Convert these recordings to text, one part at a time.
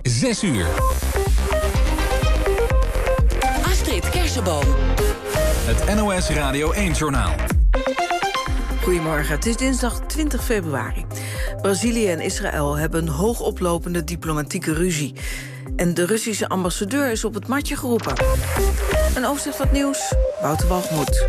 6 uur. Astrid Kersenboom. Het NOS Radio 1-journaal. Goedemorgen, het is dinsdag 20 februari. Brazilië en Israël hebben een hoogoplopende diplomatieke ruzie. En de Russische ambassadeur is op het matje geroepen. Een overzicht van het nieuws, Wouter Walgemoed.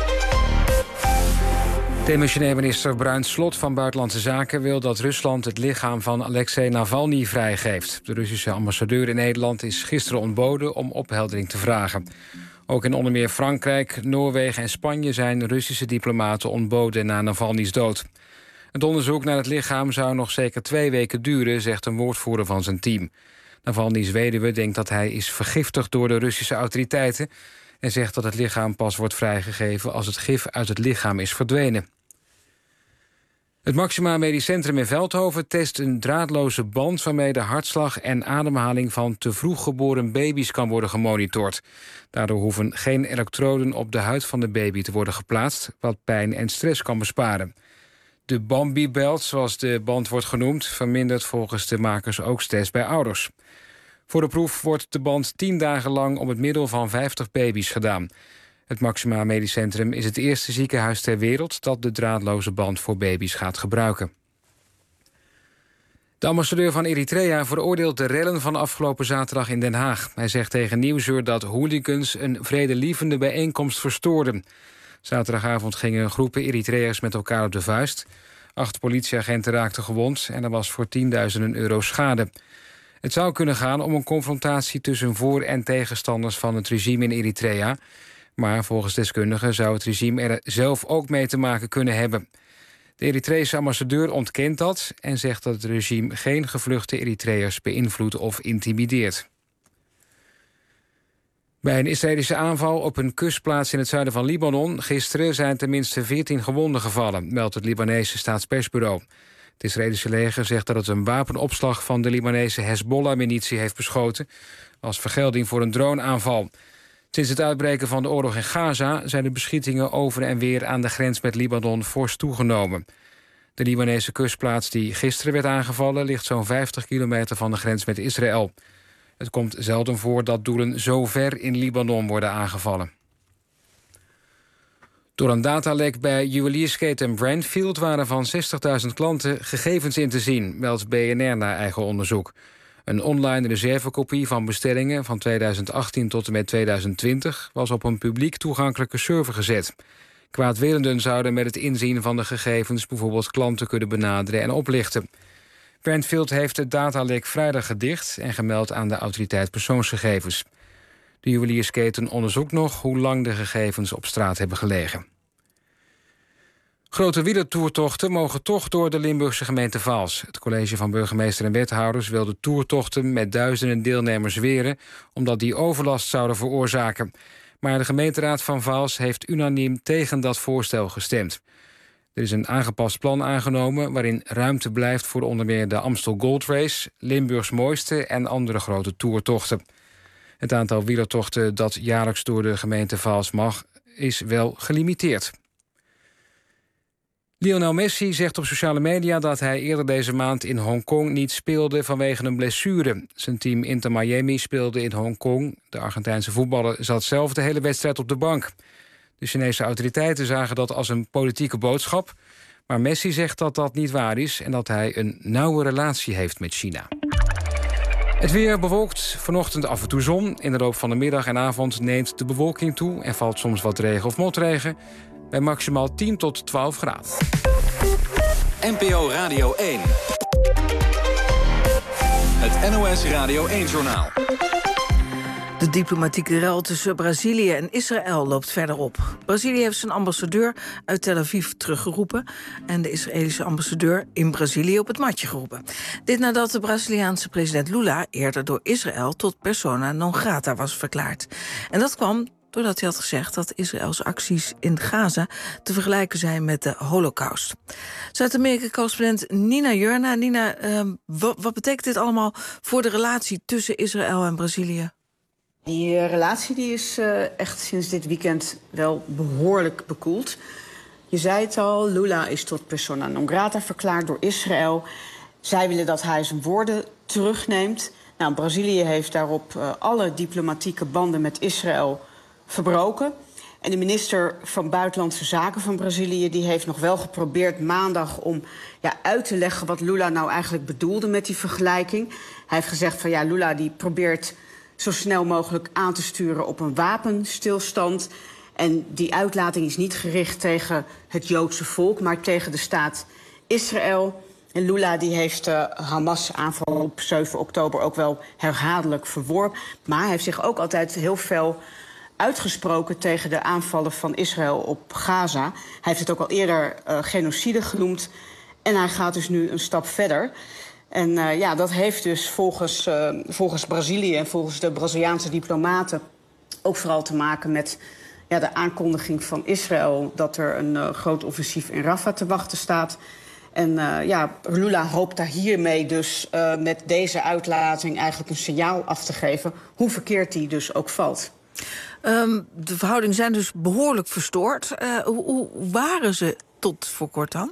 Demissionair minister Bruin Slot van Buitenlandse Zaken wil dat Rusland het lichaam van Alexei Navalny vrijgeeft. De Russische ambassadeur in Nederland is gisteren ontboden om opheldering te vragen. Ook in onder meer Frankrijk, Noorwegen en Spanje zijn Russische diplomaten ontboden na Navalny's dood. Het onderzoek naar het lichaam zou nog zeker 2 weken duren, zegt een woordvoerder van zijn team. Navalny's weduwe denkt dat hij is vergiftigd door de Russische autoriteiten en zegt dat het lichaam pas wordt vrijgegeven als het gif uit het lichaam is verdwenen. Het Maxima Medisch Centrum in Veldhoven test een draadloze band waarmee de hartslag en ademhaling van te vroeg geboren baby's kan worden gemonitord. Daardoor hoeven geen elektroden op de huid van de baby te worden geplaatst, wat pijn en stress kan besparen. De Bambi-belt, zoals de band wordt genoemd, vermindert volgens de makers ook stress bij ouders. Voor de proef wordt de band 10 dagen lang op het middel van 50 baby's gedaan. Het Maxima Medisch Centrum is het eerste ziekenhuis ter wereld dat de draadloze band voor baby's gaat gebruiken. De ambassadeur van Eritrea veroordeelt de rellen van afgelopen zaterdag in Den Haag. Hij zegt tegen Nieuwsuur dat hooligans een vredelievende bijeenkomst verstoorden. Zaterdagavond gingen groepen Eritreërs met elkaar op de vuist. 8 politieagenten raakten gewond en er was voor tienduizenden euro schade. Het zou kunnen gaan om een confrontatie tussen voor- en tegenstanders van het regime in Eritrea. Maar volgens deskundigen zou het regime er zelf ook mee te maken kunnen hebben. De Eritrese ambassadeur ontkent dat en zegt dat het regime geen gevluchte Eritreërs beïnvloedt of intimideert. Bij een Israëlische aanval op een kustplaats in het zuiden van Libanon gisteren zijn tenminste 14 gewonden gevallen, meldt het Libanese staatspersbureau. Het Israëlische leger zegt dat het een wapenopslag van de Libanese Hezbollah-militie heeft beschoten als vergelding voor een droneaanval. Sinds het uitbreken van de oorlog in Gaza zijn de beschietingen over en weer aan de grens met Libanon fors toegenomen. De Libanese kustplaats die gisteren werd aangevallen ligt zo'n 50 kilometer van de grens met Israël. Het komt zelden voor dat doelen zo ver in Libanon worden aangevallen. Door een datalek bij juweliersketen Brandfield waren van 60.000 klanten gegevens in te zien, meldt BNR naar eigen onderzoek. Een online reservekopie van bestellingen van 2018 tot en met 2020... was op een publiek toegankelijke server gezet. Kwaadwillenden zouden met het inzien van de gegevens bijvoorbeeld klanten kunnen benaderen en oplichten. Brandfield heeft het datalek vrijdag gedicht en gemeld aan de autoriteit persoonsgegevens. De juweliersketen onderzoekt nog hoe lang de gegevens op straat hebben gelegen. Grote wielertoertochten mogen toch door de Limburgse gemeente Vaals. Het college van burgemeester en wethouders wil de toertochten met duizenden deelnemers weren, omdat die overlast zouden veroorzaken. Maar de gemeenteraad van Vaals heeft unaniem tegen dat voorstel gestemd. Er is een aangepast plan aangenomen waarin ruimte blijft voor onder meer de Amstel Gold Race, Limburgs Mooiste en andere grote toertochten. Het aantal wielertochten dat jaarlijks door de gemeente Vaals mag, is wel gelimiteerd. Lionel Messi zegt op sociale media dat hij eerder deze maand in Hongkong niet speelde vanwege een blessure. Zijn team Inter Miami speelde in Hongkong. De Argentijnse voetballer zat zelf de hele wedstrijd op de bank. De Chinese autoriteiten zagen dat als een politieke boodschap. Maar Messi zegt dat dat niet waar is en dat hij een nauwe relatie heeft met China. Het weer bewolkt, vanochtend af en toe zon. In de loop van de middag en avond neemt de bewolking toe en valt soms wat regen of motregen. Bij maximaal 10 tot 12 graden. NPO Radio 1. Het NOS Radio 1-journaal. De diplomatieke rel tussen Brazilië en Israël loopt verder op. Brazilië heeft zijn ambassadeur uit Tel Aviv teruggeroepen en de Israëlische ambassadeur in Brazilië op het matje geroepen. Dit nadat de Braziliaanse president Lula eerder door Israël tot persona non grata was verklaard. En dat kwam doordat hij had gezegd dat Israëls acties in Gaza te vergelijken zijn met de Holocaust. Zuid-Amerika-correspondent Nina Jurna. Nina, wat betekent dit allemaal voor de relatie tussen Israël en Brazilië? Die relatie die is echt sinds dit weekend wel behoorlijk bekoeld. Je zei het al, Lula is tot persona non grata verklaard door Israël. Zij willen dat hij zijn woorden terugneemt. Nou, Brazilië heeft daarop alle diplomatieke banden met Israël verbroken. En de minister van Buitenlandse Zaken van Brazilië die heeft nog wel geprobeerd maandag om uit te leggen wat Lula nou eigenlijk bedoelde met die vergelijking. Hij heeft gezegd van Lula die probeert zo snel mogelijk aan te sturen op een wapenstilstand. En die uitlating is niet gericht tegen het Joodse volk, maar tegen de staat Israël. En Lula die heeft de Hamas-aanval op 7 oktober ook wel herhaaldelijk verworpen. Maar hij heeft zich ook altijd heel fel uitgesproken tegen de aanvallen van Israël op Gaza. Hij heeft het ook al eerder genocide genoemd. En hij gaat dus nu een stap verder. En dat heeft dus volgens Brazilië en volgens de Braziliaanse diplomaten ook vooral te maken met de aankondiging van Israël dat er een groot offensief in Rafah te wachten staat. En Lula hoopt daar hiermee dus met deze uitlating eigenlijk een signaal af te geven, hoe verkeerd die dus ook valt. De verhoudingen zijn dus behoorlijk verstoord. Hoe waren ze tot voor kort dan?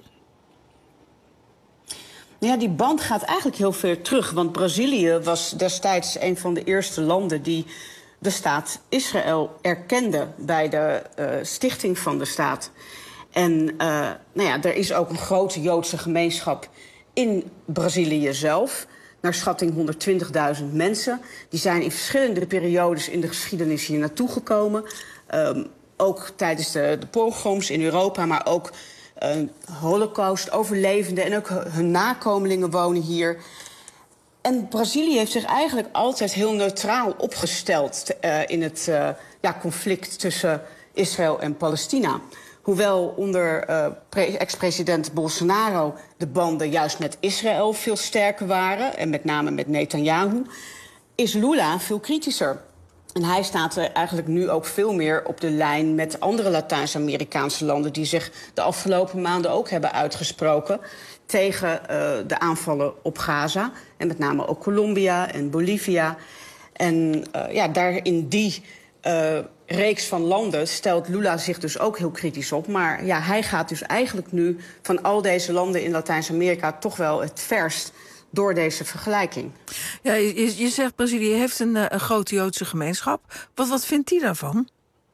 Ja, die band gaat eigenlijk heel ver terug. Want Brazilië was destijds een van de eerste landen die de staat Israël erkende bij de stichting van de staat. En er is ook een grote Joodse gemeenschap in Brazilië zelf. Naar schatting 120.000 mensen. Die zijn in verschillende periodes in de geschiedenis hier naartoe gekomen. Ook tijdens de pogroms in Europa, maar ook Holocaust-overlevenden en ook hun nakomelingen wonen hier. En Brazilië heeft zich eigenlijk altijd heel neutraal opgesteld in het conflict tussen Israël en Palestina. Hoewel onder ex-president Bolsonaro de banden juist met Israël veel sterker waren, en met name met Netanyahu, is Lula veel kritischer. En hij staat eigenlijk nu ook veel meer op de lijn met andere Latijns-Amerikaanse landen die zich de afgelopen maanden ook hebben uitgesproken tegen de aanvallen op Gaza. En met name ook Colombia en Bolivia. En daar in die reeks van landen stelt Lula zich dus ook heel kritisch op. Maar hij gaat dus eigenlijk nu van al deze landen in Latijns-Amerika toch wel het verst door deze vergelijking. Ja, je zegt Brazilië heeft een grote Joodse gemeenschap. Wat vindt die daarvan?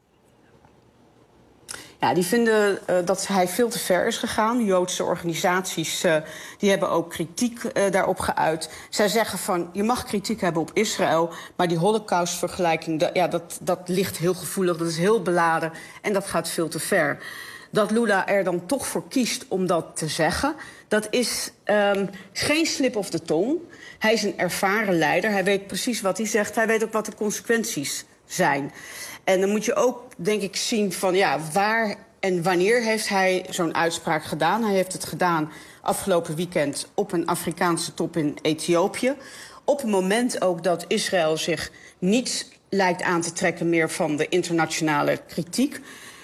Ja, die vinden dat hij veel te ver is gegaan. Joodse organisaties die hebben ook kritiek daarop geuit. Zij zeggen van, je mag kritiek hebben op Israël, maar die Holocaust-vergelijking, dat ligt heel gevoelig, dat is heel beladen en dat gaat veel te ver. Dat Lula er dan toch voor kiest om dat te zeggen, dat is geen slip of de tong. Hij is een ervaren leider, hij weet precies wat hij zegt, hij weet ook wat de consequenties zijn. En dan moet je ook, denk ik, zien van waar en wanneer heeft hij zo'n uitspraak gedaan. Hij heeft het gedaan afgelopen weekend op een Afrikaanse top in Ethiopië. Op het moment ook dat Israël zich niet lijkt aan te trekken meer van de internationale kritiek.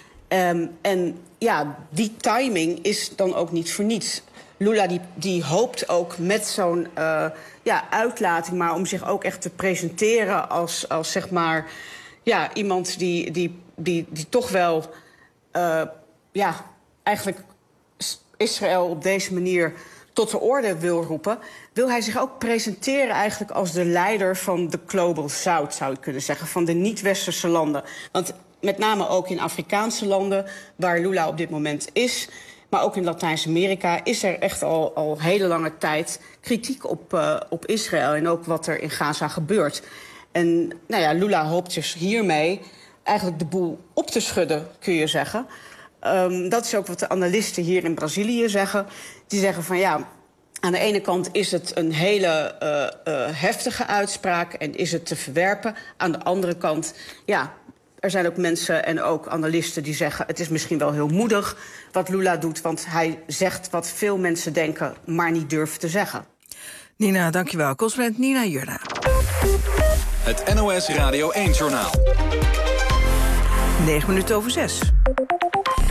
Die timing is dan ook niet voor niets. Lula die hoopt ook met zo'n uitlating, maar om zich ook echt te presenteren als zeg maar iemand die toch wel eigenlijk Israël op deze manier tot de orde wil roepen, wil hij zich ook presenteren eigenlijk als de leider van de Global South, zou je kunnen zeggen, van de niet-westerse landen. Want met name ook in Afrikaanse landen, waar Lula op dit moment is, maar ook in Latijns-Amerika, is er echt al hele lange tijd kritiek op Israël en ook wat er in Gaza gebeurt. En Lula hoopt dus hiermee eigenlijk de boel op te schudden, kun je zeggen. Dat is ook wat de analisten hier in Brazilië zeggen. Die zeggen van aan de ene kant is het een hele heftige uitspraak en is het te verwerpen. Aan de andere kant, er zijn ook mensen en ook analisten die zeggen, het is misschien wel heel moedig wat Lula doet, want hij zegt wat veel mensen denken, maar niet durven te zeggen. Nina, dankjewel. Correspondent Nina Jurna. Het NOS Radio 1-journaal. 9 minuten over 6.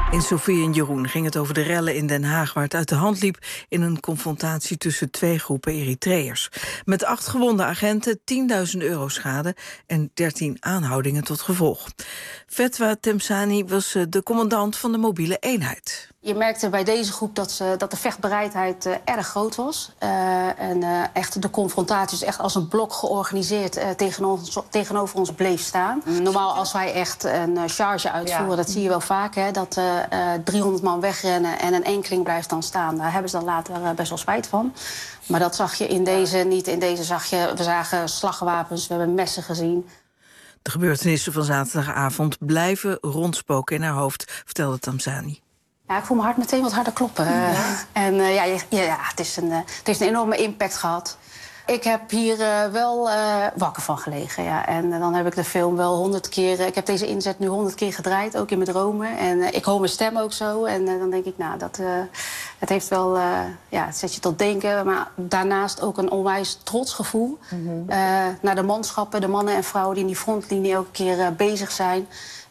In Sofie en Jeroen ging het over de rellen in Den Haag, waar het uit de hand liep in een confrontatie tussen 2 groepen Eritreërs. Met 8 gewonde agenten, €10.000 schade en 13 aanhoudingen tot gevolg. Fetwa Temsani was de commandant van de mobiele eenheid. Je merkte bij deze groep dat de vechtbereidheid erg groot was. Echt de confrontatie is echt als een blok georganiseerd tegenover ons bleef staan. Normaal als wij echt een charge uitvoeren, dat zie je wel vaak, hè, dat 300 man wegrennen en een enkeling blijft dan staan. Daar hebben ze dan later best wel spijt van. Maar dat zag je in deze niet. In deze we zagen slagwapens, we hebben messen gezien. De gebeurtenissen van zaterdagavond blijven rondspoken in haar hoofd, vertelde Tamsani. Ja, ik voel mijn hart meteen wat harder kloppen. Het heeft een enorme impact gehad. Ik heb hier wel wakker van gelegen. Ja. En dan heb ik de film wel 100 keer... Ik heb deze inzet nu 100 keer gedraaid, ook in mijn dromen. En ik hoor mijn stem ook zo. En dan denk ik, het heeft wel... het zet je tot denken. Maar daarnaast ook een onwijs trots gevoel. Naar de manschappen, de mannen en vrouwen die in die frontlinie elke keer bezig zijn.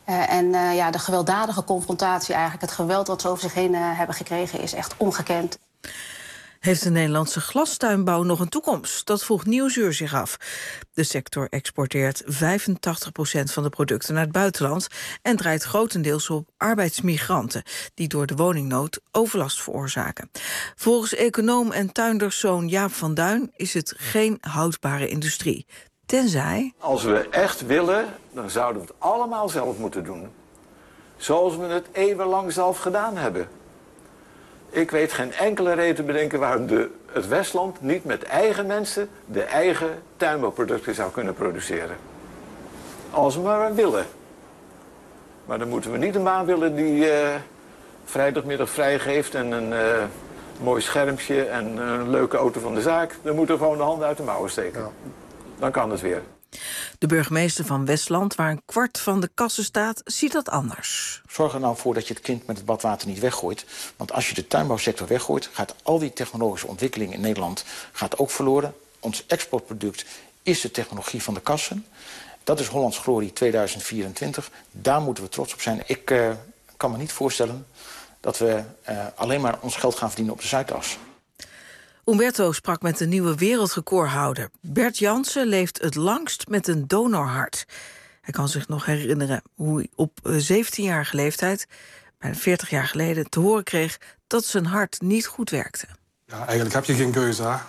De gewelddadige confrontatie eigenlijk, het geweld dat ze over zich heen hebben gekregen, is echt ongekend. Heeft de Nederlandse glastuinbouw nog een toekomst? Dat vroeg Nieuwsuur zich af. De sector exporteert 85% van de producten naar het buitenland en draait grotendeels op arbeidsmigranten die door de woningnood overlast veroorzaken. Volgens econoom en tuinderszoon Jaap van Duin is het geen houdbare industrie. Tenzij... Als we echt willen, dan zouden we het allemaal zelf moeten doen. Zoals we het eeuwenlang zelf gedaan hebben. Ik weet geen enkele reden te bedenken waarom het Westland niet met eigen mensen de eigen tuinbouwproducten zou kunnen produceren. Als we maar willen. Maar dan moeten we niet een baan willen die vrijdagmiddag vrijgeeft en een mooi schermpje en een leuke auto van de zaak. Dan moeten we gewoon de handen uit de mouwen steken. Ja. Dan kan het weer. De burgemeester van Westland, waar een kwart van de kassen staat, ziet dat anders. Zorg er nou voor dat je het kind met het badwater niet weggooit. Want als je de tuinbouwsector weggooit, gaat al die technologische ontwikkeling in Nederland ook verloren. Ons exportproduct is de technologie van de kassen. Dat is Hollands Glorie 2024. Daar moeten we trots op zijn. Ik kan me niet voorstellen dat we alleen maar ons geld gaan verdienen op de Zuidas. Umberto sprak met de nieuwe wereldrecordhouder. Bert Jansen leeft het langst met een donorhart. Hij kan zich nog herinneren hoe hij op 17-jarige leeftijd, bijna 40 jaar geleden, te horen kreeg dat zijn hart niet goed werkte. Ja, eigenlijk heb je geen keuze. Hè?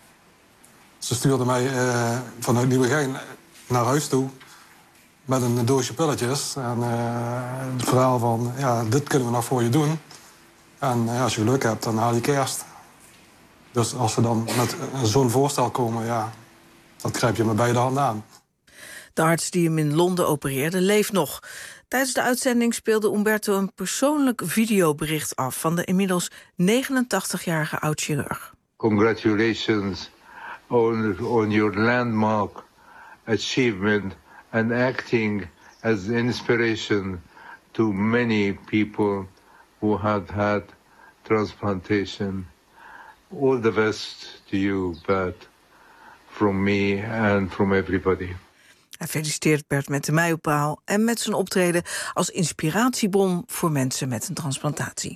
Ze stuurde mij vanuit Nieuwegein naar huis toe met een doosje pilletjes. En het verhaal van, dit kunnen we nog voor je doen. En als je geluk hebt, dan haal je kerst. Dus als ze dan met zo'n voorstel komen, dat grijp je met beide handen aan. De arts die hem in Londen opereerde leeft nog. Tijdens de uitzending speelde Umberto een persoonlijk videobericht af van de inmiddels 89-jarige oud-chirurg. Congratulations on your landmark achievement and acting as inspiration to many people who have had transplantation. All the best to you, Bert, from me and from everybody. Hij feliciteert Bert met de mijlpaal en met zijn optreden als inspiratiebron voor mensen met een transplantatie.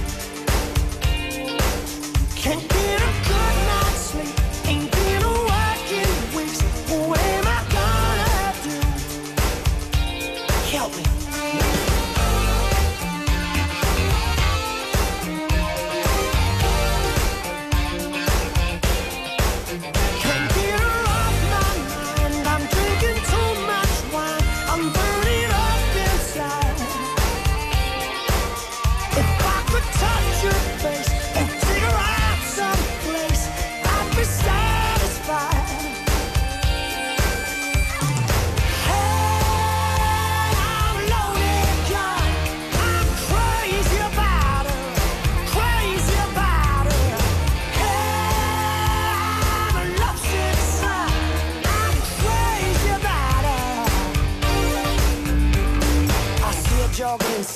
Can't get a good night's sleep, ain't been a while.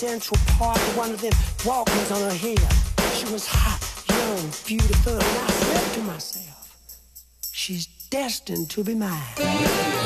Central Park with one of them Walkmans on her head. She was hot, young, beautiful, and I said to myself, she's destined to be mine.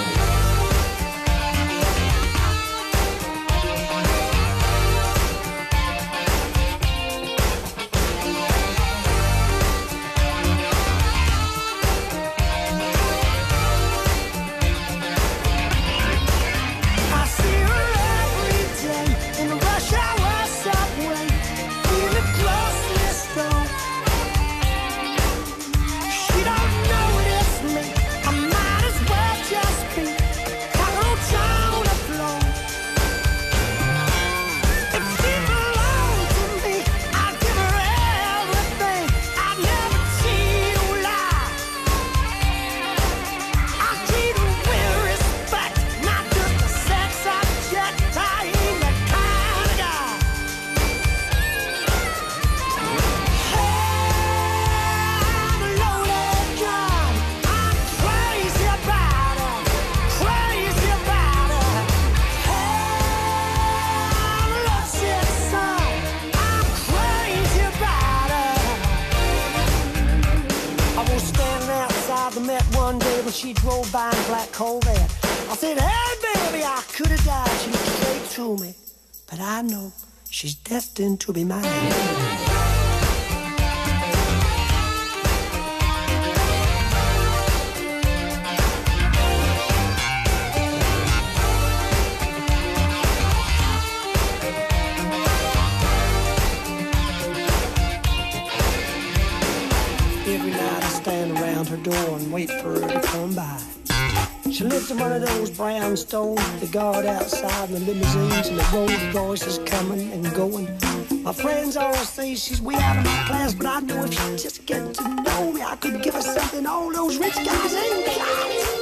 She drove by in a black Corvette. I said, hey, baby, I could have died. She looked straight through me. But I know she's destined to be mine. Every night I stand around her door and wait for her to come by. She lives in one of those brownstones, the guard outside, and the limousines, and the Rolls Royces coming and going. My friends always say she's way out of my class, but I know if she just get to know me, I could give her something all those rich guys ain't got.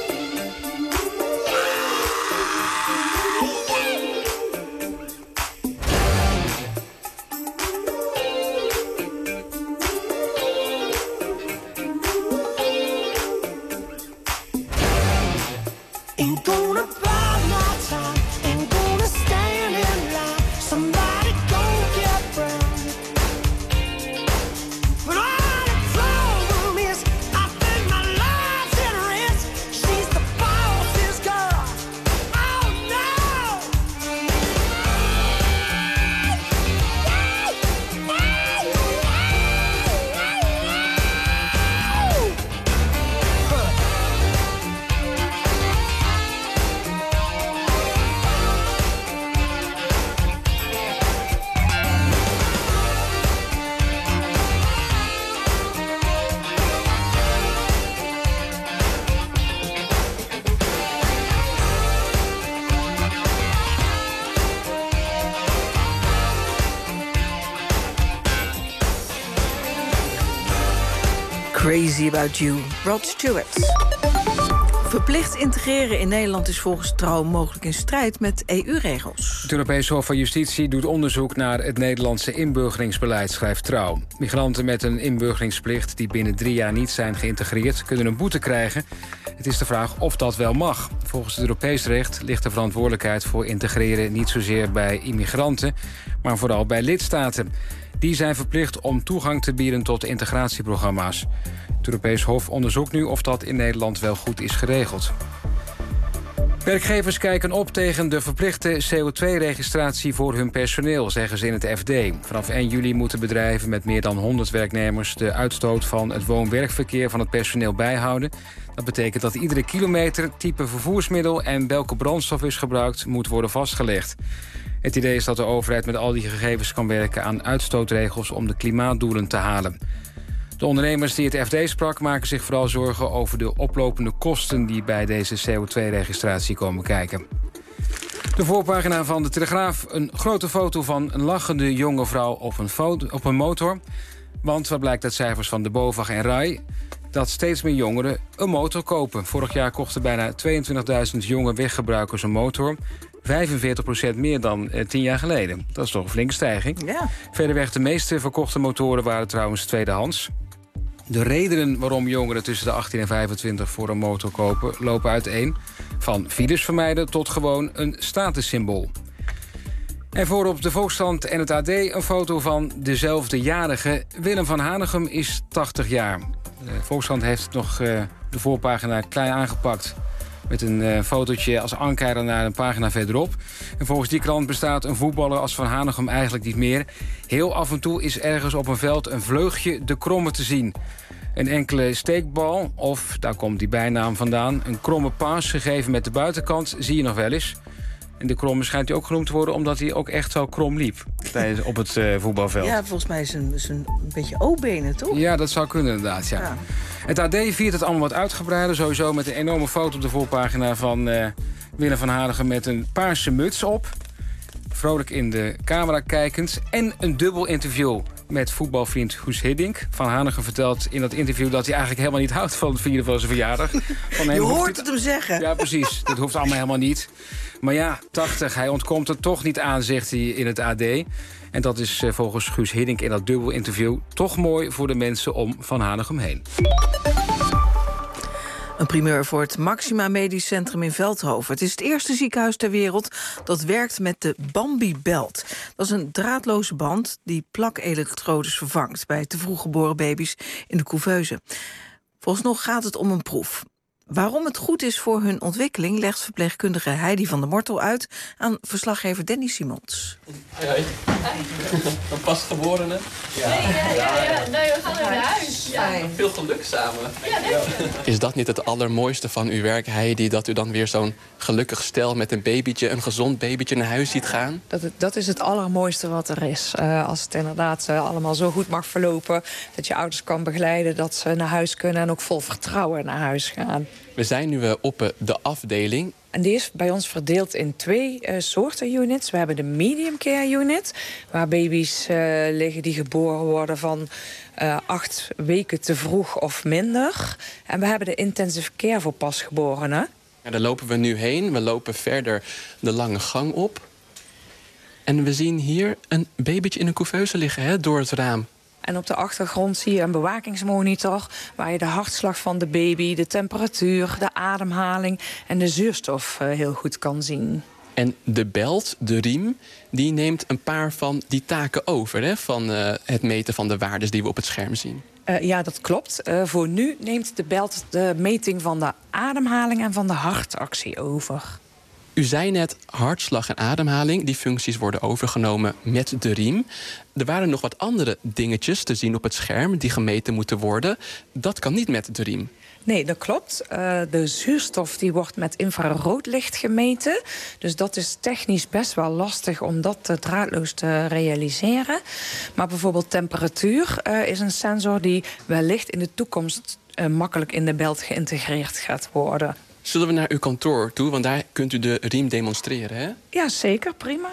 Ain't gonna buy my time, ain't gonna stand in line. Somebody gon' get brown. But all the problem is, I think my life's in risk. She's the boss's girl. Oh no! Crazy About You, Rod Stewart. Verplicht integreren in Nederland is volgens Trouw mogelijk in strijd met EU-regels. Het Europese Hof van Justitie doet onderzoek naar het Nederlandse inburgeringsbeleid, schrijft Trouw. Migranten met een inburgeringsplicht die binnen 3 jaar niet zijn geïntegreerd kunnen een boete krijgen. Het is de vraag of dat wel mag. Volgens het Europees recht ligt de verantwoordelijkheid voor integreren niet zozeer bij immigranten, maar vooral bij lidstaten. Die zijn verplicht om toegang te bieden tot integratieprogramma's. Het Europees Hof onderzoekt nu of dat in Nederland wel goed is geregeld. Werkgevers kijken op tegen de verplichte CO2-registratie voor hun personeel, zeggen ze in het FD. Vanaf 1 juli moeten bedrijven met meer dan 100 werknemers de uitstoot van het woon-werkverkeer van het personeel bijhouden. Dat betekent dat iedere kilometer, type vervoersmiddel en welke brandstof is gebruikt moet worden vastgelegd. Het idee is dat de overheid met al die gegevens kan werken aan uitstootregels om de klimaatdoelen te halen. De ondernemers die het FD sprak maken zich vooral zorgen over de oplopende kosten die bij deze CO2-registratie komen kijken. De voorpagina van de Telegraaf, een grote foto van een lachende jonge vrouw op een motor. Want wat blijkt uit cijfers van de BOVAG en RAI, dat steeds meer jongeren een motor kopen. Vorig jaar kochten bijna 22.000 jonge weggebruikers een motor. 45% meer dan 10 jaar geleden. Dat is toch een flinke stijging. Ja. Verderweg de meeste verkochte motoren waren trouwens tweedehands. De redenen waarom jongeren tussen de 18 en 25 voor een motor kopen lopen uiteen. Van files vermijden tot gewoon een statussymbool. En voorop de Volkskrant en het AD een foto van dezelfde jarige. Willem van Hanegem is 80 jaar. De Volkskrant heeft nog de voorpagina klein aangepakt, met een fotootje als anker naar een pagina verderop. En volgens die krant bestaat een voetballer als Van Hanegem eigenlijk niet meer. Heel af en toe is ergens op een veld een vleugje de kromme te zien. Een enkele steekbal, of, daar komt die bijnaam vandaan, een kromme paas gegeven met de buitenkant, zie je nog wel eens. En de kromme schijnt hij ook genoemd te worden omdat hij ook echt zo krom liep op het voetbalveld. Ja, volgens mij is een beetje O-benen, toch? Ja, dat zou kunnen inderdaad, ja. Het AD viert het allemaal wat uitgebreider. Sowieso met een enorme foto op de voorpagina van Willem van Hanegem met een paarse muts op. Vrolijk in de camera kijkend. En een dubbel interview met voetbalvriend Guus Hiddink. Van Hanegem vertelt in dat interview dat hij eigenlijk helemaal niet houdt van het vieren van zijn verjaardag. Je hoort het hem zeggen. Ja, precies. Dat hoeft allemaal helemaal niet. Maar ja, 80, hij ontkomt er toch niet aan, zegt hij in het AD. En dat is volgens Guus Hiddink in dat dubbel interview toch mooi voor de mensen om Van Hanegem heen. Een primeur voor het Maxima Medisch Centrum in Veldhoven. Het is het eerste ziekenhuis ter wereld dat werkt met de Bambi-belt. Dat is een draadloze band die plakelektrodes vervangt bij te vroeg geboren baby's in de couveuse. Vooralsnog gaat het om een proef. Waarom het goed is voor hun ontwikkeling legt verpleegkundige Heidi van der Mortel uit aan verslaggever Danny Simons. Hoi. Een pasgeborene. Ja. Nee, we gaan naar huis. Ja. Veel geluk samen. Ja, is dat niet het allermooiste van uw werk, Heidi, dat u dan weer zo'n gelukkig stel met een babytje, een gezond babytje naar huis ziet gaan? Dat is het allermooiste wat er is. Als het inderdaad allemaal zo goed mag verlopen, dat je ouders kan begeleiden, dat ze naar huis kunnen en ook vol vertrouwen naar huis gaan. We zijn nu op de afdeling. En die is bij ons verdeeld in 2 soorten units. We hebben de medium care unit, waar baby's liggen die geboren worden van 8 weken te vroeg of minder. En we hebben de intensive care voor pasgeborenen. Ja, daar lopen we nu heen. We lopen verder de lange gang op. En we zien hier een babytje in een couveuse liggen, door het raam. En op de achtergrond zie je een bewakingsmonitor waar je de hartslag van de baby, de temperatuur, de ademhaling en de zuurstof heel goed kan zien. En de belt, de riem, die neemt een paar van die taken over, van het meten van de waardes die we op het scherm zien. Ja, dat klopt. Voor nu neemt de belt de meting van de ademhaling en van de hartactie over. U zei net hartslag en ademhaling, die functies worden overgenomen met de riem. Er waren nog wat andere dingetjes te zien op het scherm die gemeten moeten worden. Dat kan niet met de riem. Nee, dat klopt. De zuurstof die wordt met infraroodlicht gemeten. Dus dat is technisch best wel lastig om dat draadloos te realiseren. Maar bijvoorbeeld temperatuur is een sensor die wellicht in de toekomst makkelijk in de belt geïntegreerd gaat worden. Zullen we naar uw kantoor toe, want daar kunt u de riem demonstreren, hè? Ja, zeker. Prima.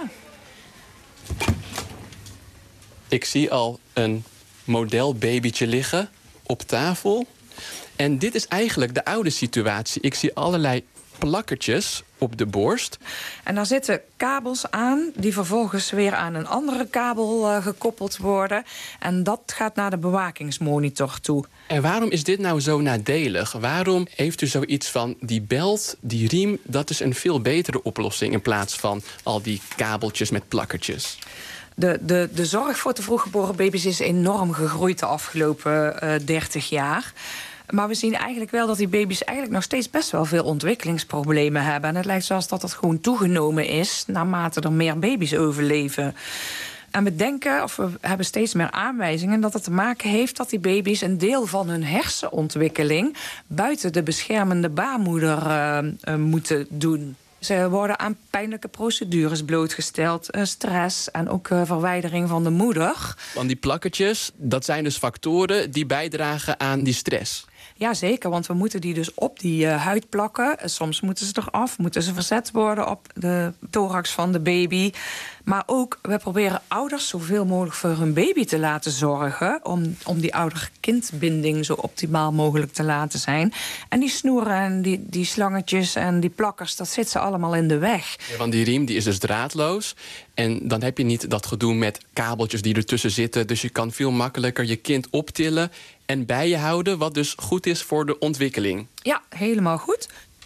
Ik zie al een modelbabytje liggen op tafel. En dit is eigenlijk de oude situatie. Ik zie allerlei plakkertjes op de borst. En daar zitten kabels aan die vervolgens weer aan een andere kabel gekoppeld worden. En dat gaat naar de bewakingsmonitor toe. En waarom is dit nou zo nadelig? Waarom heeft u zoiets van die belt, die riem, dat is een veel betere oplossing in plaats van al die kabeltjes met plakkertjes? De zorg voor te vroeg geboren baby's is enorm gegroeid de afgelopen 30 jaar. Maar we zien eigenlijk wel dat die baby's eigenlijk nog steeds best wel veel ontwikkelingsproblemen hebben. En het lijkt zoals dat gewoon toegenomen is naarmate er meer baby's overleven. En we denken, of we hebben steeds meer aanwijzingen, dat het te maken heeft dat die baby's een deel van hun hersenontwikkeling buiten de beschermende baarmoeder moeten doen. Ze worden aan pijnlijke procedures blootgesteld, stress en ook verwijdering van de moeder. Want die plakkertjes, dat zijn dus factoren die bijdragen aan die stress. Ja, zeker, want we moeten die dus op die huid plakken. Soms moeten ze eraf, moeten ze verzet worden op de thorax van de baby. Maar ook, we proberen ouders zoveel mogelijk voor hun baby te laten zorgen, om die ouder-kindbinding zo optimaal mogelijk te laten zijn. En die snoeren en die slangetjes en die plakkers, dat zit ze allemaal in de weg. Ja, want die riem die is dus draadloos. En dan heb je niet dat gedoe met kabeltjes die ertussen zitten. Dus je kan veel makkelijker je kind optillen en bij je houden, wat dus goed is voor de ontwikkeling. Ja, helemaal goed.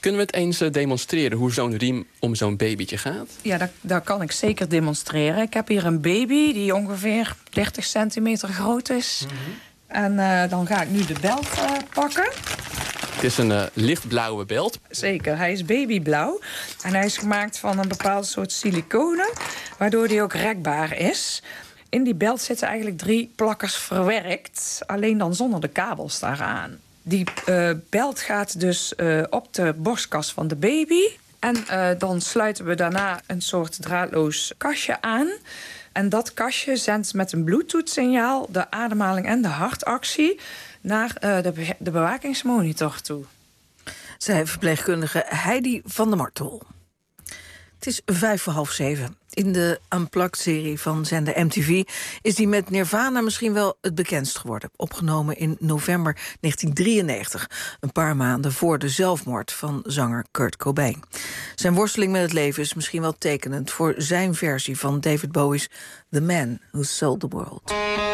Kunnen we het eens demonstreren hoe zo'n riem om zo'n babytje gaat? Ja, dat kan ik zeker demonstreren. Ik heb hier een baby die ongeveer 30 centimeter groot is. En dan ga ik nu de belt pakken. Het is een lichtblauwe belt. Zeker, hij is babyblauw. En hij is gemaakt van een bepaald soort siliconen, waardoor hij ook rekbaar is. In die belt zitten eigenlijk 3 plakkers verwerkt, alleen dan zonder de kabels daaraan. Die belt gaat dus op de borstkas van de baby. En dan sluiten we daarna een soort draadloos kastje aan. En dat kastje zendt met een Bluetooth-signaal de ademhaling en de hartactie naar de bewakingsmonitor toe. Zei verpleegkundige Heidi van der Martel. Het is 6:05. In de Unplugged-serie van zender MTV is die met Nirvana misschien wel het bekendst geworden. Opgenomen in november 1993, een paar maanden voor de zelfmoord van zanger Kurt Cobain. Zijn worsteling met het leven is misschien wel tekenend voor zijn versie van David Bowie's The Man Who Sold the World.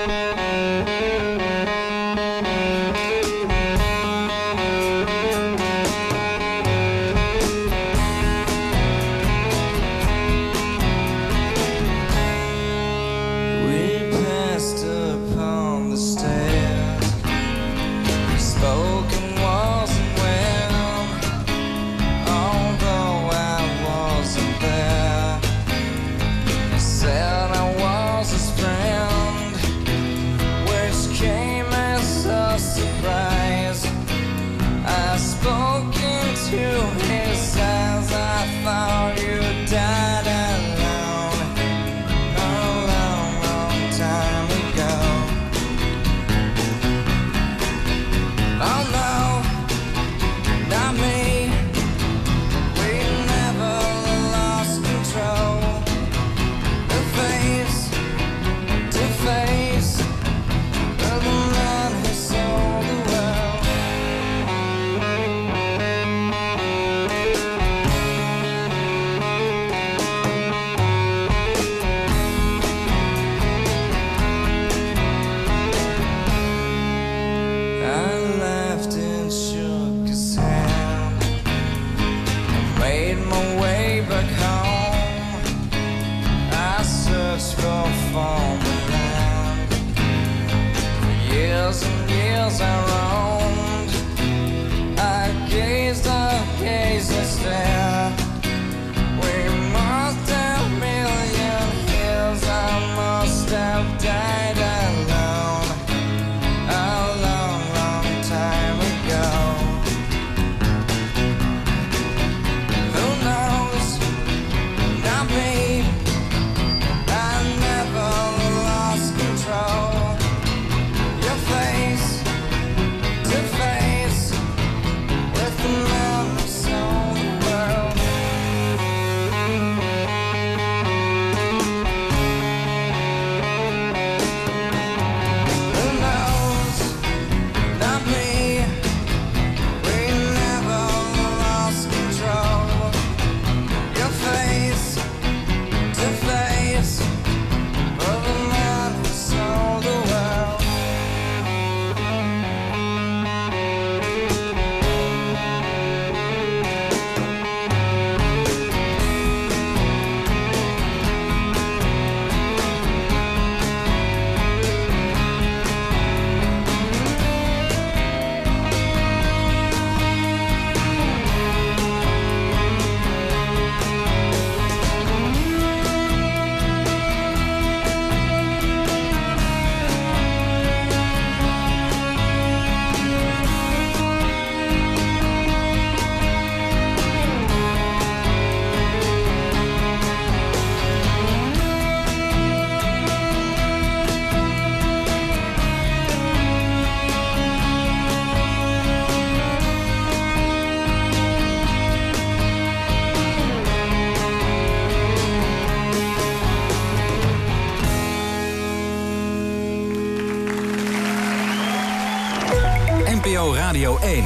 NPO Radio 1.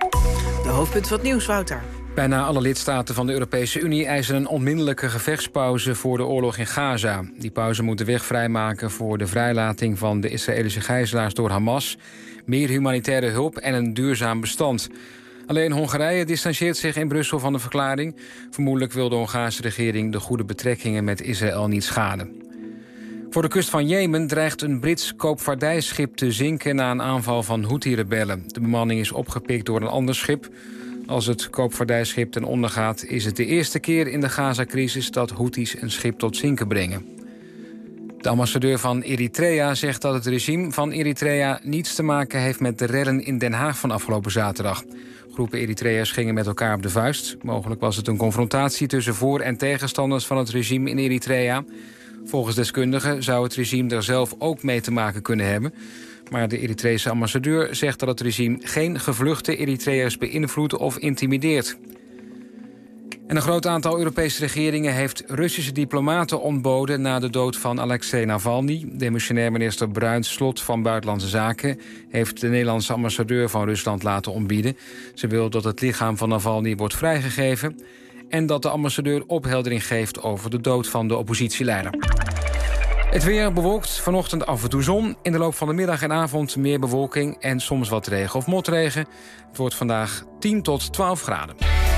De hoofdpunt van het nieuws, Wouter. Bijna alle lidstaten van de Europese Unie eisen een onmiddellijke gevechtspauze voor de oorlog in Gaza. Die pauze moet de weg vrijmaken voor de vrijlating van de Israëlische gijzelaars door Hamas, meer humanitaire hulp en een duurzaam bestand. Alleen Hongarije distanceert zich in Brussel van de verklaring. Vermoedelijk wil de Hongaarse regering de goede betrekkingen met Israël niet schaden. Voor de kust van Jemen dreigt een Brits koopvaardijschip te zinken na een aanval van Houthi-rebellen. De bemanning is opgepikt door een ander schip. Als het koopvaardijschip ten onder gaat, is het de eerste keer in de Gaza-crisis dat Houthis een schip tot zinken brengen. De ambassadeur van Eritrea zegt dat het regime van Eritrea niets te maken heeft met de rellen in Den Haag van afgelopen zaterdag. Groepen Eritreërs gingen met elkaar op de vuist. Mogelijk was het een confrontatie tussen voor- en tegenstanders van het regime in Eritrea. Volgens deskundigen zou het regime er zelf ook mee te maken kunnen hebben. Maar de Eritrese ambassadeur zegt dat het regime geen gevluchte Eritreërs beïnvloedt of intimideert. En een groot aantal Europese regeringen heeft Russische diplomaten ontboden na de dood van Alexei Navalny. Demissionair minister Bruins Slot van Buitenlandse Zaken heeft de Nederlandse ambassadeur van Rusland laten ontbieden. Ze wil dat het lichaam van Navalny wordt vrijgegeven en dat de ambassadeur opheldering geeft over de dood van de oppositieleider. Het weer bewolkt, vanochtend af en toe zon. In de loop van de middag en avond meer bewolking en soms wat regen of motregen. Het wordt vandaag 10 tot 12 graden.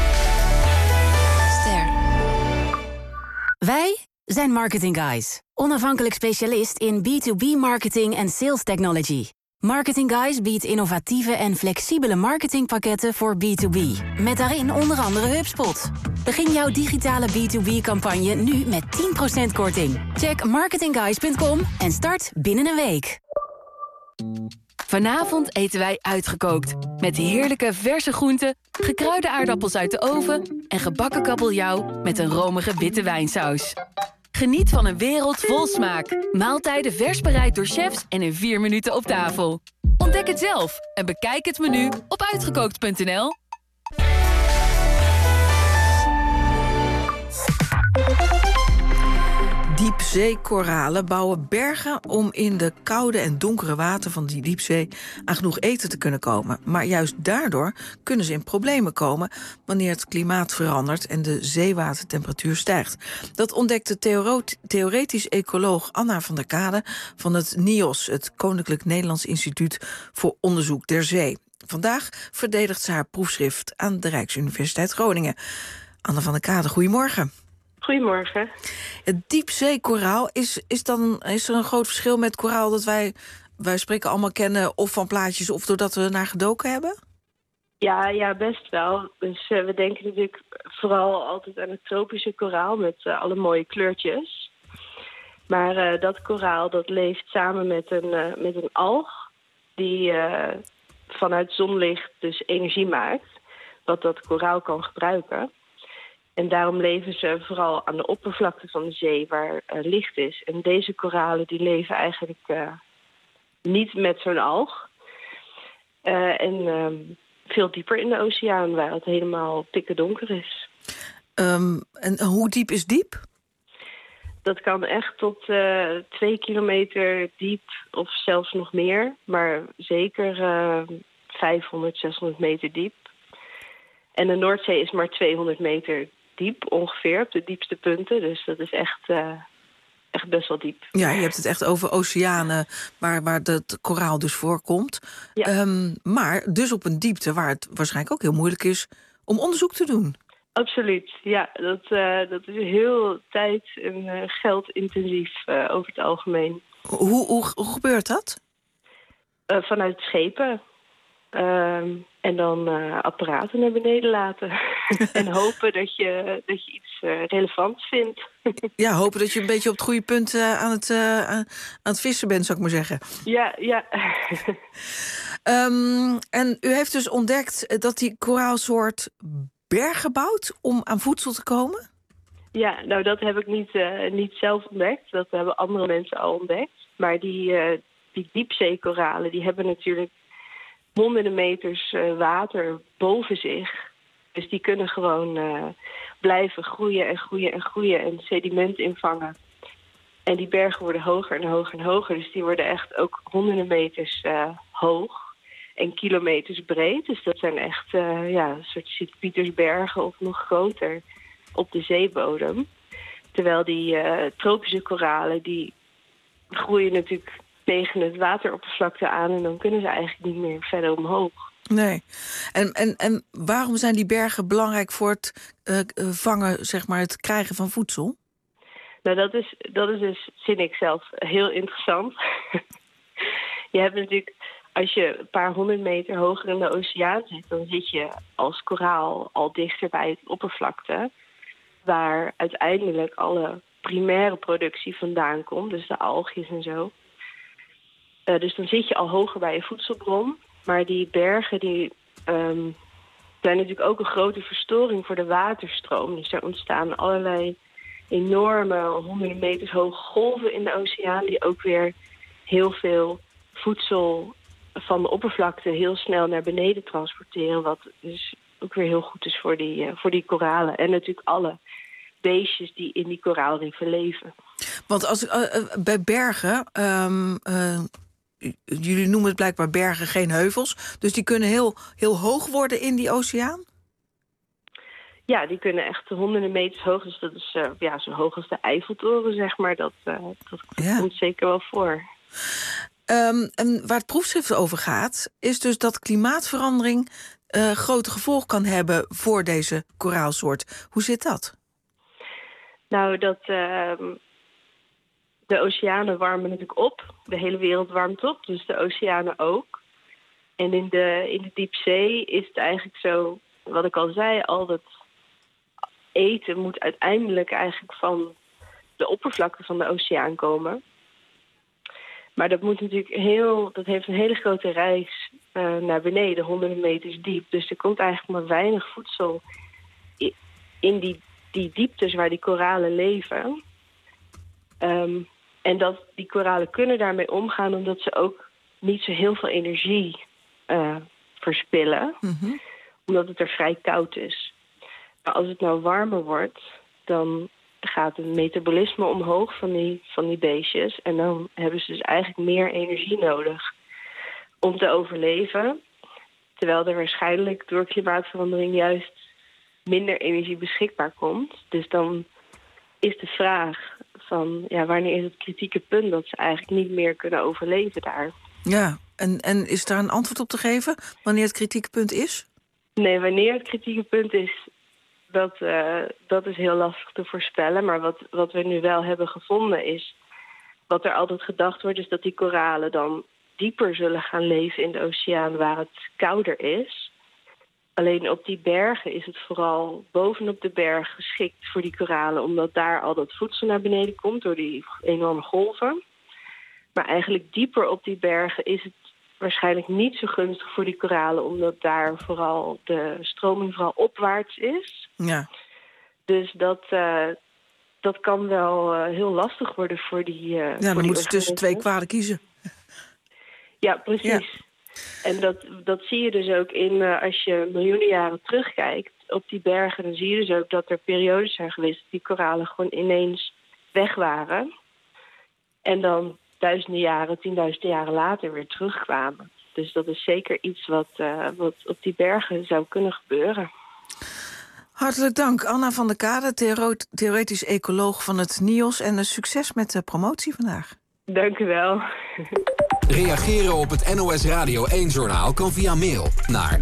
Wij zijn Marketing Guys, onafhankelijk specialist in B2B marketing en sales technology. Marketing Guys biedt innovatieve en flexibele marketingpakketten voor B2B. Met daarin onder andere HubSpot. Begin jouw digitale B2B-campagne nu met 10% korting. Check marketingguys.com en start binnen een week. Vanavond eten wij uitgekookt. Met heerlijke verse groenten, gekruide aardappels uit de oven en gebakken kabeljauw met een romige witte wijnsaus. Geniet van een wereld vol smaak. Maaltijden vers bereid door chefs en in 4 minuten op tafel. Ontdek het zelf en bekijk het menu op uitgekookt.nl. Diepzeekoralen bouwen bergen om in de koude en donkere water van die diepzee aan genoeg eten te kunnen komen. Maar juist daardoor kunnen ze in problemen komen wanneer het klimaat verandert en de zeewatertemperatuur stijgt. Dat ontdekte theoretisch ecoloog Anna van der Kade van het NIOS, het Koninklijk Nederlands Instituut voor Onderzoek der Zee. Vandaag verdedigt ze haar proefschrift aan de Rijksuniversiteit Groningen. Anna van der Kade, goedemorgen. Goedemorgen. Het diepzeekoraal, is er een groot verschil met koraal dat wij spreken allemaal kennen, of van plaatjes of doordat we er naar gedoken hebben? Ja, best wel. Dus we denken natuurlijk vooral altijd aan het tropische koraal met alle mooie kleurtjes. Maar dat koraal dat leeft samen met een alg die vanuit zonlicht dus energie maakt, wat dat koraal kan gebruiken. En daarom leven ze vooral aan de oppervlakte van de zee waar licht is. En deze koralen die leven eigenlijk niet met zo'n alg. En veel dieper in de oceaan waar het helemaal pikkendonker is. En hoe diep is diep? Dat kan echt tot 2 kilometer diep of zelfs nog meer. Maar zeker 500, 600 meter diep. En de Noordzee is maar 200 meter diep ongeveer, op de diepste punten. Dus dat is echt best wel diep. Ja, je hebt het echt over oceanen waar het koraal dus voorkomt. Ja. Maar dus op een diepte waar het waarschijnlijk ook heel moeilijk is om onderzoek te doen. Absoluut, ja. Dat is heel tijd- en geldintensief over het algemeen. Hoe gebeurt dat? Vanuit schepen. En dan apparaten naar beneden laten. En hopen dat je iets relevants vindt. Ja, hopen dat je een beetje op het goede punt aan het vissen bent, zou ik maar zeggen. Ja. En u heeft dus ontdekt dat die koraalsoort bergen bouwt om aan voedsel te komen? Ja, nou dat heb ik niet zelf ontdekt. Dat hebben andere mensen al ontdekt. Maar die diepzeekoralen die hebben natuurlijk honderden meters water boven zich. Dus die kunnen gewoon blijven groeien en groeien en groeien en sediment invangen. En die bergen worden hoger en hoger en hoger. Dus die worden echt ook honderden meters hoog en kilometers breed. Dus dat zijn echt een soort Sint-Pietersbergen of nog groter op de zeebodem. Terwijl die tropische koralen, die groeien natuurlijk tegen het wateroppervlakte aan en dan kunnen ze eigenlijk niet meer verder omhoog. Nee. En waarom zijn die bergen belangrijk voor het vangen, zeg maar, het krijgen van voedsel? Nou, dat is dus, vind ik zelf, heel interessant. Je hebt natuurlijk, als je een paar 100 meter hoger in de oceaan zit, dan zit je als koraal al dichter bij het oppervlakte, waar uiteindelijk alle primaire productie vandaan komt, dus de algjes en zo. Dus dan zit je al hoger bij je voedselbron. Maar die bergen die zijn natuurlijk ook een grote verstoring voor de waterstroom. Dus er ontstaan allerlei enorme, honderden meters hoge golven in de oceaan, die ook weer heel veel voedsel van de oppervlakte heel snel naar beneden transporteren. Wat dus ook weer heel goed is voor die koralen. En natuurlijk alle beestjes die in die koraalriffen leven. Want als bij bergen, jullie noemen het blijkbaar bergen, geen heuvels, dus die kunnen heel hoog worden in die oceaan? Ja, die kunnen echt honderden meters hoog. Dus dat is zo hoog als de Eiffeltoren, zeg maar. Dat komt zeker wel voor. En waar het proefschrift over gaat, is dus dat klimaatverandering grote gevolgen kan hebben voor deze koraalsoort. Hoe zit dat? Nou, de oceanen warmen natuurlijk op. De hele wereld warmt op, dus de oceanen ook. En in de diepzee is het eigenlijk zo, wat ik al zei, al dat eten moet uiteindelijk eigenlijk van de oppervlakte van de oceaan komen. Maar dat moet natuurlijk dat heeft een hele grote reis naar beneden, honderden meters diep. Dus er komt eigenlijk maar weinig voedsel in die dieptes waar die koralen leven. En die koralen kunnen daarmee omgaan omdat ze ook niet zo heel veel energie verspillen. Mm-hmm. Omdat het er vrij koud is. Maar als het nou warmer wordt, dan gaat het metabolisme omhoog van die beestjes. En dan hebben ze dus eigenlijk meer energie nodig om te overleven. Terwijl er waarschijnlijk door klimaatverandering juist minder energie beschikbaar komt. Dus dan is de vraag van, wanneer is het kritieke punt dat ze eigenlijk niet meer kunnen overleven daar? Ja, en is daar een antwoord op te geven wanneer het kritieke punt is? Nee, wanneer het kritieke punt is, dat is heel lastig te voorspellen. Maar wat we nu wel hebben gevonden is, wat er altijd gedacht wordt, is dat die koralen dan dieper zullen gaan leven in de oceaan waar het kouder is. Alleen op die bergen is het vooral bovenop de berg geschikt voor die koralen, omdat daar al dat voedsel naar beneden komt door die enorme golven. Maar eigenlijk dieper op die bergen is het waarschijnlijk niet zo gunstig voor die koralen, omdat daar vooral de stroming vooral opwaarts is. Ja. Dus dat kan wel heel lastig worden voor die dan moeten ze tussen twee kwaden kiezen. Ja, precies. Ja. En dat zie je dus ook als je miljoenen jaren terugkijkt op die bergen, dan zie je dus ook dat er periodes zijn geweest dat die koralen gewoon ineens weg waren. En dan duizenden jaren, 10.000 jaren later weer terugkwamen. Dus dat is zeker iets wat op die bergen zou kunnen gebeuren. Hartelijk dank, Anna van der Kade, theoretisch ecoloog van het NIOS. En succes met de promotie vandaag. Dank u wel. Reageren op het NOS Radio 1-journaal kan via mail naar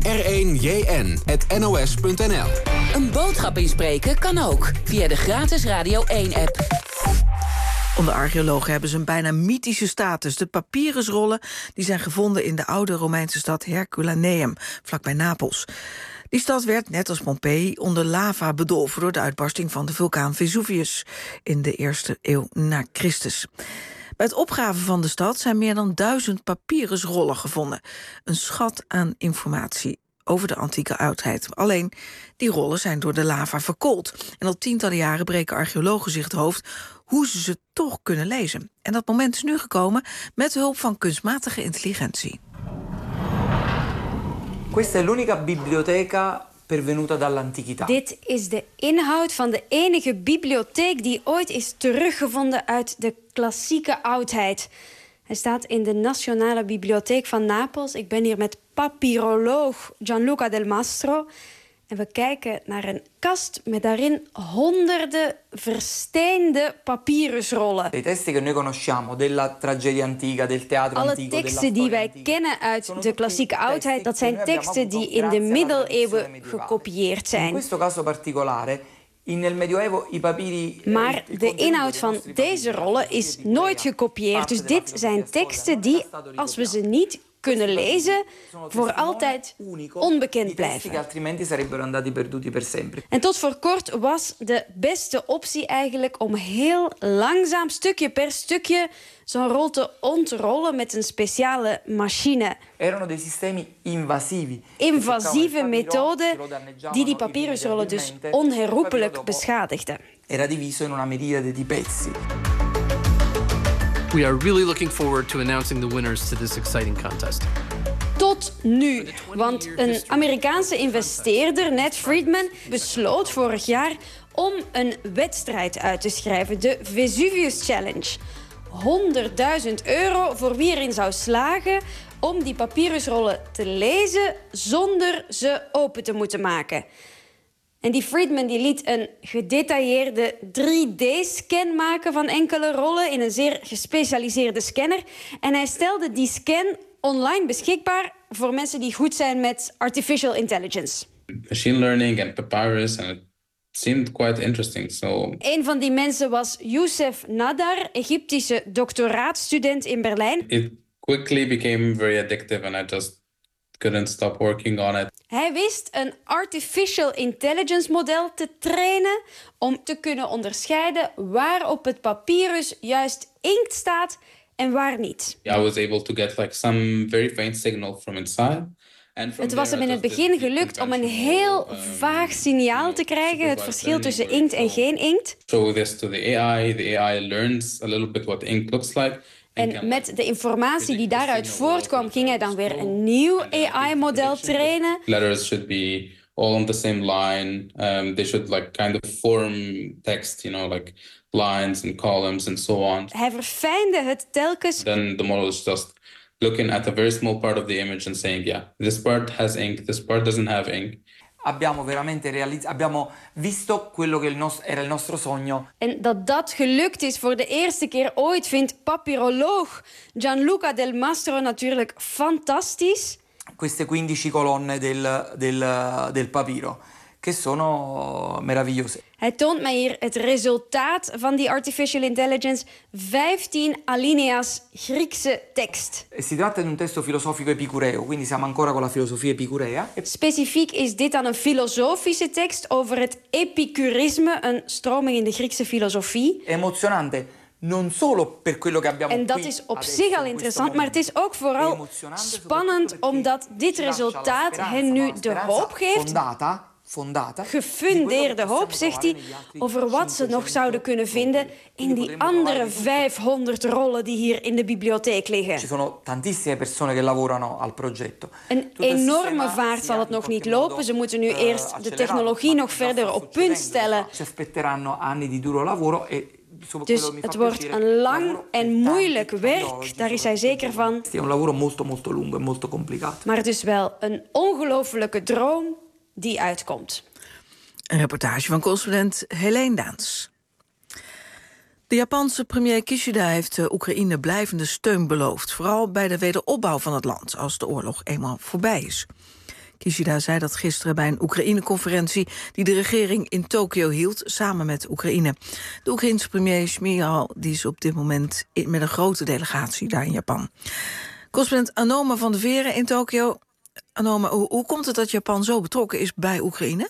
r1jn@nos.nl. Een boodschap inspreken kan ook via de gratis Radio 1-app. Onder archeologen hebben ze een bijna mythische status. De papyrusrollen die zijn gevonden in de oude Romeinse stad Herculaneum, vlakbij Napels. Die stad werd, net als Pompeji, onder lava bedolven door de uitbarsting van de vulkaan Vesuvius in de 1e eeuw na Christus. Bij het opgraven van de stad zijn meer dan 1000 papyrusrollen gevonden. Een schat aan informatie over de antieke oudheid. Alleen, die rollen zijn door de lava verkoold. En al tientallen jaren breken archeologen zich het hoofd hoe ze toch kunnen lezen. En dat moment is nu gekomen met hulp van kunstmatige intelligentie. Questa è l'unica biblioteca pervenuta dall'antichità. Dit is de inhoud van de enige bibliotheek die ooit is teruggevonden uit de klassieke oudheid. Hij staat in de Nationale Bibliotheek van Napels. Ik ben hier met papyroloog Gianluca Del Mastro. En we kijken naar een kast met daarin honderden versteende papyrusrollen. I testi che noi conosciamo della tragedia antica, del teatro Alle antico, teksten die wij kennen uit de klassieke oudheid, dat zijn teksten die in de middeleeuwen gekopieerd zijn. In questo caso particolare, nel Medioevo i papiri. Maar de inhoud van deze rollen is nooit gekopieerd. Dus dit zijn teksten die, als we ze niet kunnen lezen, voor altijd onbekend blijven. Altrimenti sarebbero andati perduti per sempre. En tot voor kort was de beste optie eigenlijk om heel langzaam, stukje per stukje, zo'n rol te ontrollen met een speciale machine. Erano dei sistemi invasivi. Invasieve methoden die papyrusrollen dus onherroepelijk beschadigden. Era diviso in una miriade di pezzi. We are really looking forward to announcing the winners to this exciting contest. Tot nu, want een Amerikaanse investeerder, Ned Friedman, besloot vorig jaar om een wedstrijd uit te schrijven, de Vesuvius Challenge. €100.000 voor wie erin zou slagen om die papyrusrollen te lezen zonder ze open te moeten maken. En die Friedman die liet een gedetailleerde 3D-scan maken van enkele rollen in een zeer gespecialiseerde scanner. En hij stelde die scan online beschikbaar voor mensen die goed zijn met artificial intelligence. Machine learning and papyrus, and it seemed quite interesting. So een van die mensen was Youssef Nadar, Egyptische doctoraatstudent in Berlijn. It quickly became very addictive and I just couldn't stop working on it. Hij wist een artificial intelligence model te trainen om te kunnen onderscheiden waar op het papyrus juist inkt staat en waar niet. I was able to get like some very faint signal from inside. Het was hem in het begin gelukt om een heel vaag signaal te krijgen, het verschil tussen inkt en geen inkt. Show this to the AI. The AI learns a little bit what ink looks like. En met de informatie die daaruit voortkwam, ging hij dan weer een nieuw AI-model trainen. Letters should be all on the same line. They should like kind of form text, you know, like lines and columns and so on. Hij verfijnde het telkens. Then the model is just looking at a very small part of the image and saying, yeah, this part has ink, this part doesn't have ink. Abbiamo visto quello che era il nostro sogno. En dat gelukt is voor de eerste keer ooit, vindt papyroloog Gianluca Del Mastro natuurlijk fantastisch. Queste 15 colonne del papiro, che sono meravigliose. Hij toont mij hier het resultaat van die artificial intelligence. 15 alinea's Griekse tekst. Si tratta di un testo filosofico epicureo, quindi siamo ancora con la filosofia epicurea. Specifiek is dit dan een filosofische tekst over het epicurisme, een stroming in de Griekse filosofie. Emozionante. Non solo per quello che abbiamo en dat is op zich al interessant, maar het is ook vooral spannend omdat dit resultaat hen nu de hoop geeft. Gefundeerde hoop, zegt hij, over wat ze nog zouden kunnen vinden in die andere 500 rollen die hier in de bibliotheek liggen. Ci sono tantissime persone che lavorano al progetto. Een enorme vaart zal het nog niet lopen. Ze moeten nu eerst de technologie nog verder op punt stellen. Ci aspetteranno anni di duro lavoro e dus het wordt een lang en moeilijk werk, daar is hij zeker van. Het is een lavoro molto lungo en molto complicato. Maar het is wel een ongelofelijke droom die uitkomt. Een reportage van correspondent Helene Daans. De Japanse premier Kishida heeft Oekraïne blijvende steun beloofd, vooral bij de wederopbouw van het land als de oorlog eenmaal voorbij is. Kishida zei dat gisteren bij een Oekraïne-conferentie die de regering in Tokio hield, samen met Oekraïne. De Oekraïense premier Shmyhal die is op dit moment met een grote delegatie daar in Japan. Correspondent Anoma van de Veren in Tokio. Anoma, hoe komt het dat Japan zo betrokken is bij Oekraïne?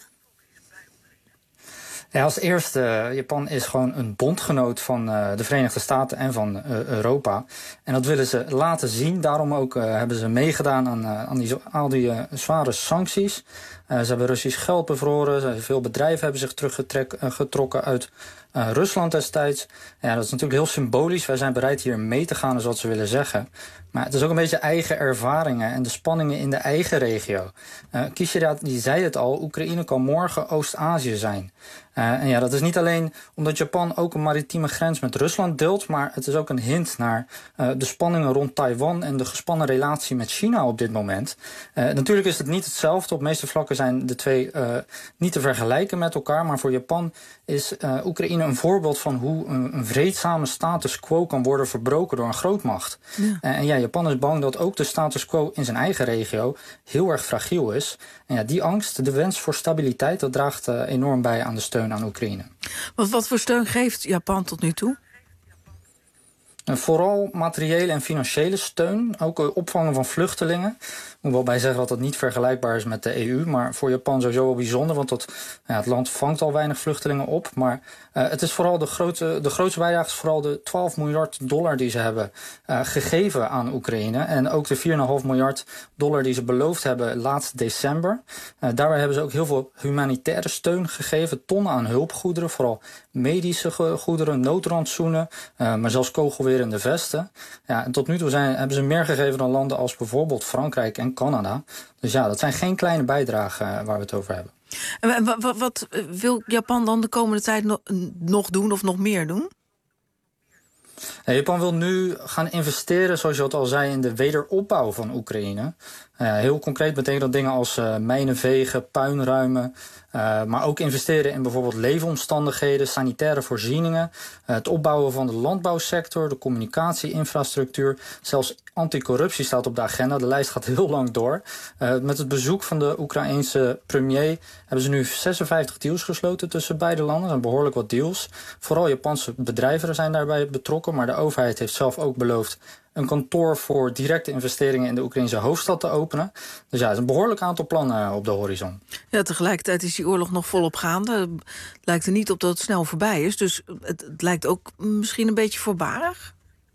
Ja, als eerste, Japan is gewoon een bondgenoot van de Verenigde Staten en van Europa. En dat willen ze laten zien. Daarom ook hebben ze meegedaan aan al die zware sancties. Ze hebben Russisch geld bevroren. Veel bedrijven hebben zich teruggetrokken uit Rusland destijds. Ja, dat is natuurlijk heel symbolisch. Wij zijn bereid hier mee te gaan, is wat ze willen zeggen. Maar het is ook een beetje eigen ervaringen en de spanningen in de eigen regio. Kishida die zei het al, Oekraïne kan morgen Oost-Azië zijn. En ja, dat is niet alleen omdat Japan ook een maritieme grens met Rusland deelt, maar het is ook een hint naar de spanningen rond Taiwan en de gespannen relatie met China op dit moment. Natuurlijk is het niet hetzelfde. Op de meeste vlakken zijn de twee niet te vergelijken met elkaar. Maar voor Japan is Oekraïne een voorbeeld van hoe een vreedzame status quo kan worden verbroken door een grootmacht. Ja. En Japan is bang dat ook de status quo in zijn eigen regio heel erg fragiel is. En die angst, de wens voor stabiliteit, dat draagt enorm bij aan de steun aan Oekraïne. Wat voor steun geeft Japan tot nu toe? Vooral materiële en financiële steun, ook opvangen van vluchtelingen. Ik moet wel bij zeggen dat dat niet vergelijkbaar is met de EU, maar voor Japan sowieso wel bijzonder, want het land vangt al weinig vluchtelingen op. Maar het is vooral de grootste bijdrage is vooral de $12 miljard die ze hebben gegeven aan Oekraïne. En ook de $4,5 miljard die ze beloofd hebben laatst december. Daarbij hebben ze ook heel veel humanitaire steun gegeven, tonnen aan hulpgoederen, vooral medische goederen, noodrantsoenen, maar zelfs kogelwerende vesten. Ja, en tot nu toe hebben ze meer gegeven dan landen als bijvoorbeeld Frankrijk en Canada. Dus dat zijn geen kleine bijdragen waar we het over hebben. En wat wil Japan dan de komende tijd nog doen of nog meer doen? Japan wil nu gaan investeren, zoals je het al zei, in de wederopbouw van Oekraïne. Heel concreet betekent dat dingen als mijnen vegen, puinruimen, maar ook investeren in bijvoorbeeld leefomstandigheden, sanitaire voorzieningen, het opbouwen van de landbouwsector, de communicatieinfrastructuur, zelfs anticorruptie staat op de agenda. De lijst gaat heel lang door. Met het bezoek van de Oekraïense premier hebben ze nu 56 deals gesloten tussen beide landen. Dat zijn behoorlijk wat deals. Vooral Japanse bedrijven zijn daarbij betrokken, maar de overheid heeft zelf ook beloofd een kantoor voor directe investeringen in de Oekraïnse hoofdstad te openen. Dus het is een behoorlijk aantal plannen op de horizon. Ja, tegelijkertijd is die oorlog nog volop gaande. Het lijkt er niet op dat het snel voorbij is. Dus het lijkt ook misschien een beetje voorbarig.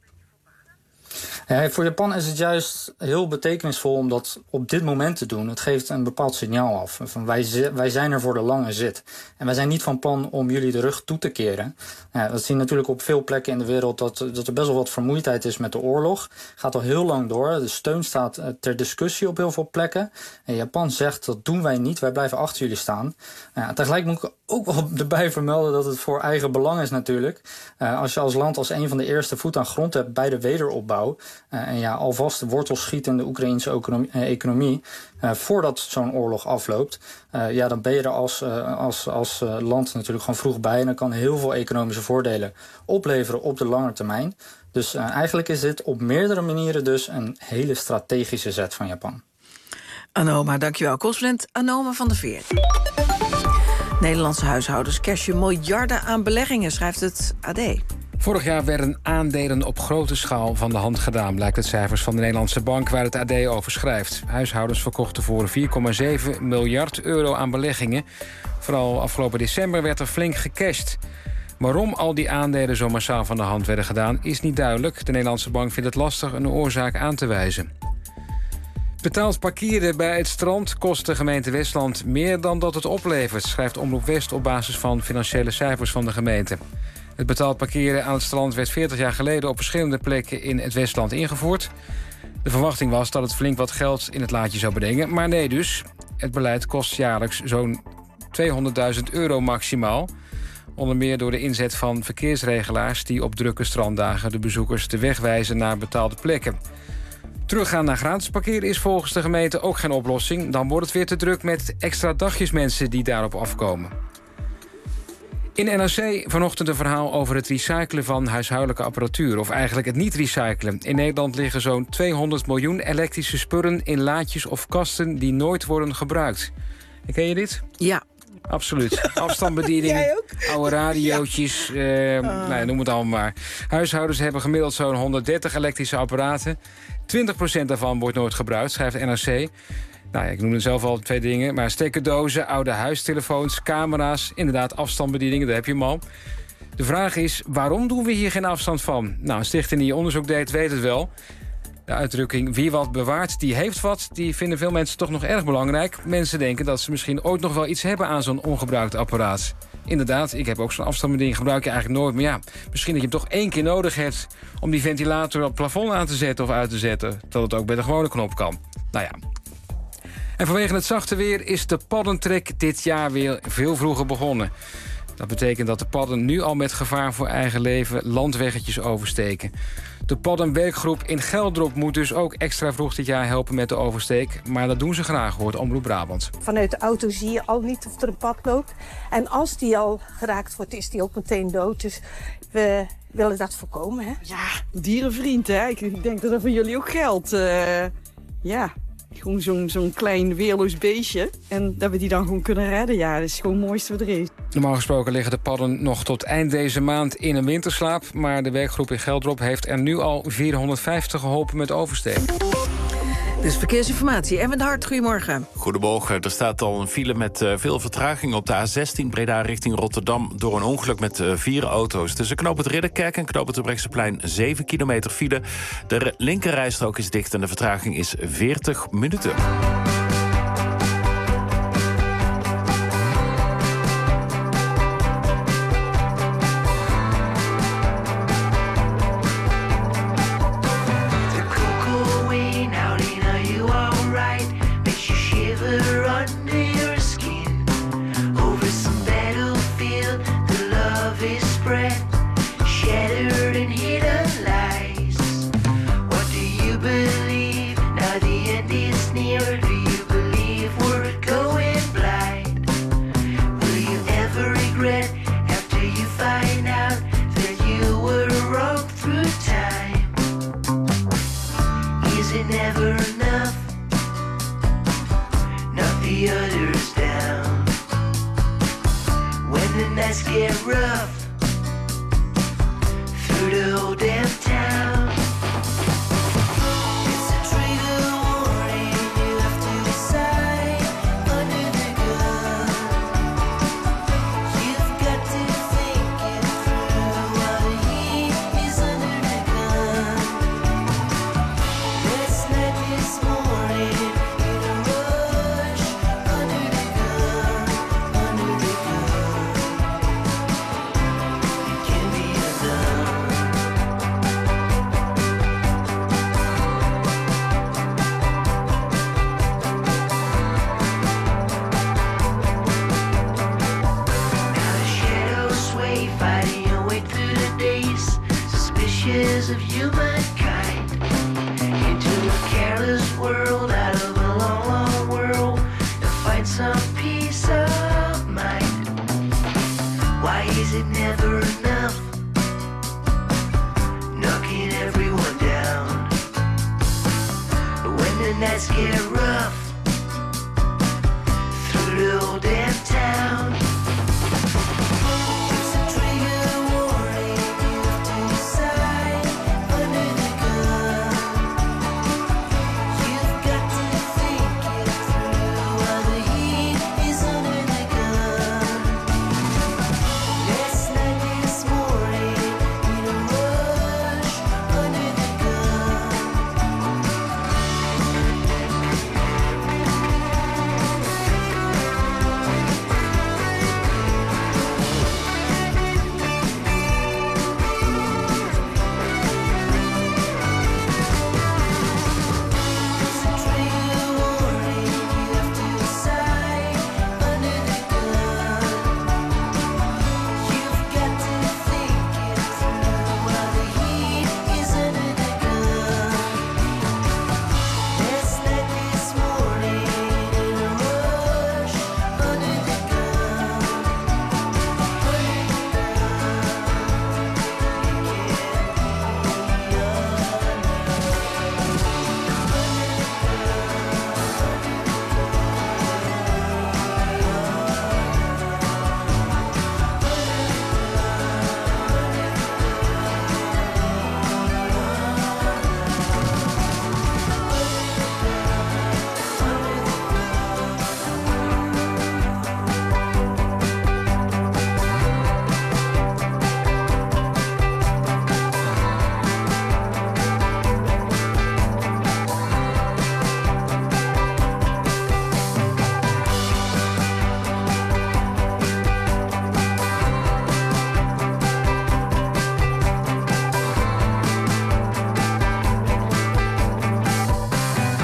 Voor Japan is het juist heel betekenisvol om dat op dit moment te doen. Het geeft een bepaald signaal af. Van wij zijn er voor de lange zit. En wij zijn niet van plan om jullie de rug toe te keren. We zien natuurlijk op veel plekken in de wereld dat er best wel wat vermoeidheid is met de oorlog. Gaat al heel lang door. De steun staat ter discussie op heel veel plekken. En Japan zegt, dat doen wij niet. Wij blijven achter jullie staan. Tegelijk moet ik ook wel erbij vermelden dat het voor eigen belang is natuurlijk. Als je als land als een van de eerste voet aan grond hebt bij de wederopbouw, en alvast wortels schiet in de Oekraïnse economie, voordat zo'n oorlog afloopt, dan ben je er als land natuurlijk gewoon vroeg bij. En dan kan heel veel economische voordelen opleveren op de lange termijn. Dus eigenlijk is dit op meerdere manieren dus een hele strategische zet van Japan. Anoma, dankjewel. Correspondent Anoma van der Veer. Nederlandse huishoudens cashen miljarden aan beleggingen, schrijft het AD. Vorig jaar werden aandelen op grote schaal van de hand gedaan, blijkt uit cijfers van de Nederlandse Bank waar het AD over schrijft. Huishoudens verkochten voor €4,7 miljard aan beleggingen. Vooral afgelopen december werd er flink gecashed. Waarom al die aandelen zo massaal van de hand werden gedaan is niet duidelijk. De Nederlandse Bank vindt het lastig een oorzaak aan te wijzen. Betaald parkeren bij het strand kost de gemeente Westland meer dan dat het oplevert, schrijft Omroep West op basis van financiële cijfers van de gemeente. Het betaald parkeren aan het strand werd 40 jaar geleden op verschillende plekken in het Westland ingevoerd. De verwachting was dat het flink wat geld in het laadje zou brengen, maar nee dus. Het beleid kost jaarlijks zo'n €200.000 maximaal. Onder meer door de inzet van verkeersregelaars die op drukke stranddagen de bezoekers de weg wijzen naar betaalde plekken. Teruggaan naar gratis parkeren is volgens de gemeente ook geen oplossing. Dan wordt het weer te druk met extra dagjes mensen die daarop afkomen. In NRC vanochtend een verhaal over het recyclen van huishoudelijke apparatuur. Of eigenlijk het niet recyclen. In Nederland liggen zo'n 200 miljoen elektrische spullen in laadjes of kasten die nooit worden gebruikt. Ken je dit? Ja. Absoluut. Afstandsbedieningen, oude radiootjes, noem het allemaal maar. Huishoudens hebben gemiddeld zo'n 130 elektrische apparaten. 20% daarvan wordt nooit gebruikt, schrijft NRC. Ik noemde zelf al 2 dingen, maar stekkerdozen, oude huistelefoons, camera's, inderdaad afstandsbedieningen, daar heb je hem al. De vraag is, waarom doen we hier geen afstand van? Een stichting die onderzoek deed, weet het wel. De uitdrukking wie wat bewaart, die heeft wat, die vinden veel mensen toch nog erg belangrijk. Mensen denken dat ze misschien ooit nog wel iets hebben aan zo'n ongebruikt apparaat. Inderdaad, ik heb ook zo'n afstandsbediening, gebruik je eigenlijk nooit. Maar misschien dat je hem toch 1 keer nodig hebt om die ventilator op het plafond aan te zetten of uit te zetten. Dat het ook bij de gewone knop kan. En vanwege het zachte weer is de paddentrek dit jaar weer veel vroeger begonnen. Dat betekent dat de padden nu al met gevaar voor eigen leven landweggetjes oversteken. De Padden-werkgroep in Geldrop moet dus ook extra vroeg dit jaar helpen met de oversteek. Maar dat doen ze graag, hoort Omroep Brabant. Vanuit de auto zie je al niet of er een pad loopt. En als die al geraakt wordt, is die ook meteen dood. Dus we willen dat voorkomen, hè? Ja, dierenvriend, hè? Ik denk dat dat voor jullie ook geldt. Ja, gewoon zo'n klein weerloos beestje. En dat we die dan gewoon kunnen redden, ja, dat is gewoon het mooiste wat er is. Normaal gesproken liggen de padden nog tot eind deze maand in een winterslaap. Maar de werkgroep in Geldrop heeft er nu al 450 geholpen met oversteek. Dus verkeersinformatie. Erwin de Hart, goedemorgen. Goedemorgen. Er staat al een file met veel vertraging op de A16 Breda richting Rotterdam door een ongeluk met 4 auto's. Tussen knoop het Ridderkerk en knoop het Terbrechtseplein 7 kilometer file. De linkerrijstrook is dicht en de vertraging is 40 minuten.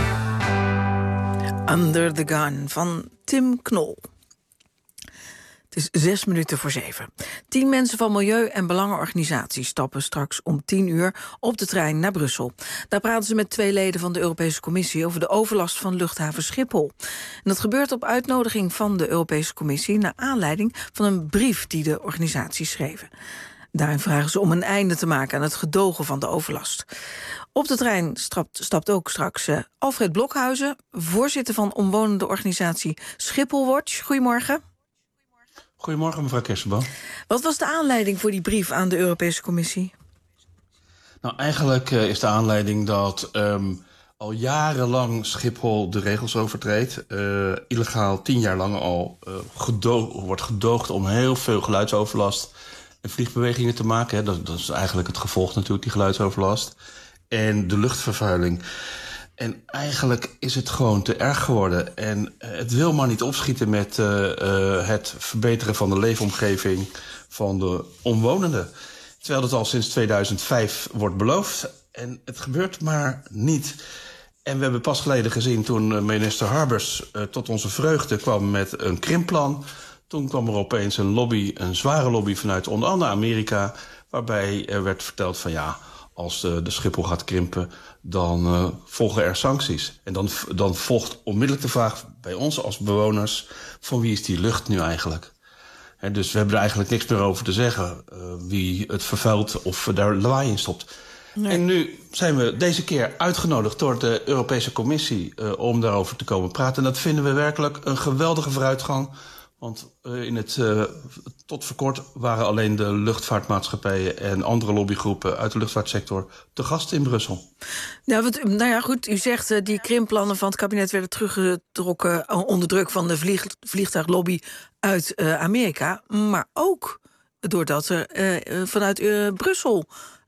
Under the Gun van Tim Knol. Het Het is 6:06. 10 mensen van milieu- en belangenorganisaties stappen straks om 10:00 op de trein naar Brussel. Daar praten ze met 2 leden van de Europese Commissie over de overlast van luchthaven Schiphol. En dat gebeurt op uitnodiging van de Europese Commissie naar aanleiding van een brief die de organisaties schreven. Daarin vragen ze om een einde te maken aan het gedogen van de overlast. Op de trein stapt ook straks Alfred Blokhuizen, voorzitter van omwonende organisatie Schipholwatch. Goedemorgen. Goedemorgen, mevrouw Kersenboom. Wat was de aanleiding voor die brief aan de Europese Commissie? Nou, eigenlijk is de aanleiding dat al jarenlang Schiphol de regels overtreedt. Illegaal 10 jaar lang al wordt gedoogd om heel veel geluidsoverlast en vliegbewegingen te maken. Hè. Dat is eigenlijk het gevolg natuurlijk, die geluidsoverlast. En de luchtvervuiling. En eigenlijk is het gewoon te erg geworden. En het wil maar niet opschieten met het verbeteren van de leefomgeving van de omwonenden. Terwijl het al sinds 2005 wordt beloofd. En het gebeurt maar niet. En we hebben pas geleden gezien toen minister Harbers tot onze vreugde kwam met een krimpplan. Toen kwam er opeens een zware lobby vanuit onder andere Amerika, waarbij er werd verteld van ja, als de Schiphol gaat krimpen, dan volgen er sancties. En dan volgt onmiddellijk de vraag bij ons als bewoners, van wie is die lucht nu eigenlijk? He, dus we hebben er eigenlijk niks meer over te zeggen, wie het vervuilt of daar lawaai in stopt. Nee. En nu zijn we deze keer uitgenodigd door de Europese Commissie om daarover te komen praten. En dat vinden we werkelijk een geweldige vooruitgang. Want tot voor kort waren alleen de luchtvaartmaatschappijen en andere lobbygroepen uit de luchtvaartsector te gast in Brussel. Ja, goed, u zegt die krimpplannen van het kabinet werden teruggetrokken onder druk van de vliegtuiglobby uit Amerika. Maar ook doordat er vanuit Brussel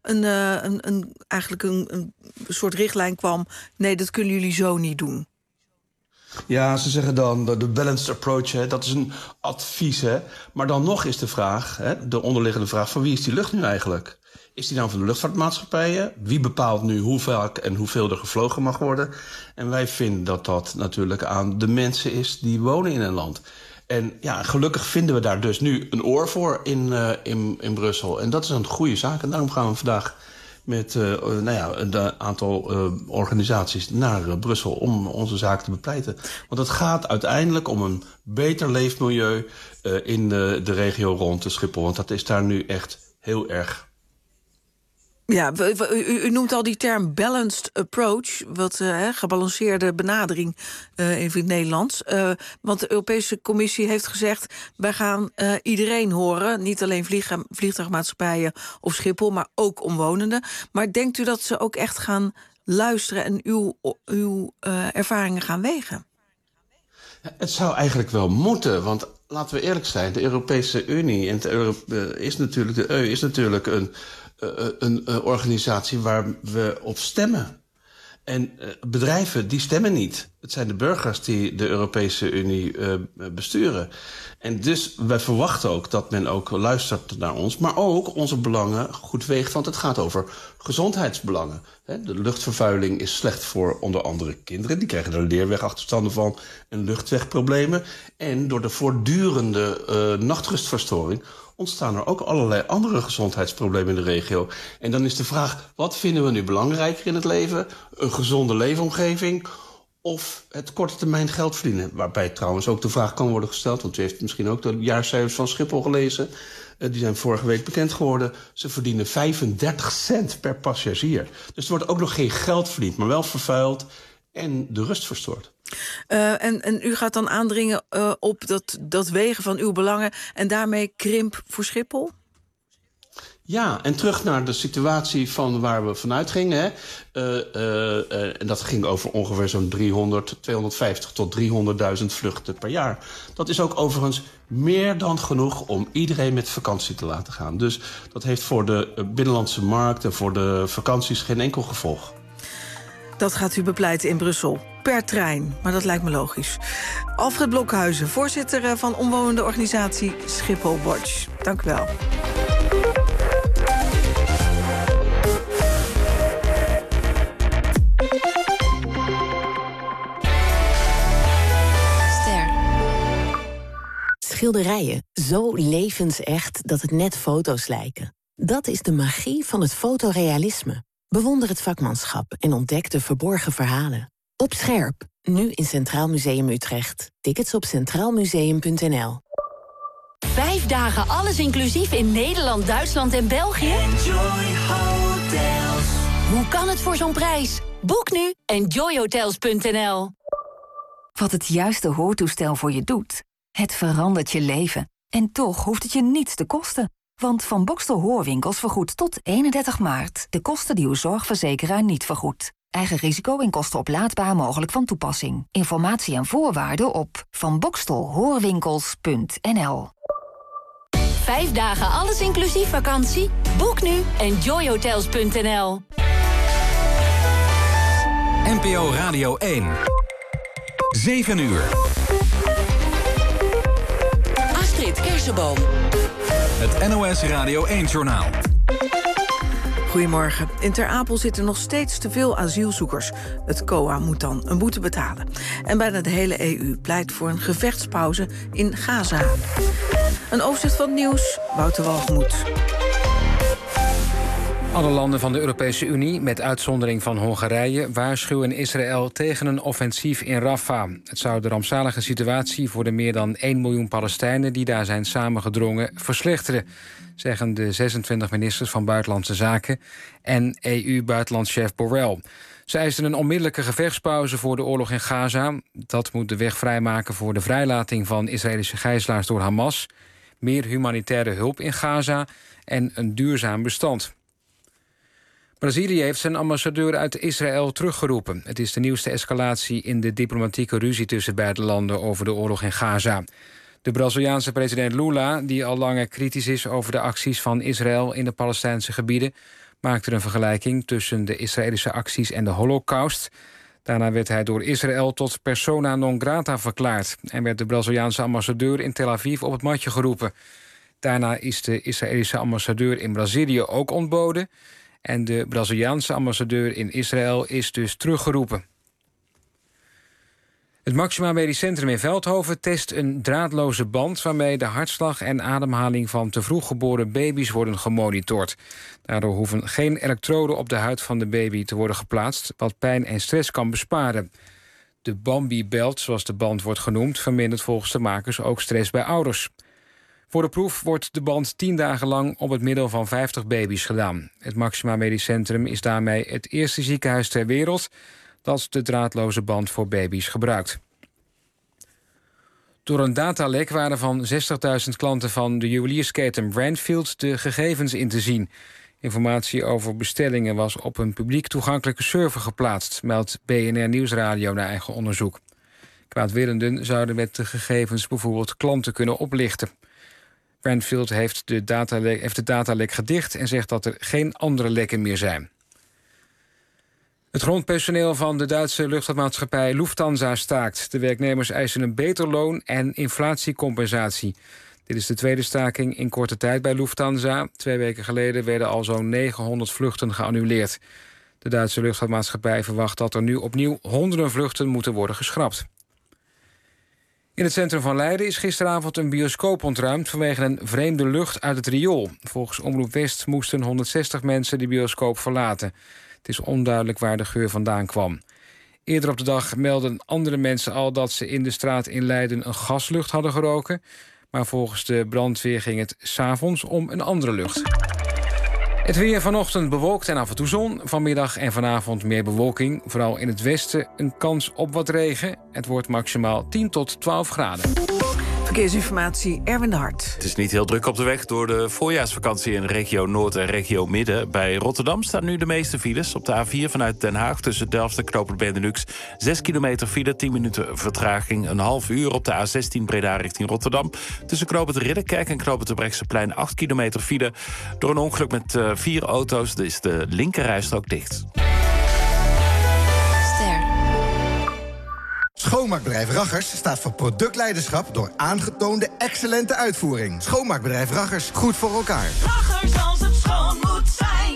eigenlijk een soort richtlijn kwam. Nee, dat kunnen jullie zo niet doen. Ja, ze zeggen dan de balanced approach, hè, dat is een advies. Hè. Maar dan nog is de vraag, hè, de onderliggende vraag, van wie is die lucht nu eigenlijk? Is die nou van de luchtvaartmaatschappijen? Wie bepaalt nu hoe vaak en hoeveel er gevlogen mag worden? En wij vinden dat dat natuurlijk aan de mensen is die wonen in een land. En ja, gelukkig vinden we daar dus nu een oor voor in Brussel. En dat is een goede zaak. En daarom gaan we vandaag met een aantal organisaties naar Brussel om onze zaak te bepleiten. Want het gaat uiteindelijk om een beter leefmilieu in de regio rond de Schiphol. Want dat is daar nu echt heel erg. Ja, u noemt al die term balanced approach, wat gebalanceerde benadering in het Nederlands. Want de Europese Commissie heeft gezegd, wij gaan iedereen horen, niet alleen vliegtuigmaatschappijen of Schiphol, maar ook omwonenden. Maar denkt u dat ze ook echt gaan luisteren en uw ervaringen gaan wegen? Het zou eigenlijk wel moeten, want laten we eerlijk zijn, de Europese Unie en de EU is natuurlijk een organisatie waar we op stemmen. En bedrijven, die stemmen niet. Het zijn de burgers die de Europese Unie besturen. En dus wij verwachten ook dat men ook luistert naar ons, maar ook onze belangen goed weegt, want het gaat over gezondheidsbelangen. De luchtvervuiling is slecht voor onder andere kinderen. Die krijgen er leerwegachterstanden van en luchtwegproblemen. En door de voortdurende nachtrustverstoring ontstaan er ook allerlei andere gezondheidsproblemen in de regio. En dan is de vraag, wat vinden we nu belangrijker in het leven? Een gezonde leefomgeving of het korte termijn geld verdienen? Waarbij trouwens ook de vraag kan worden gesteld, want u heeft misschien ook de jaarcijfers van Schiphol gelezen. Die zijn vorige week bekend geworden. Ze verdienen 35 cent per passagier. Dus er wordt ook nog geen geld verdiend, maar wel vervuild en de rust verstoord. En u gaat dan aandringen op dat wegen van uw belangen en daarmee krimp voor Schiphol? Ja, en terug naar de situatie van waar we vanuit gingen. Hè. En dat ging over ongeveer zo'n 250 tot 300.000 vluchten per jaar. Dat is ook overigens meer dan genoeg om iedereen met vakantie te laten gaan. Dus dat heeft voor de binnenlandse markt en voor de vakanties geen enkel gevolg. Dat gaat u bepleiten in Brussel. Per trein, maar dat lijkt me logisch. Alfred Blokhuizen, voorzitter van omwonende organisatie Schipholwatch. Dank u wel. Schilderijen, zo levensecht dat het net foto's lijken. Dat is de magie van het fotorealisme. Bewonder het vakmanschap en ontdek de verborgen verhalen. Op scherp, nu in Centraal Museum Utrecht. Tickets op centraalmuseum.nl. 5 dagen alles inclusief in Nederland, Duitsland en België? Enjoy Hotels. Hoe kan het voor zo'n prijs? Boek nu enjoyhotels.nl. Wat het juiste hoortoestel voor je doet, het verandert je leven. En toch hoeft het je niets te kosten. Want Van Boxtel Hoorwinkels vergoedt tot 31 maart... de kosten die uw zorgverzekeraar niet vergoedt. Eigen risico en kosten oplaadbaar mogelijk van toepassing. Informatie en voorwaarden op vanboxtelhoorwinkels.nl. 5 dagen alles inclusief vakantie? Boek nu enjoyhotels.nl. NPO Radio 1. 7 uur. Astrid Kersenboom. Het NOS Radio 1-journaal. Goedemorgen. In Ter Apel zitten nog steeds te veel asielzoekers. Het COA moet dan een boete betalen. En bijna de hele EU pleit voor een gevechtspauze in Gaza. Een overzicht van het nieuws, Wouter Walgemoed. Alle landen van de Europese Unie, met uitzondering van Hongarije, waarschuwen Israël tegen een offensief in Rafah. Het zou de rampzalige situatie voor de meer dan 1 miljoen Palestijnen die daar zijn samengedrongen verslechteren, zeggen de 26 ministers van Buitenlandse Zaken en EU-buitenlandschef Borrell. Ze eisen een onmiddellijke gevechtspauze voor de oorlog in Gaza. Dat moet de weg vrijmaken voor de vrijlating van Israëlische gijzelaars door Hamas, meer humanitaire hulp in Gaza en een duurzaam bestand. Brazilië heeft zijn ambassadeur uit Israël teruggeroepen. Het is de nieuwste escalatie in de diplomatieke ruzie tussen beide landen over de oorlog in Gaza. De Braziliaanse president Lula, die al langer kritisch is over de acties van Israël in de Palestijnse gebieden, maakte een vergelijking tussen de Israëlische acties en de Holocaust. Daarna werd hij door Israël tot persona non grata verklaard en werd de Braziliaanse ambassadeur in Tel Aviv op het matje geroepen. Daarna is de Israëlische ambassadeur in Brazilië ook ontboden en de Braziliaanse ambassadeur in Israël is dus teruggeroepen. Het Maxima Medisch Centrum in Veldhoven test een draadloze band waarmee de hartslag en ademhaling van te vroeg geboren baby's worden gemonitord. Daardoor hoeven geen elektroden op de huid van de baby te worden geplaatst, wat pijn en stress kan besparen. De Bambi Belt, zoals de band wordt genoemd, vermindert volgens de makers ook stress bij ouders. Voor de proef wordt de band 10 dagen lang op het middel van 50 baby's gedaan. Het Maxima Medisch Centrum is daarmee het eerste ziekenhuis ter wereld dat de draadloze band voor baby's gebruikt. Door een datalek waren van 60.000 klanten van de juweliersketen Brandfield de gegevens in te zien. Informatie over bestellingen was op een publiek toegankelijke server geplaatst, meldt BNR Nieuwsradio naar eigen onderzoek. Kwaadwillenden zouden met de gegevens bijvoorbeeld klanten kunnen oplichten. Brandfield heeft de datalek gedicht en zegt dat er geen andere lekken meer zijn. Het grondpersoneel van de Duitse luchtvaartmaatschappij Lufthansa staakt. De werknemers eisen een beter loon en inflatiecompensatie. Dit is de tweede staking in korte tijd bij Lufthansa. 2 weken geleden werden al zo'n 900 vluchten geannuleerd. De Duitse luchtvaartmaatschappij verwacht dat er nu opnieuw honderden vluchten moeten worden geschrapt. In het centrum van Leiden is gisteravond een bioscoop ontruimd vanwege een vreemde lucht uit het riool. Volgens Omroep West moesten 160 mensen de bioscoop verlaten. Het is onduidelijk waar de geur vandaan kwam. Eerder op de dag meldden andere mensen al dat ze in de straat in Leiden een gaslucht hadden geroken. Maar volgens de brandweer ging het 's avonds om een andere lucht. Het weer vanochtend bewolkt en af en toe zon. Vanmiddag en vanavond meer bewolking. Vooral in het westen een kans op wat regen. Het wordt maximaal 10 tot 12 graden. Verkeersinformatie, Erwin de Hart. Het is niet heel druk op de weg door de voorjaarsvakantie in regio Noord en regio Midden. Bij Rotterdam staan nu de meeste files. Op de A4 vanuit Den Haag tussen Delft en knooppunt Benelux. 6 kilometer file, 10 minuten vertraging. Een half uur op de A16 Breda richting Rotterdam. Tussen knooppunt Ridderkerk en knooppunt Terbrechtseplein 8 kilometer file. Door een ongeluk met 4 auto's is de linkerrijstrook dicht. Schoonmaakbedrijf Raggers staat voor productleiderschap door aangetoonde excellente uitvoering. Schoonmaakbedrijf Raggers, goed voor elkaar. Raggers, als het schoon moet zijn.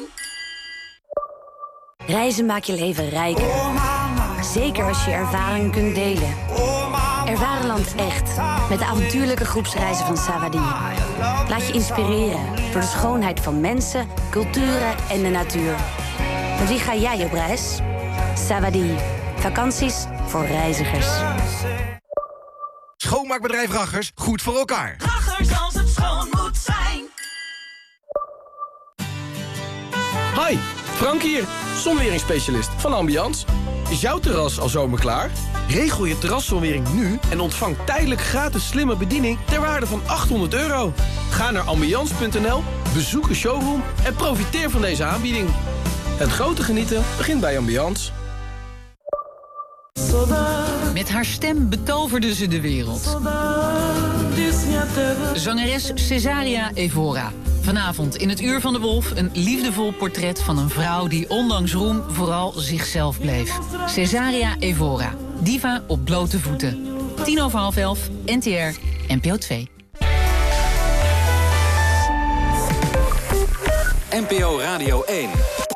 Reizen maakt je leven rijker. Zeker als je ervaring kunt delen. Ervaar het land echt met de avontuurlijke groepsreizen van Savadi. Laat je inspireren door de schoonheid van mensen, culturen en de natuur. Met wie ga jij op reis? Savadi. Vakanties voor reizigers. Schoonmaakbedrijf Raggers, goed voor elkaar. Raggers als het schoon moet zijn. Hi, Frank hier, zonweringsspecialist van Ambiance. Is jouw terras al zomerklaar? Regel je terraszonwering nu en ontvang tijdelijk gratis slimme bediening ter waarde van €800. Ga naar ambiance.nl, bezoek een showroom en profiteer van deze aanbieding. Het grote genieten begint bij Ambiance. Met haar stem betoverde ze de wereld. Zangeres Cesaria Evora. Vanavond in het Uur van de Wolf een liefdevol portret van een vrouw die ondanks roem vooral zichzelf bleef. Cesaria Evora. Diva op blote voeten. 11:10, NTR, NPO 2. NPO Radio 1.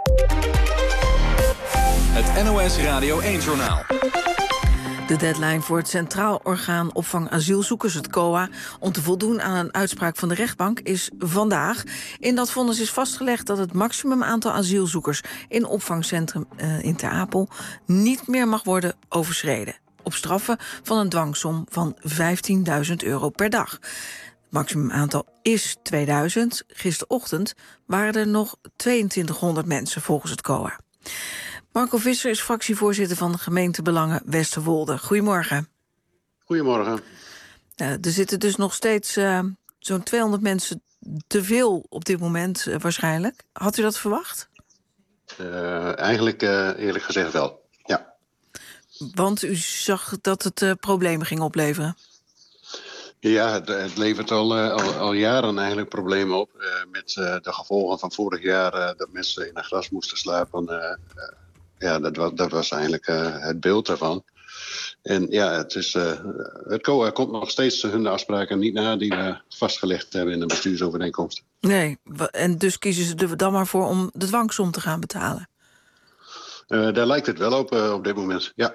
Het NOS Radio 1-journaal. De deadline voor het Centraal Orgaan Opvang Asielzoekers, het COA... om te voldoen aan een uitspraak van de rechtbank is vandaag. In dat vonnis is vastgelegd dat het maximum aantal asielzoekers... in opvangcentrum in Ter Apel niet meer mag worden overschreden. Op straffen van een dwangsom van €15.000 per dag. Het maximum aantal is 2000. Gisterochtend waren er nog 2200 mensen volgens het COA. Marco Visser is fractievoorzitter van de gemeente Belangen Westerwolde. Goedemorgen. Goedemorgen. Er zitten dus nog steeds zo'n 200 mensen te veel op dit moment waarschijnlijk. Had u dat verwacht? Eigenlijk eerlijk gezegd wel, ja. Want u zag dat het problemen ging opleveren? Ja, het levert al jaren eigenlijk problemen op. Met de gevolgen van vorig jaar dat mensen in het gras moesten slapen. Ja, dat was eigenlijk het beeld daarvan. En ja, het COA komt nog steeds hun afspraken niet na die we vastgelegd hebben in de bestuursovereenkomst. Nee, en dus kiezen ze er dan maar voor om de dwangsom te gaan betalen? Daar lijkt het wel op dit moment, ja.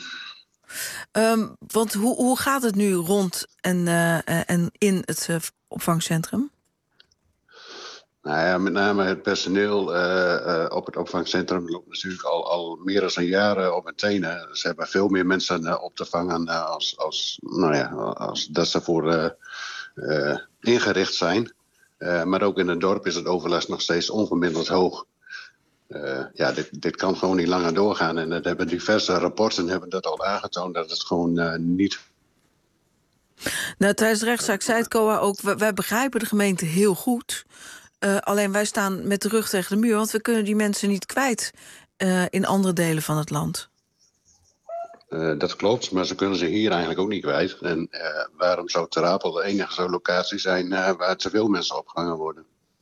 Want hoe gaat het nu rond en in het opvangcentrum? Nou ja, met name het personeel op het opvangcentrum loopt natuurlijk al meer dan een jaar op hun tenen. Ze hebben veel meer mensen op te vangen als dat ze voor ingericht zijn. Maar ook in het dorp is het overlast nog steeds ongemiddeld hoog. Ja, dit kan gewoon niet langer doorgaan. En dat hebben diverse rapporten hebben dat al aangetoond dat het gewoon niet... Nou, tijdens de rechtszaak zei het COA ook, wij begrijpen de gemeente heel goed. Alleen wij staan met de rug tegen de muur, want we kunnen die mensen niet kwijt in andere delen van het land. Dat klopt, maar ze kunnen ze hier eigenlijk ook niet kwijt. En waarom zou Ter Apel de enige locatie zijn waar te veel mensen opgehangen worden?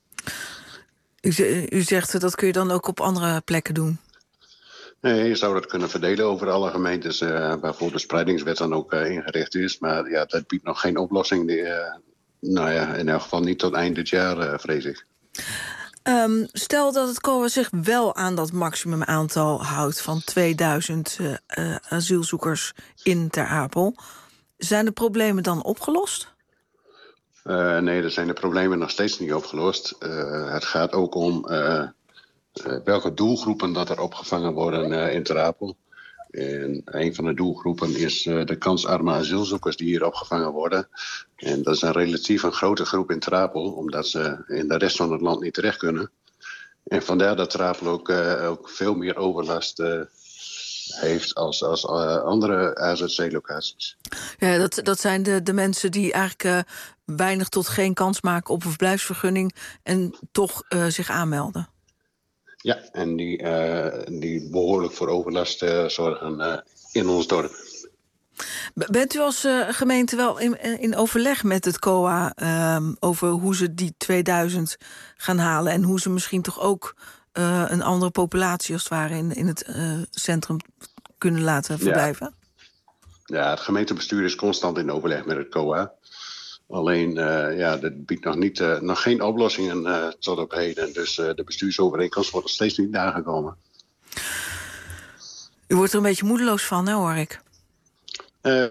U zegt dat kun je dan ook op andere plekken doen? Nee, je zou dat kunnen verdelen over alle gemeentes waarvoor de spreidingswet dan ook ingericht is. Maar ja, dat biedt nog geen oplossing. In elk geval niet tot eind dit jaar, vrees ik. Stel dat het COA zich wel aan dat maximum aantal houdt van 2000 asielzoekers in Ter Apel. Zijn de problemen dan opgelost? Nee, er zijn de problemen nog steeds niet opgelost. Het gaat ook om welke doelgroepen dat er opgevangen worden in Ter Apel. En een van de doelgroepen is de kansarme asielzoekers die hier opgevangen worden. En dat is een relatief een grote groep in Ter Apel, omdat ze in de rest van het land niet terecht kunnen. En vandaar dat Ter Apel ook veel meer overlast heeft als andere AZC-locaties. Ja, dat zijn de mensen die eigenlijk weinig tot geen kans maken op een verblijfsvergunning en toch zich aanmelden. Ja, en die behoorlijk voor overlast zorgen in ons dorp. Bent u als gemeente wel in overleg met het COA over hoe ze die 2000 gaan halen en hoe ze misschien toch ook een andere populatie als het ware in het centrum kunnen laten verblijven? Ja, het gemeentebestuur is constant in overleg met het COA. Alleen, dat biedt nog geen oplossingen tot op heden. Dus de bestuursovereenkomst wordt er steeds niet nagekomen. U wordt er een beetje moedeloos van, hè, hoor ik?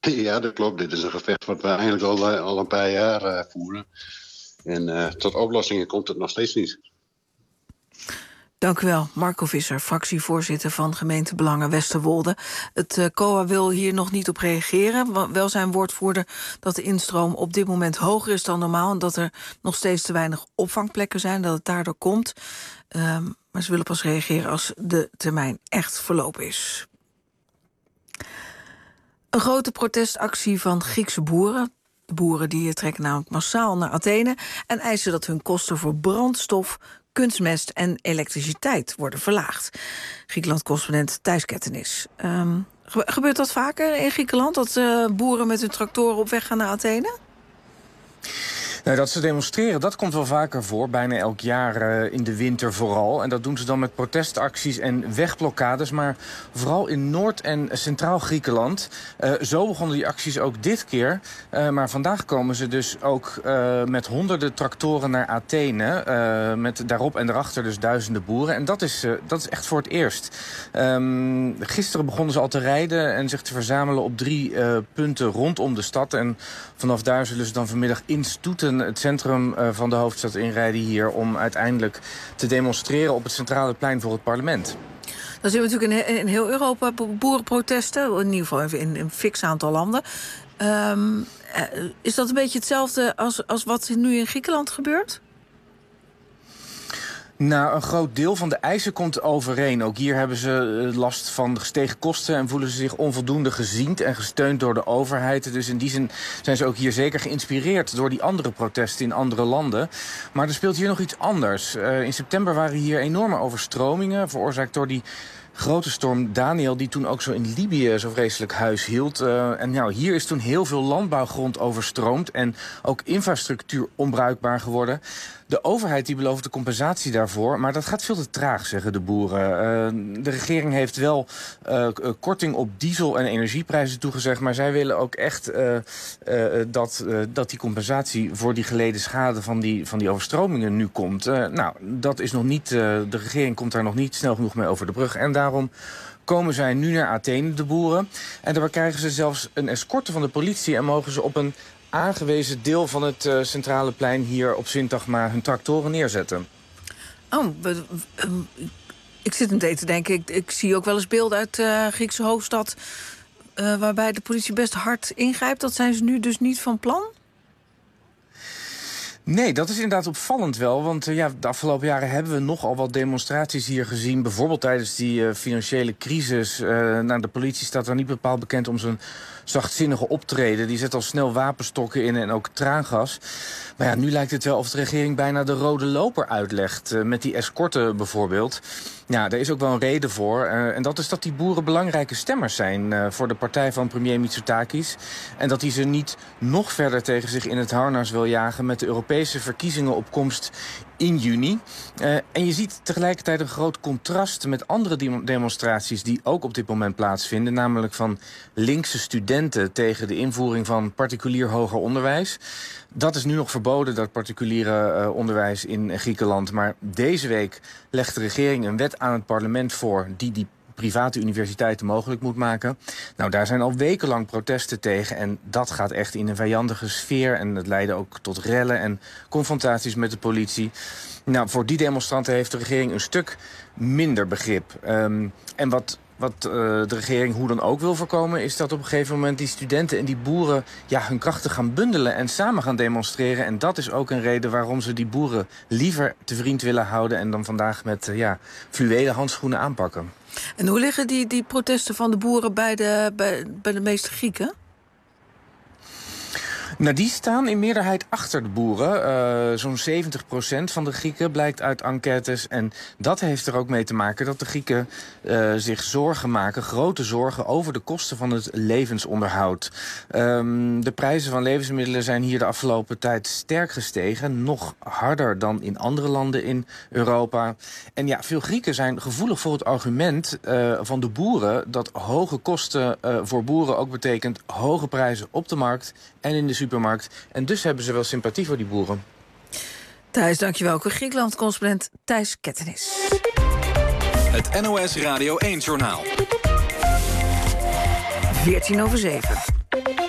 Ja, dat klopt. Dit is een gevecht wat we eigenlijk al een paar jaar voeren. En tot oplossingen komt het nog steeds niet. Dank u wel, Marco Visser, fractievoorzitter van gemeente Belangen Westerwolde. Het COA wil hier nog niet op reageren. Wel zijn woordvoerder dat de instroom op dit moment hoger is dan normaal en dat er nog steeds te weinig opvangplekken zijn, dat het daardoor komt. Maar ze willen pas reageren als de termijn echt verlopen is. Een grote protestactie van Griekse boeren. De boeren die trekken namelijk massaal naar Athene en eisen dat hun kosten voor brandstof, kunstmest en elektriciteit worden verlaagd. Griekenland-correspondent Thijs Kettenis. Gebeurt dat vaker in Griekenland, dat boeren met hun tractoren op weg gaan naar Athene? Nou, dat ze demonstreren, dat komt wel vaker voor. Bijna elk jaar in de winter vooral. En dat doen ze dan met protestacties en wegblokkades. Maar vooral in Noord- en Centraal Griekenland. Zo begonnen die acties ook dit keer. Maar vandaag komen ze dus ook met honderden tractoren naar Athene. Met daarop en daarachter dus duizenden boeren. En dat is echt voor het eerst. Gisteren begonnen ze al te rijden en zich te verzamelen op 3 punten rondom de stad. En vanaf daar zullen ze dan vanmiddag in Stoeten, het centrum van de hoofdstad, inrijden hier om uiteindelijk te demonstreren op het centrale plein voor het parlement. Dan zien we natuurlijk in heel Europa boerenprotesten, in ieder geval in een fix aantal landen. Is dat een beetje hetzelfde als wat nu in Griekenland gebeurt? Nou, een groot deel van de eisen komt overeen. Ook hier hebben ze last van gestegen kosten en voelen ze zich onvoldoende geziend en gesteund door de overheid. Dus in die zin zijn ze ook hier zeker geïnspireerd door die andere protesten in andere landen. Maar er speelt hier nog iets anders. In september waren hier enorme overstromingen, veroorzaakt door die grote storm Daniel, die toen ook zo in Libië zo vreselijk huis hield. En nou, hier is toen heel veel landbouwgrond overstroomd en ook infrastructuur onbruikbaar geworden. De overheid die belooft de compensatie daarvoor, maar dat gaat veel te traag, zeggen de boeren. De regering heeft wel korting op diesel- en energieprijzen toegezegd, maar zij willen ook echt dat die compensatie voor die geleden schade van die overstromingen nu komt. Nou, dat is nog niet, de regering komt daar nog niet snel genoeg mee over de brug. En daarom komen zij nu naar Athene, de boeren. En daarbij krijgen ze zelfs een escorte van de politie en mogen ze op een aangewezen deel van het centrale plein hier op Syntagma hun tractoren neerzetten. Ik zit meteen te denken, ik zie ook wel eens beelden uit de Griekse hoofdstad waarbij de politie best hard ingrijpt. Dat zijn ze nu dus niet van plan? Nee, dat is inderdaad opvallend wel. Want de afgelopen jaren hebben we nogal wat demonstraties hier gezien. Bijvoorbeeld tijdens die financiële crisis. De politie staat daar niet bepaald bekend om zijn zachtzinnige optreden. Die zet al snel wapenstokken in en ook traangas. Maar ja, nu lijkt het wel of de regering bijna de rode loper uitlegt. Met die escorten bijvoorbeeld. Ja, daar is ook wel een reden voor. En dat is dat die boeren belangrijke stemmers zijn voor de partij van premier Mitsotakis. En dat hij ze niet nog verder tegen zich in het harnas wil jagen met de Europese verkiezingen op komst in juni. En je ziet tegelijkertijd een groot contrast met andere demonstraties die ook op dit moment plaatsvinden. Namelijk van linkse studenten tegen de invoering van particulier hoger onderwijs. Dat is nu nog verboden, dat particuliere onderwijs in Griekenland. Maar deze week legt de regering een wet aan het parlement voor die private universiteiten mogelijk moet maken. Nou, daar zijn al wekenlang protesten tegen en dat gaat echt in een vijandige sfeer. En het leidde ook tot rellen en confrontaties met de politie. Nou, voor die demonstranten heeft de regering een stuk minder begrip. En wat de regering hoe dan ook wil voorkomen, is dat op een gegeven moment die studenten en die boeren hun krachten gaan bundelen en samen gaan demonstreren. En dat is ook een reden waarom ze die boeren liever te vriend willen houden en dan vandaag met fluwelen handschoenen aanpakken. En hoe liggen die protesten van de boeren bij de meeste Grieken? Nou, die staan in meerderheid achter de boeren. Zo'n 70% van de Grieken blijkt uit enquêtes. En dat heeft er ook mee te maken dat de Grieken zich zorgen maken, grote zorgen over de kosten van het levensonderhoud. De prijzen van levensmiddelen zijn hier de afgelopen tijd sterk gestegen. Nog harder dan in andere landen in Europa. En ja, veel Grieken zijn gevoelig voor het argument van de boeren dat hoge kosten voor boeren ook betekent hoge prijzen op de markt en in de supermarkt. En dus hebben ze wel sympathie voor die boeren. Thijs, dankjewel. Griekenland-correspondent Thijs Kettenis. Het NOS Radio 1-journaal. 7:14.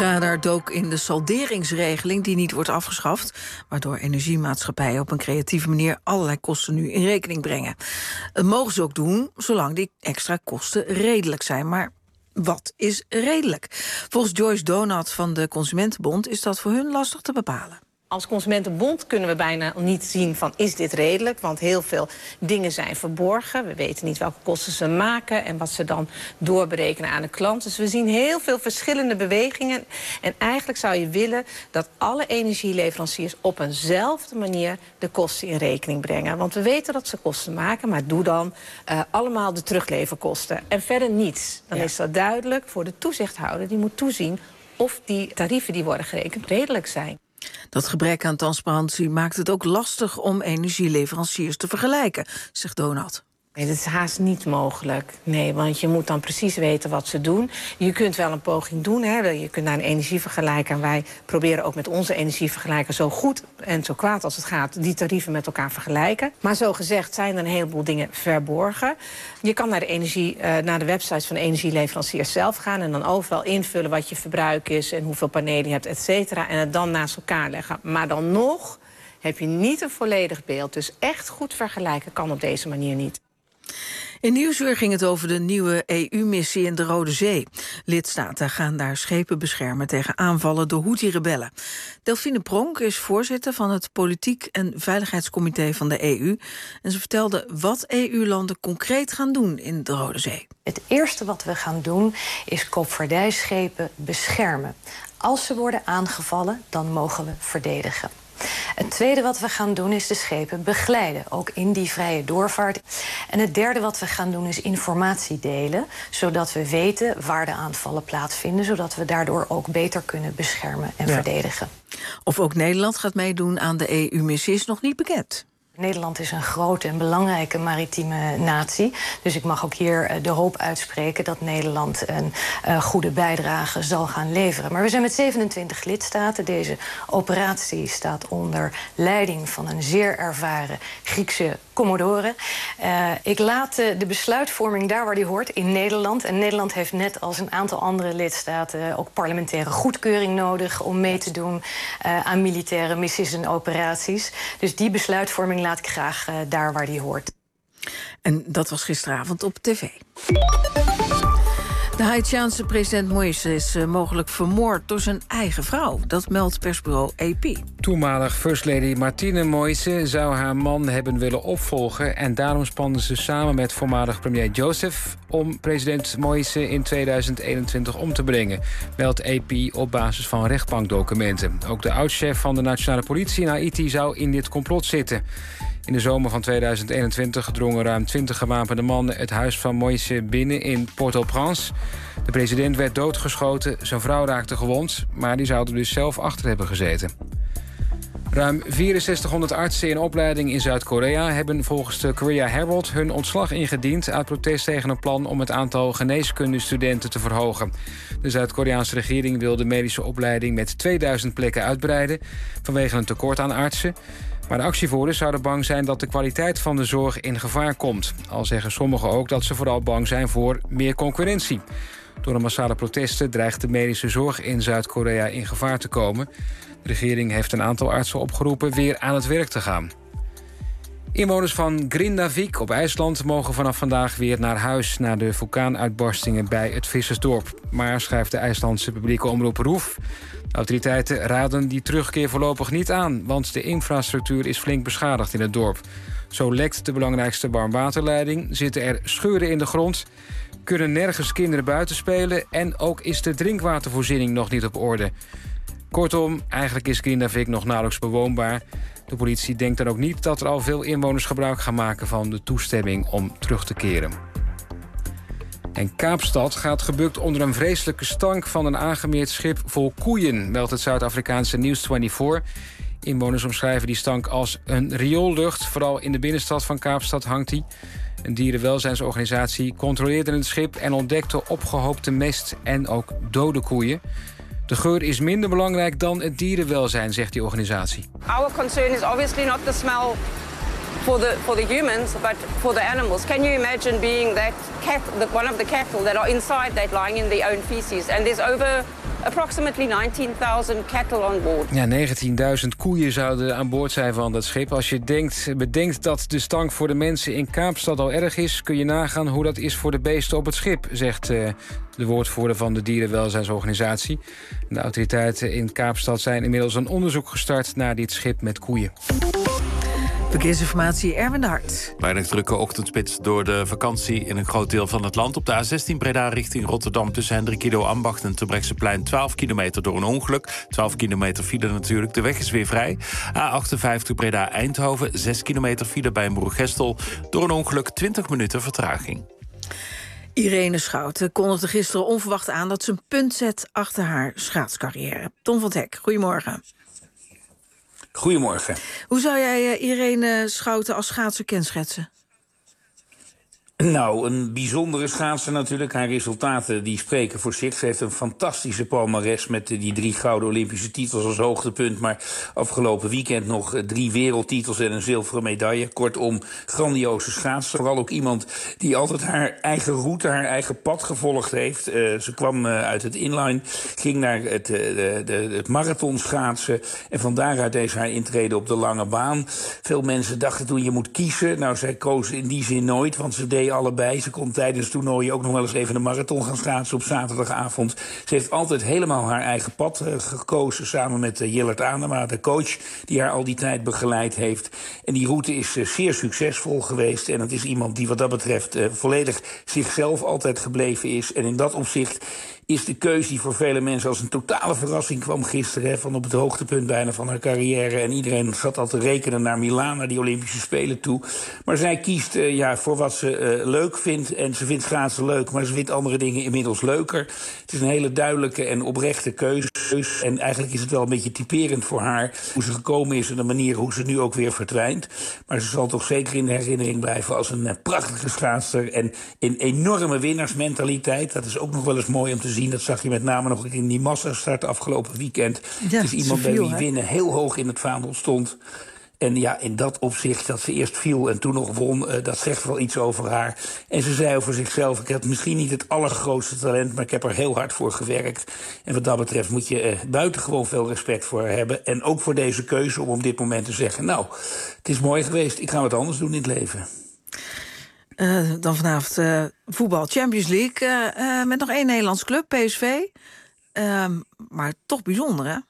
Radar dook in de salderingsregeling die niet wordt afgeschaft, waardoor energiemaatschappijen op een creatieve manier allerlei kosten nu in rekening brengen. Dat mogen ze ook doen, zolang die extra kosten redelijk zijn. Maar wat is redelijk? Volgens Joyce Donat van de Consumentenbond is dat voor hun lastig te bepalen. Als Consumentenbond kunnen we bijna niet zien van is dit redelijk? Want heel veel dingen zijn verborgen. We weten niet welke kosten ze maken en wat ze dan doorberekenen aan de klant. Dus we zien heel veel verschillende bewegingen. En eigenlijk zou je willen dat alle energieleveranciers op eenzelfde manier de kosten in rekening brengen. Want we weten dat ze kosten maken, maar doe dan allemaal de terugleverkosten. En verder niets. Dan is dat duidelijk voor de toezichthouder. Die moet toezien of die tarieven die worden gerekend redelijk zijn. Dat gebrek aan transparantie maakt het ook lastig om energieleveranciers te vergelijken, zegt Donat. Nee, dat is haast niet mogelijk. Nee, want je moet dan precies weten wat ze doen. Je kunt wel een poging doen. Hè. Je kunt naar een energievergelijker. En wij proberen ook met onze energievergelijker zo goed en zo kwaad als het gaat die tarieven met elkaar vergelijken. Maar zo gezegd zijn er een heleboel dingen verborgen. Je kan naar de websites van de energieleveranciers zelf gaan en dan overal invullen wat je verbruik is en hoeveel panelen je hebt, et cetera. En het dan naast elkaar leggen. Maar dan nog heb je niet een volledig beeld. Dus echt goed vergelijken kan op deze manier niet. In Nieuwsuur ging het over de nieuwe EU-missie in de Rode Zee. Lidstaten gaan daar schepen beschermen tegen aanvallen door Houthi-rebellen. Delphine Pronk is voorzitter van het Politiek en Veiligheidscomité van de EU. En ze vertelde wat EU-landen concreet gaan doen in de Rode Zee. Het eerste wat we gaan doen is koopvaardijschepen beschermen. Als ze worden aangevallen, dan mogen we verdedigen. Het tweede wat we gaan doen is de schepen begeleiden, ook in die vrije doorvaart. En het derde wat we gaan doen is informatie delen, zodat we weten waar de aanvallen plaatsvinden, zodat we daardoor ook beter kunnen beschermen en verdedigen. Of ook Nederland gaat meedoen aan de EU-missie is nog niet bekend. Nederland is een grote en belangrijke maritieme natie. Dus ik mag ook hier de hoop uitspreken dat Nederland een goede bijdrage zal gaan leveren. Maar we zijn met 27 lidstaten. Deze operatie staat onder leiding van een zeer ervaren Griekse commodore. Ik laat de besluitvorming daar waar die hoort, in Nederland. En Nederland heeft net als een aantal andere lidstaten ook parlementaire goedkeuring nodig om mee te doen aan militaire missies en operaties. Dus die besluitvorming laat ik graag daar waar die hoort. En dat was gisteravond op tv. De Haitiaanse president Moïse is mogelijk vermoord door zijn eigen vrouw. Dat meldt persbureau AP. Toenmalig First Lady Martine Moïse zou haar man hebben willen opvolgen. En daarom spande ze samen met voormalig premier Joseph om president Moïse in 2021 om te brengen, meldt AP op basis van rechtbankdocumenten. Ook de oud-chef van de nationale politie in Haiti zou in dit complot zitten. In de zomer van 2021 drongen ruim 20 gewapende mannen het huis van Moïse binnen in Port-au-Prince. De president werd doodgeschoten, zijn vrouw raakte gewond, maar die zouden dus zelf achter hebben gezeten. Ruim 6400 artsen in opleiding in Zuid-Korea hebben volgens de Korea Herald hun ontslag ingediend uit protest tegen een plan om het aantal geneeskundestudenten te verhogen. De Zuid-Koreaanse regering wil de medische opleiding met 2000 plekken uitbreiden vanwege een tekort aan artsen. Maar de actievoerders zouden bang zijn dat de kwaliteit van de zorg in gevaar komt. Al zeggen sommigen ook dat ze vooral bang zijn voor meer concurrentie. Door de massale protesten dreigt de medische zorg in Zuid-Korea in gevaar te komen. De regering heeft een aantal artsen opgeroepen weer aan het werk te gaan. Inwoners van Grindavik op IJsland mogen vanaf vandaag weer naar huis na de vulkaanuitbarstingen bij het vissersdorp. Maar, schrijft de IJslandse publieke omroep ROEF, de autoriteiten raden die terugkeer voorlopig niet aan, want de infrastructuur is flink beschadigd in het dorp. Zo lekt de belangrijkste warmwaterleiding, zitten er scheuren in de grond, kunnen nergens kinderen buiten spelen en ook is de drinkwatervoorziening nog niet op orde. Kortom, eigenlijk is Grindavik nog nauwelijks bewoonbaar. De politie denkt dan ook niet dat er al veel inwoners gebruik gaan maken van de toestemming om terug te keren. En Kaapstad gaat gebukt onder een vreselijke stank van een aangemeerd schip vol koeien, meldt het Zuid-Afrikaanse Nieuws24. Inwoners omschrijven die stank als een rioollucht. Vooral in de binnenstad van Kaapstad hangt die. Een dierenwelzijnsorganisatie controleerde het schip en ontdekte opgehoopte mest en ook dode koeien. De geur is minder belangrijk dan het dierenwelzijn, zegt die organisatie. Our concern is obviously not the smell for the humans, but for the animals. Can you imagine being that one of the cattle that are inside that lying in their own feces? And there's over approximately 19,000 cattle on board. Ja, 19.000 koeien zouden aan boord zijn van dat schip. Als je bedenkt dat de stank voor de mensen in Kaapstad al erg is, kun je nagaan hoe dat is voor de beesten op het schip, zegt de woordvoerder van de dierenwelzijnsorganisatie. De autoriteiten in Kaapstad zijn inmiddels een onderzoek gestart naar dit schip met koeien. Verkeersinformatie, Erwin de Hart. Weinig drukke ochtendspits door de vakantie in een groot deel van het land. Op de A16 Breda richting Rotterdam tussen Hendrikido Ambacht en Terbrechtseplein 12 kilometer door een ongeluk. 12 kilometer file natuurlijk. De weg is weer vrij. A58 Breda Eindhoven 6 kilometer file bij Moergestel. Door een ongeluk 20 minuten vertraging. Irene Schouten kondigde gisteren onverwacht aan dat ze een punt zet achter haar schaatscarrière. Tom van 't Hek, goedemorgen. Goedemorgen. Hoe zou jij Irene Schouten als schaatser kenschetsen? Nou, een bijzondere schaatser natuurlijk. Haar resultaten die spreken voor zich. Ze heeft een fantastische palmares met die 3 gouden Olympische titels als hoogtepunt. Maar afgelopen weekend nog 3 wereldtitels en een zilveren medaille. Kortom, grandioze schaatser. Vooral ook iemand die altijd haar eigen route, haar eigen pad gevolgd heeft. Ze kwam uit het inline, ging naar het marathon schaatsen. En van daaruit deed ze haar intrede op de lange baan. Veel mensen dachten toen je moet kiezen. Nou, zij koos in die zin nooit, want ze deed allebei. Ze kon tijdens toernooien ook nog wel eens even de marathon gaan schaatsen op zaterdagavond. Ze heeft altijd helemaal haar eigen pad gekozen, samen met Jillert Anema, de coach die haar al die tijd begeleid heeft. En die route is zeer succesvol geweest. En het is iemand die wat dat betreft volledig zichzelf altijd gebleven is. En in dat opzicht is de keuze die voor vele mensen als een totale verrassing kwam gisteren, van op het hoogtepunt bijna van haar carrière. En iedereen zat al te rekenen naar Milaan, naar die Olympische Spelen toe. Maar zij kiest voor wat ze leuk vindt. En ze vindt schaatsen leuk, maar ze vindt andere dingen inmiddels leuker. Het is een hele duidelijke en oprechte keuze. En eigenlijk is het wel een beetje typerend voor haar hoe ze gekomen is en de manier hoe ze nu ook weer verdwijnt. Maar ze zal toch zeker in de herinnering blijven als een prachtige schaatser en een enorme winnaarsmentaliteit. Dat is ook nog wel eens mooi om te zien. Dat zag je met name nog in die massastart afgelopen weekend. Ja, het is iemand bij wie winnen heel hoog in het vaandel stond. En ja, in dat opzicht dat ze eerst viel en toen nog won, dat zegt wel iets over haar. En ze zei over zichzelf, ik heb misschien niet het allergrootste talent, maar ik heb er heel hard voor gewerkt. En wat dat betreft moet je buitengewoon veel respect voor haar hebben. En ook voor deze keuze om op dit moment te zeggen, nou, het is mooi geweest, ik ga wat anders doen in het leven. Dan vanavond voetbal Champions League met nog 1 Nederlandse club, PSV. Maar toch bijzonder, hè?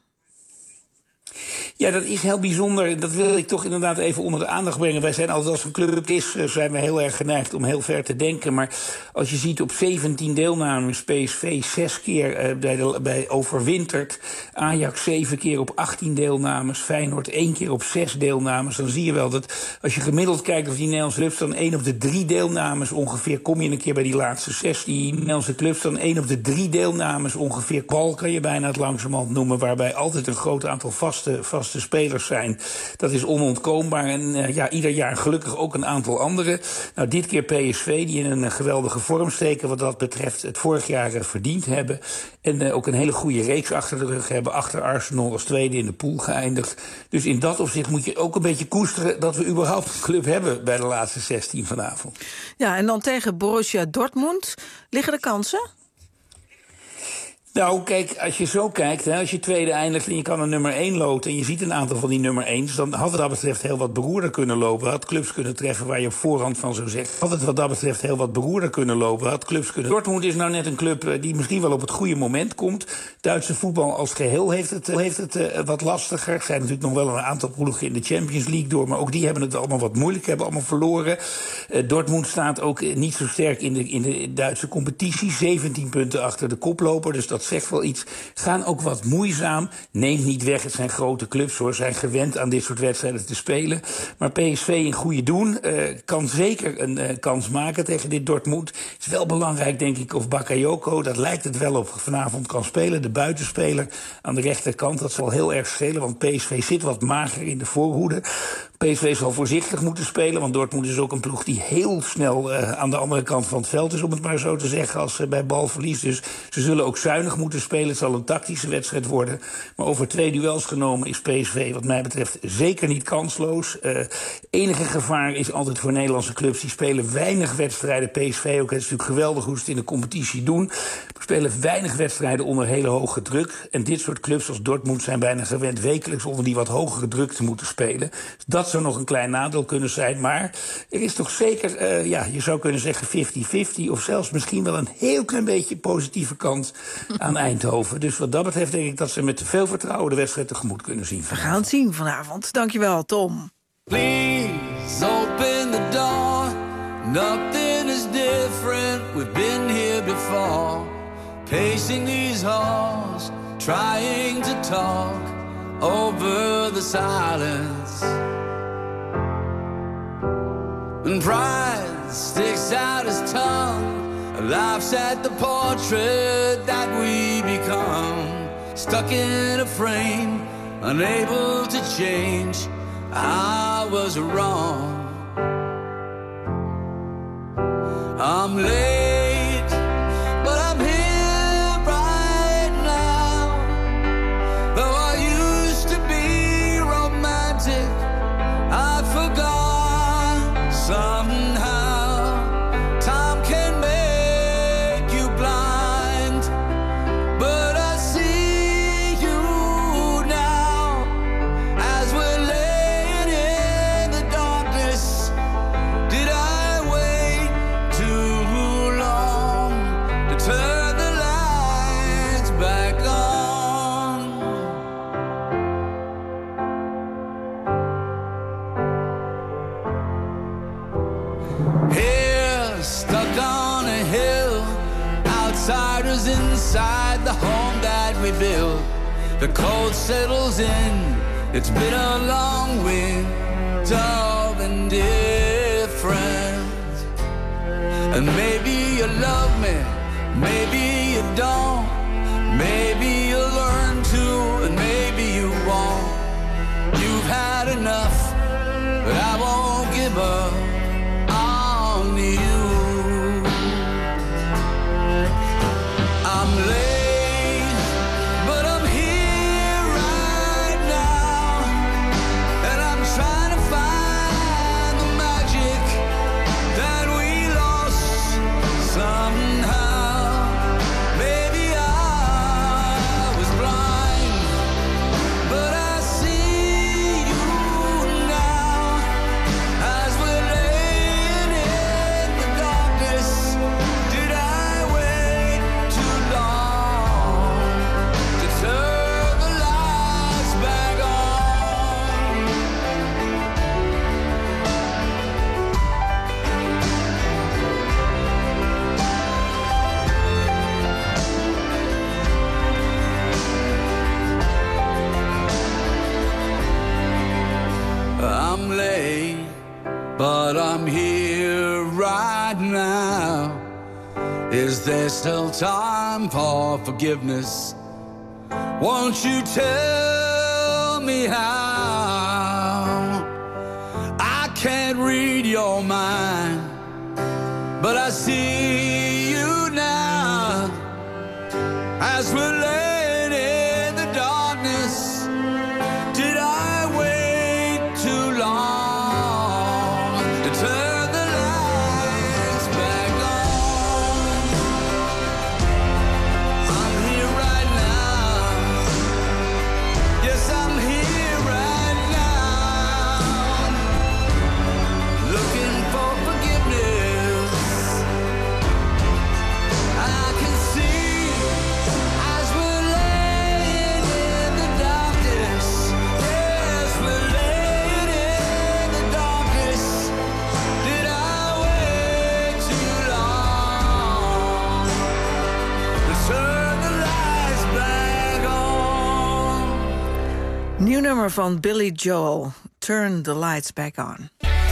Ja, dat is heel bijzonder. Dat wil ik toch inderdaad even onder de aandacht brengen. Wij zijn altijd, als een club is, zijn we heel erg geneigd om heel ver te denken. Maar als je ziet op 17 deelnames, PSV 6 keer bij overwinterd. Ajax 7 keer op 18 deelnames. Feyenoord 1 keer op 6 deelnames. Dan zie je wel dat als je gemiddeld kijkt of die Nederlandse clubs dan 1 op de 3 deelnames ongeveer, kom je een keer bij die laatste 6. Die Nederlandse clubs dan 1 op de 3 deelnames ongeveer. Bal kan je bijna het langzamerhand noemen, waarbij altijd een groot aantal vaste spelers zijn. Dat is onontkoombaar. En ieder jaar gelukkig ook een aantal andere. Nou, dit keer PSV, die in een geweldige vorm steken wat dat betreft, het vorig jaar verdiend hebben. En ook een hele goede reeks achter de rug hebben. Achter Arsenal als tweede in de pool geëindigd. Dus in dat opzicht moet je ook een beetje koesteren dat we überhaupt een club hebben bij de laatste 16 vanavond. Ja, en dan tegen Borussia Dortmund. Liggen de kansen? Nou, kijk, als je zo kijkt, als je tweede eindigt en je kan een nummer 1 loten en je ziet een aantal van die nummer 1's, dan had het dat betreft heel wat beroerder kunnen lopen. Had clubs kunnen treffen waar je op voorhand van zou zeggen. Had het wat dat betreft heel wat beroerder kunnen lopen. Had clubs kunnen. Dortmund is nou net een club die misschien wel op het goede moment komt. Duitse voetbal als geheel heeft het wat lastiger. Er zijn natuurlijk nog wel een aantal ploegen in de Champions League door, maar ook die hebben het allemaal wat moeilijk, hebben allemaal verloren. Dortmund staat ook niet zo sterk in de Duitse competitie. 17 punten achter de koploper, dus dat zegt wel iets. Gaan ook wat moeizaam. Neemt niet weg, het zijn grote clubs hoor. Zijn gewend aan dit soort wedstrijden te spelen. Maar PSV in goede doen kan zeker een kans maken tegen dit Dortmund. Het is wel belangrijk, denk ik, of Bakayoko, dat lijkt het wel op, vanavond kan spelen. De buitenspeler aan de rechterkant, dat zal heel erg schelen, want PSV zit wat mager in de voorhoede. PSV zal voorzichtig moeten spelen, want Dortmund is ook een ploeg die heel snel aan de andere kant van het veld is, om het maar zo te zeggen, als bij balverlies. Dus ze zullen ook zuinig weinig moeten spelen. Het zal een tactische wedstrijd worden. Maar over 2 duels genomen is PSV wat mij betreft zeker niet kansloos. Enige gevaar is altijd voor Nederlandse clubs. Die spelen weinig wedstrijden. PSV ook. Het is natuurlijk geweldig hoe ze het in de competitie doen. We spelen weinig wedstrijden onder hele hoge druk. En dit soort clubs als Dortmund zijn bijna gewend wekelijks onder die wat hogere druk te moeten spelen. Dus dat zou nog een klein nadeel kunnen zijn. Maar er is toch zeker, je zou kunnen zeggen 50-50... of zelfs misschien wel een heel klein beetje positieve kant aan Eindhoven. Dus wat dat betreft denk ik dat ze met veel vertrouwen de wedstrijd tegemoet kunnen zien. We gaan het zien vanavond. Dankjewel, Tom. Please open the door. Nothing is different. We've been here before. Pacing these halls, trying to talk over the silence. And pride sticks out his tongue, laughs at the portrait that we become. Stuck in a frame, unable to change. I was wrong. I'm late, but I'm here right now. Though I used to be romantic, I forgot somehow. Time can make you blind, but I see you now as we're laying in the darkness. Did I wait too long to turn the lights back on? Here, stuck on a hill, outsiders inside the home that we built. The cold settles in, it's been a long winter of indifference. And maybe you love me, maybe you don't. Maybe you'll learn to, and maybe you won't. You've had enough, but I won't give up on you. I'm late, but I'm here right now. And I'm trying to find the magic that we lost somehow. Maybe I was blind, but I see you now as we're laying in the darkness. Did I wait too long to turn the lights back on? I'm late, but I'm here right now. Is there still time for forgiveness? Won't you tell me how? I can't read your mind, but I see you now as we're laying in the darkness. Did I wait too long to turn the lights back on? I'm here right now. Yes, I'm here right now. Looking for forgiveness. I can see as we're laying in the darkness. Yes, we're laying in the darkness. Did I wait too long to turn the lights back on? Nieuw nummer van Billy Joel, Turn the Lights Back On.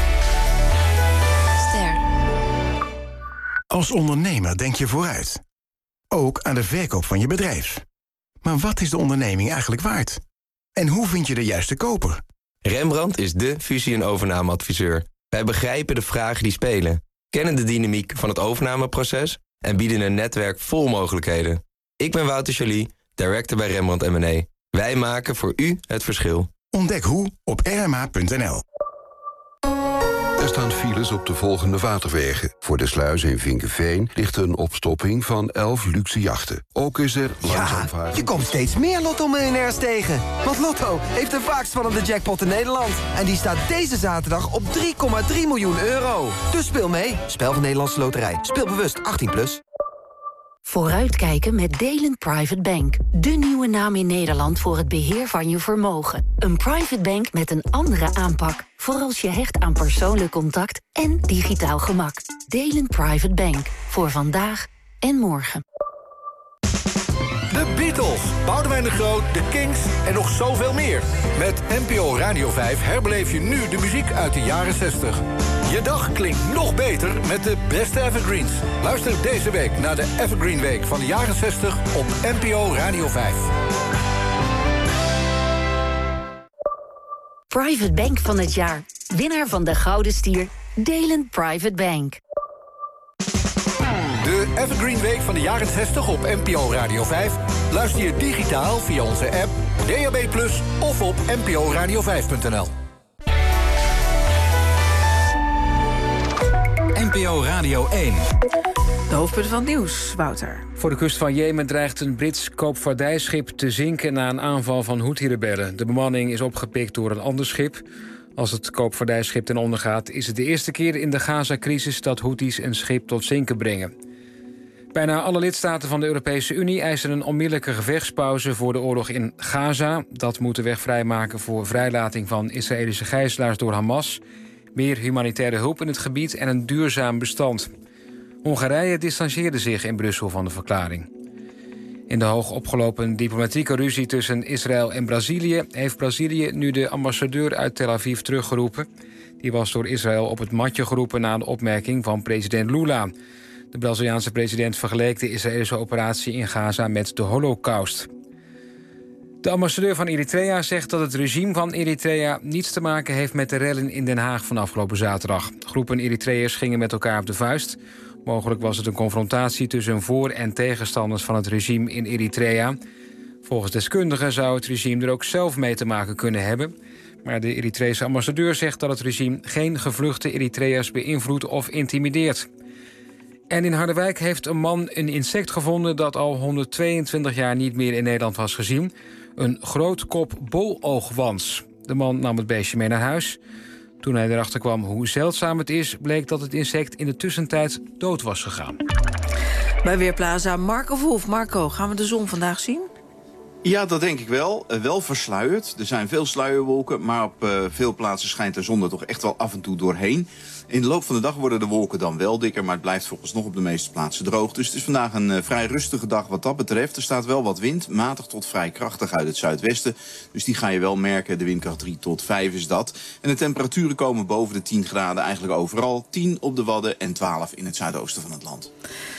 Als ondernemer denk je vooruit. Ook aan de verkoop van je bedrijf. Maar wat is de onderneming eigenlijk waard? En hoe vind je de juiste koper? Rembrandt is de fusie- en overnameadviseur. Wij begrijpen de vragen die spelen, kennen de dynamiek van het overnameproces en bieden een netwerk vol mogelijkheden. Ik ben Wouter Joly, director bij Rembrandt M&A. Wij maken voor u het verschil. Ontdek hoe op rma.nl. Er staan files op de volgende waterwegen. Voor de sluis in Vinkeveen ligt een opstopping van 11 luxe jachten. Ook is er langzaam varen. Je komt steeds meer Lotto-miljonairs tegen. Want Lotto heeft de vaakst vallende jackpot in Nederland. En die staat deze zaterdag op 3,3 miljoen euro. Dus speel mee. Spel van Nederlandse Loterij. Speel bewust 18+. Vooruitkijken met Delen Private Bank. De nieuwe naam in Nederland voor het beheer van je vermogen. Een private bank met een andere aanpak. Voor als je hecht aan persoonlijk contact en digitaal gemak. Delen Private Bank. Voor vandaag en morgen. De Beatles, Boudewijn de Groot, de Kings en nog zoveel meer. Met NPO Radio 5 herbeleef je nu de muziek uit de jaren 60. Je dag klinkt nog beter met de beste evergreens. Luister deze week naar de Evergreen Week van de jaren 60 op NPO Radio 5. Private Bank van het jaar. Winnaar van de Gouden Stier. Delen Private Bank. De Evergreen Week van de jaren 60 op NPO Radio 5. Luister je digitaal via onze app, DAB+ of op nporadio5.nl. NPO Radio 1. De hoofdpunten van het nieuws, Wouter. Voor de kust van Jemen dreigt een Brits koopvaardijschip te zinken na een aanval van Houthi-rebellen. De bemanning is opgepikt door een ander schip. Als het koopvaardijschip ten onder gaat, is het de eerste keer in de Gaza-crisis dat Houthis een schip tot zinken brengen. Bijna alle lidstaten van de Europese Unie eisen een onmiddellijke gevechtspauze voor de oorlog in Gaza. Dat moet de weg vrijmaken voor vrijlating van Israëlische gijzelaars door Hamas, meer humanitaire hulp in het gebied en een duurzaam bestand. Hongarije distanceerde zich in Brussel van de verklaring. In de hoog opgelopen diplomatieke ruzie tussen Israël en Brazilië heeft Brazilië nu de ambassadeur uit Tel Aviv teruggeroepen. Die was door Israël op het matje geroepen na een opmerking van president Lula. De Braziliaanse president vergeleek de Israëlische operatie in Gaza met de Holocaust. De ambassadeur van Eritrea zegt dat het regime van Eritrea niets te maken heeft met de rellen in Den Haag van afgelopen zaterdag. Groepen Eritreërs gingen met elkaar op de vuist. Mogelijk was het een confrontatie tussen voor- en tegenstanders van het regime in Eritrea. Volgens deskundigen zou het regime er ook zelf mee te maken kunnen hebben. Maar de Eritrese ambassadeur zegt dat het regime geen gevluchte Eritreërs beïnvloedt of intimideert. En in Harderwijk heeft een man een insect gevonden dat al 122 jaar niet meer in Nederland was gezien. Een grootkop boloogwans. De man nam het beestje mee naar huis. Toen hij erachter kwam hoe zeldzaam het is, bleek dat het insect in de tussentijd dood was gegaan. Bij Weerplaza Marco Verhoef. Marco, gaan we de zon vandaag zien? Ja, dat denk ik wel. Wel versluierd. Er zijn veel sluierwolken, maar op veel plaatsen schijnt de zon er toch echt wel af en toe doorheen. In de loop van de dag worden de wolken dan wel dikker, maar het blijft volgens nog op de meeste plaatsen droog. Dus het is vandaag een vrij rustige dag wat dat betreft. Er staat wel wat wind, matig tot vrij krachtig uit het zuidwesten. Dus die ga je wel merken. De windkracht 3 tot 5 is dat. En de temperaturen komen boven de 10 graden eigenlijk overal. 10 op de Wadden en 12 in het zuidoosten van het land.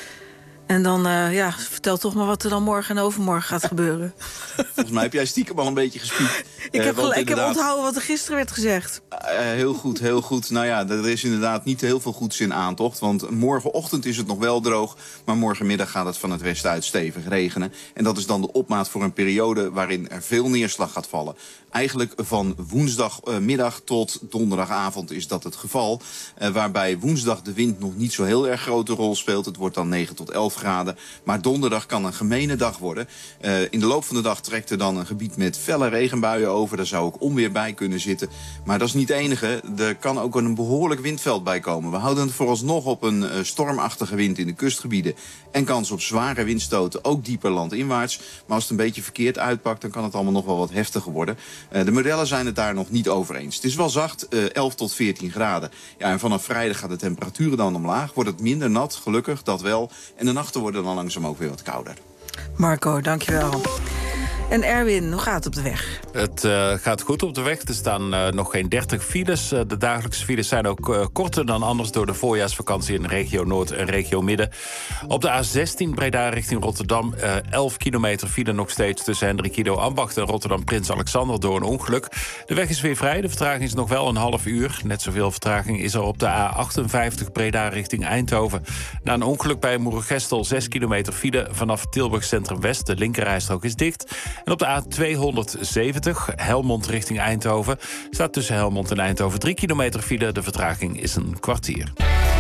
En dan, vertel toch maar wat er dan morgen en overmorgen gaat gebeuren. Volgens mij heb jij stiekem al een beetje gespiekt. Ik heb onthouden wat er gisteren werd gezegd. Heel goed, heel goed. Nou ja, er is inderdaad niet heel veel goeds in aantocht. Want morgenochtend is het nog wel droog. Maar morgenmiddag gaat het van het westen uit stevig regenen. En dat is dan de opmaat voor een periode waarin er veel neerslag gaat vallen. Eigenlijk van woensdagmiddag tot donderdagavond is dat het geval. Waarbij woensdag de wind nog niet zo heel erg grote rol speelt. Het wordt dan 9 tot 11 graden. Maar donderdag kan een gemene dag worden. In de loop van de dag trekt er dan een gebied met felle regenbuien over. Daar zou ook onweer bij kunnen zitten. Maar dat is niet het enige. Er kan ook een behoorlijk windveld bij komen. We houden het vooralsnog op een stormachtige wind in de kustgebieden. En kans op zware windstoten, ook dieper landinwaarts. Maar als het een beetje verkeerd uitpakt, dan kan het allemaal nog wel wat heftiger worden. De modellen zijn het daar nog niet over eens. Het is wel zacht, 11 tot 14 graden. Ja, en vanaf vrijdag gaat de temperaturen dan omlaag. Wordt het minder nat, gelukkig, dat wel. En de nachten worden dan langzaam ook weer wat kouder. Marco, dankjewel. En Erwin, hoe gaat het op de weg? Het gaat goed op de weg. Er staan nog geen 30 files. De dagelijkse files zijn ook korter dan anders door de voorjaarsvakantie in regio Noord en regio Midden. Op de A16 Breda richting Rotterdam 11 kilometer file nog steeds tussen Hendrik Ido Ambacht en Rotterdam Prins Alexander door een ongeluk. De weg is weer vrij. De vertraging is nog wel een half uur. Net zoveel vertraging is er op de A58 Breda richting Eindhoven. Na een ongeluk bij Moergestel 6 kilometer file vanaf Tilburg Centrum West. De linkerrijstrook is dicht. En op de A270 Helmond richting Eindhoven staat tussen Helmond en Eindhoven 3 kilometer file. De vertraging is een kwartier.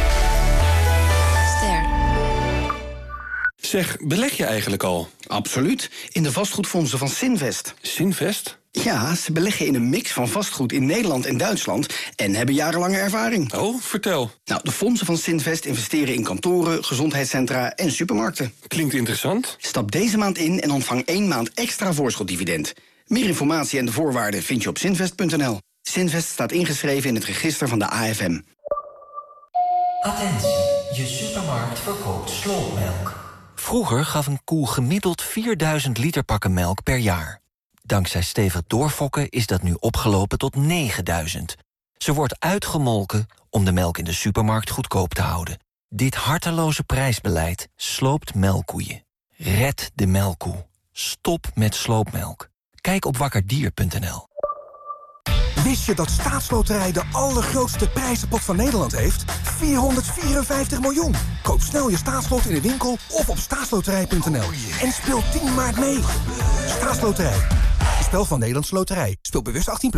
Zeg, beleg je eigenlijk al? Absoluut. In de vastgoedfondsen van Sinvest. Sinvest? Ja, ze beleggen in een mix van vastgoed in Nederland en Duitsland en hebben jarenlange ervaring. Oh, vertel. Nou, de fondsen van Sinvest investeren in kantoren, gezondheidscentra en supermarkten. Klinkt interessant. Stap deze maand in en ontvang 1 maand extra voorschotdividend. Meer informatie en de voorwaarden vind je op sinvest.nl. Sinvest staat ingeschreven in het register van de AFM. Attentie, je supermarkt verkoopt slootmelk. Vroeger gaf een koe gemiddeld 4000 liter pakken melk per jaar. Dankzij stevig doorfokken is dat nu opgelopen tot 9000. Ze wordt uitgemolken om de melk in de supermarkt goedkoop te houden. Dit harteloze prijsbeleid sloopt melkkoeien. Red de melkkoe. Stop met sloopmelk. Kijk op wakkerdier.nl. Wist je dat Staatsloterij de allergrootste prijzenpot van Nederland heeft? 454 miljoen. Koop snel je staatslot in de winkel of op staatsloterij.nl. En speel 10 maart mee. Staatsloterij. Een spel van Nederlandse Loterij. Speel bewust 18+.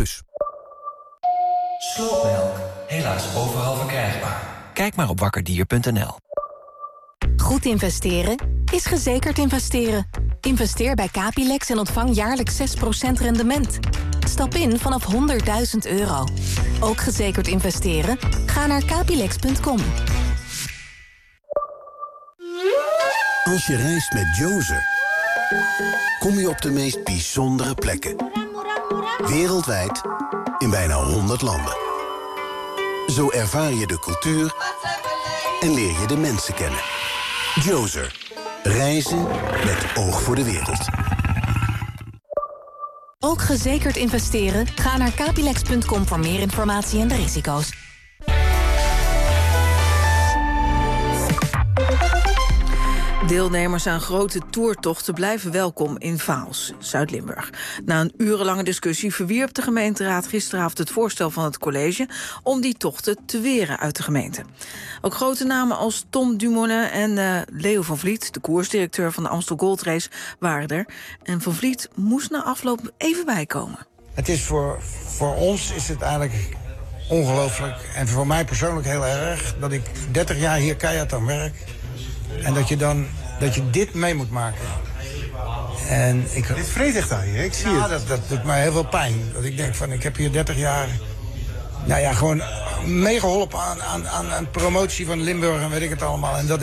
Slootmelk. Helaas overal verkrijgbaar. Kijk maar op wakkerdier.nl. Goed investeren is gezekerd investeren. Investeer bij Capilex en ontvang jaarlijks 6% rendement. Stap in vanaf €100.000. Ook gezekerd investeren? Ga naar capilex.com. Als je reist met Jozer, kom je op de meest bijzondere plekken. Wereldwijd, in bijna 100 landen. Zo ervaar je de cultuur en leer je de mensen kennen. Jozer. Reizen met oog voor de wereld. Ook gezekerd investeren? Ga naar capilex.com voor meer informatie en de risico's. Deelnemers aan grote toertochten blijven welkom in Vaals, Zuid-Limburg. Na een urenlange discussie verwierp de gemeenteraad gisteravond het voorstel van het college om die tochten te weren uit de gemeente. Ook grote namen als Tom Dumoulin en Leo van Vliet, de koersdirecteur van de Amstel Gold Race, waren er. En Van Vliet moest na afloop even bijkomen. Het is voor ons is het eigenlijk ongelooflijk en voor mij persoonlijk heel erg dat ik 30 jaar hier keihard aan werk. En dat je dit mee moet maken. En dit vreet echt aan je, ik zie het. Dat doet mij heel veel pijn. Dat ik denk van, ik heb hier 30 jaar... Nou ja, gewoon meegeholpen aan promotie van Limburg en weet ik het allemaal. En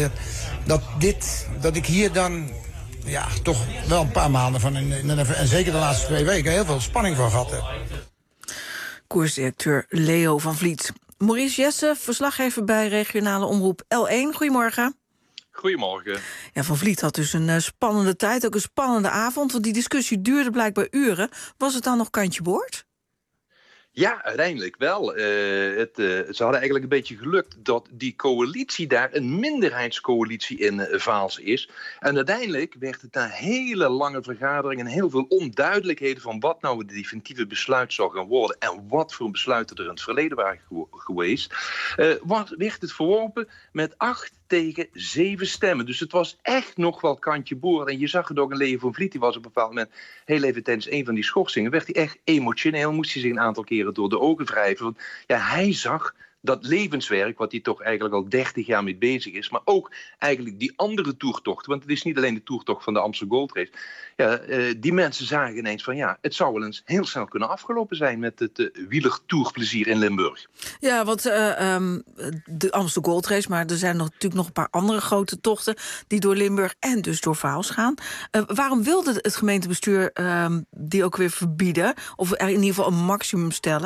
dat ik hier dan... Ja, toch wel een paar maanden van... En zeker de laatste 2 weken heel veel spanning van gehad heb. Koersdirecteur Leo van Vliet. Maurice Jesse, verslaggever bij regionale omroep L1. Goedemorgen. Goedemorgen. Ja, Van Vliet had dus een spannende tijd, ook een spannende avond. Want die discussie duurde blijkbaar uren. Was het dan nog kantje boord? Ja, uiteindelijk wel. Ze hadden eigenlijk een beetje gelukt dat die coalitie daar een minderheidscoalitie in Vaals is. En uiteindelijk werd het na hele lange vergaderingen en heel veel onduidelijkheden van wat nou het definitieve besluit zou gaan worden en wat voor besluiten er in het verleden waren geweest, werd het verworpen met 8-7 stemmen. Dus het was echt nog wel kantje boord. En je zag het ook in Leo van Vliet, die was op een bepaald moment heel even tijdens een van die schorsingen, werd hij echt emotioneel, moest hij zich een aantal keren door de ogen wrijven. Want ja, hij zag dat levenswerk, wat hij toch eigenlijk al 30 jaar mee bezig is, maar ook eigenlijk die andere toertochten, want het is niet alleen de toertocht van de Amstel Gold Race. Ja, die mensen zagen ineens van ja, het zou wel eens heel snel kunnen afgelopen zijn met het wielertourplezier in Limburg. Ja, want de Amstel Gold Race, maar er zijn natuurlijk nog een paar andere grote tochten die door Limburg en dus door Vaals gaan. Waarom wilde het gemeentebestuur die ook weer verbieden, of er in ieder geval een maximum stellen?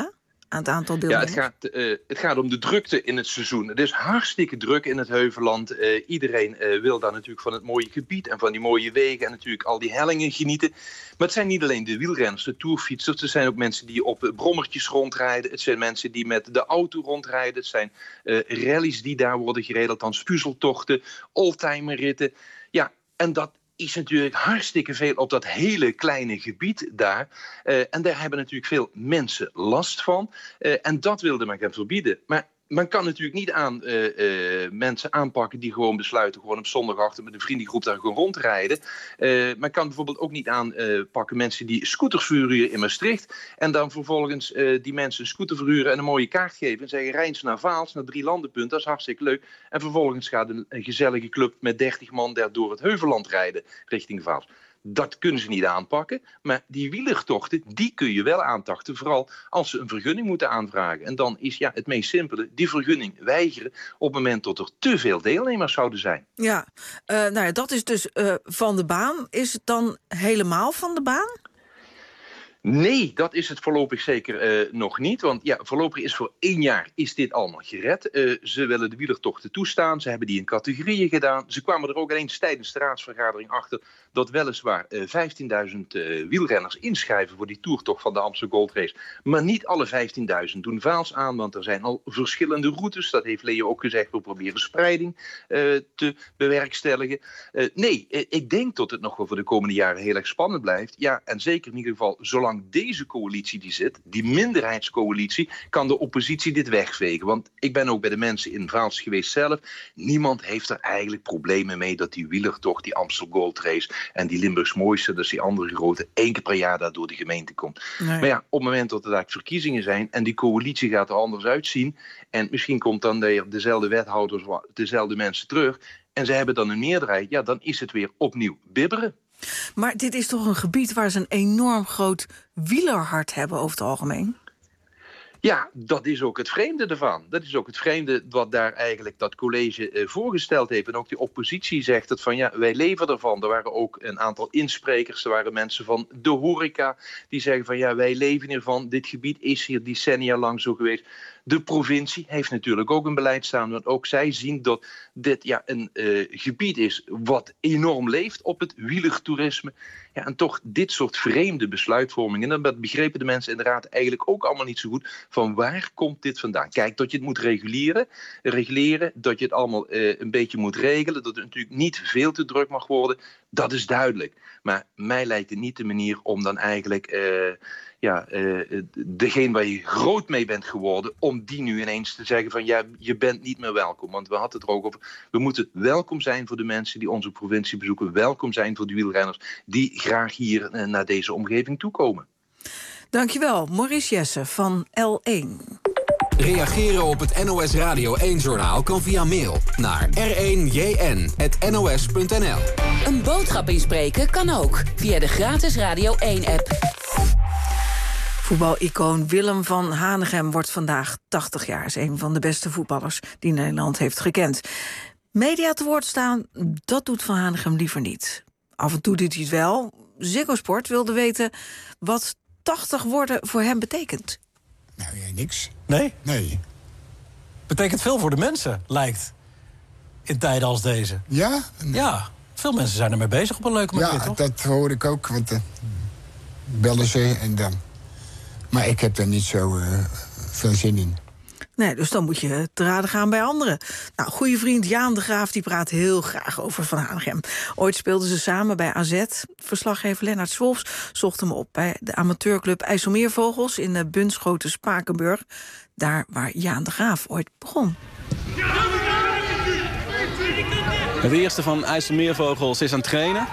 aan het aantal deelnemers? Ja, het gaat om de drukte in het seizoen. Het is hartstikke druk in het Heuvelland. Iedereen wil daar natuurlijk van het mooie gebied en van die mooie wegen en natuurlijk al die hellingen genieten. Maar het zijn niet alleen de wielrenners, de toerfietsers. Er zijn ook mensen die op brommertjes rondrijden. Het zijn mensen die met de auto rondrijden. Het zijn rallies die daar worden gereden, althans puzzeltochten, oldtimerritten. Ja, en dat is natuurlijk hartstikke veel op dat hele kleine gebied daar. En daar hebben natuurlijk veel mensen last van. En dat wilde men gaan verbieden. Maar men kan natuurlijk niet aan mensen aanpakken die gewoon besluiten gewoon op zondag met een vriendengroep daar gewoon rondrijden. Men kan bijvoorbeeld ook niet aanpakken mensen die scooters verhuren in Maastricht en dan vervolgens die mensen een scooter verhuren en een mooie kaart geven en zeggen rijden ze naar Vaals, naar 3 landenpunten, dat is hartstikke leuk. En vervolgens gaat een gezellige club met 30 man daar door het Heuvelland rijden richting Vaals. Dat kunnen ze niet aanpakken, maar die wielertochten, die kun je wel aantachten. Vooral als ze een vergunning moeten aanvragen. En dan is het meest simpele, die vergunning weigeren op het moment dat er te veel deelnemers zouden zijn. Ja, dat is dus van de baan. Is het dan helemaal van de baan? Nee, dat is het voorlopig zeker nog niet. Want voorlopig is voor 1 jaar is dit allemaal gered. Ze willen de wielertochten toestaan. Ze hebben die in categorieën gedaan. Ze kwamen er ook eens tijdens de raadsvergadering achter dat weliswaar 15.000 wielrenners inschrijven voor die toertocht van de Amstel Gold Race. Maar niet alle 15.000 doen Vaals aan, want er zijn al verschillende routes. Dat heeft Leo ook gezegd. We proberen spreiding te bewerkstelligen. Nee, ik denk dat het nog wel voor de komende jaren heel erg spannend blijft. Ja, en zeker in ieder geval zolang deze coalitie die zit, die minderheidscoalitie, kan de oppositie dit wegvegen. Want ik ben ook bij de mensen in Vaals geweest zelf. Niemand heeft er eigenlijk problemen mee dat die wielertocht, die Amstel Gold Race en die Limburgs Mooiste, dus die andere grote, 1 keer per jaar daar door de gemeente komt. Nee. Maar op het moment dat er daar verkiezingen zijn en die coalitie gaat er anders uitzien en misschien komt dan dezelfde wethouders, dezelfde mensen terug en ze hebben dan een meerderheid, dan is het weer opnieuw bibberen. Maar dit is toch een gebied waar ze een enorm groot wielerhart hebben over het algemeen? Ja, dat is ook het vreemde ervan. Dat is ook het vreemde wat daar eigenlijk dat college voorgesteld heeft. En ook de oppositie zegt het van wij leven ervan. Er waren ook een aantal insprekers, er waren mensen van de horeca die zeggen van wij leven hiervan. Dit gebied is hier decennia lang zo geweest. De provincie heeft natuurlijk ook een beleid staan, want ook zij zien dat dit een gebied is wat enorm leeft op het wielertoerisme. Ja, en toch dit soort vreemde besluitvormingen. En dat begrepen de mensen in de raad eigenlijk ook allemaal niet zo goed. Van waar komt dit vandaan? Kijk, dat je het moet reguleren, dat je het allemaal een beetje moet regelen, dat het natuurlijk niet veel te druk mag worden, dat is duidelijk. Maar mij lijkt het niet de manier om dan eigenlijk degene waar je groot mee bent geworden, om die nu ineens te zeggen van je bent niet meer welkom. Want we hadden het er ook over. We moeten welkom zijn voor de mensen die onze provincie bezoeken. Welkom zijn voor de wielrenners die graag hier naar deze omgeving toekomen. Dankjewel, Maurice Jesse van L1. Reageren op het NOS Radio 1-journaal kan via mail naar r1jn@nos.nl. Een boodschap inspreken kan ook via de gratis Radio 1-app. Voetbalicoon Willem van Hanegem wordt vandaag 80 jaar. Is een van de beste voetballers die Nederland heeft gekend. Media te woord staan, dat doet Van Hanegem liever niet. Af en toe doet hij het wel. Ziggo Sport wilde weten wat 80 worden voor hem betekent. Nou, niks. Nee? Nee. Betekent veel voor de mensen, lijkt. In tijden als deze. Ja? Nee. Ja, veel mensen zijn ermee bezig op een leuke manier, toch? Ja, dat hoor ik ook, want bellen ze en dan. Maar ik heb er niet zo veel zin in. Nee, dus dan moet je te raden gaan bij anderen. Nou, goede vriend Jaan de Graaf die praat heel graag over Van Hanegem. Ooit speelden ze samen bij AZ. Verslaggever Lennart Swolfs zocht hem op bij de amateurclub IJsselmeervogels in Bunschoten-Spakenburg. Daar waar Jaan de Graaf ooit begon. De eerste van IJsselmeervogels is aan het trainen.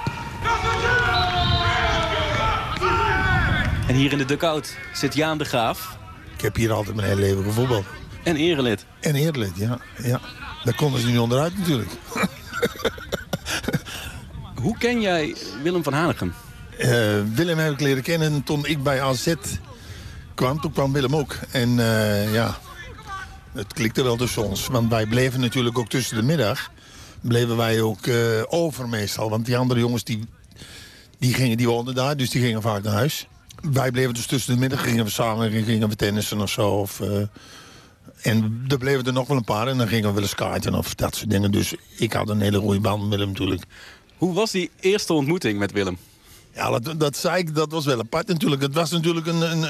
En hier in de dugout zit Jaan de Graaf. Ik heb hier altijd mijn hele leven gevoetbald. En erelid. En erelid, ja. Daar konden ze niet onderuit natuurlijk. Hoe ken jij Willem van Hanegem? Willem heb ik leren kennen toen ik bij AZ kwam. Toen kwam Willem ook. En het klikte wel tussen ons. Want wij bleven natuurlijk ook tussen de middag. Bleven wij ook over meestal. Want die andere jongens die woonden daar. Dus die gingen vaak naar huis. wij bleven dus tussen de middag, gingen we samen gingen we tennissen of zo. En er bleven er nog wel een paar en dan gingen we wel eens kaarten of dat soort dingen. Dus ik had een hele goede band met Willem natuurlijk. Hoe was die eerste ontmoeting met Willem? Ja, dat zei ik, dat was wel apart natuurlijk. Het was natuurlijk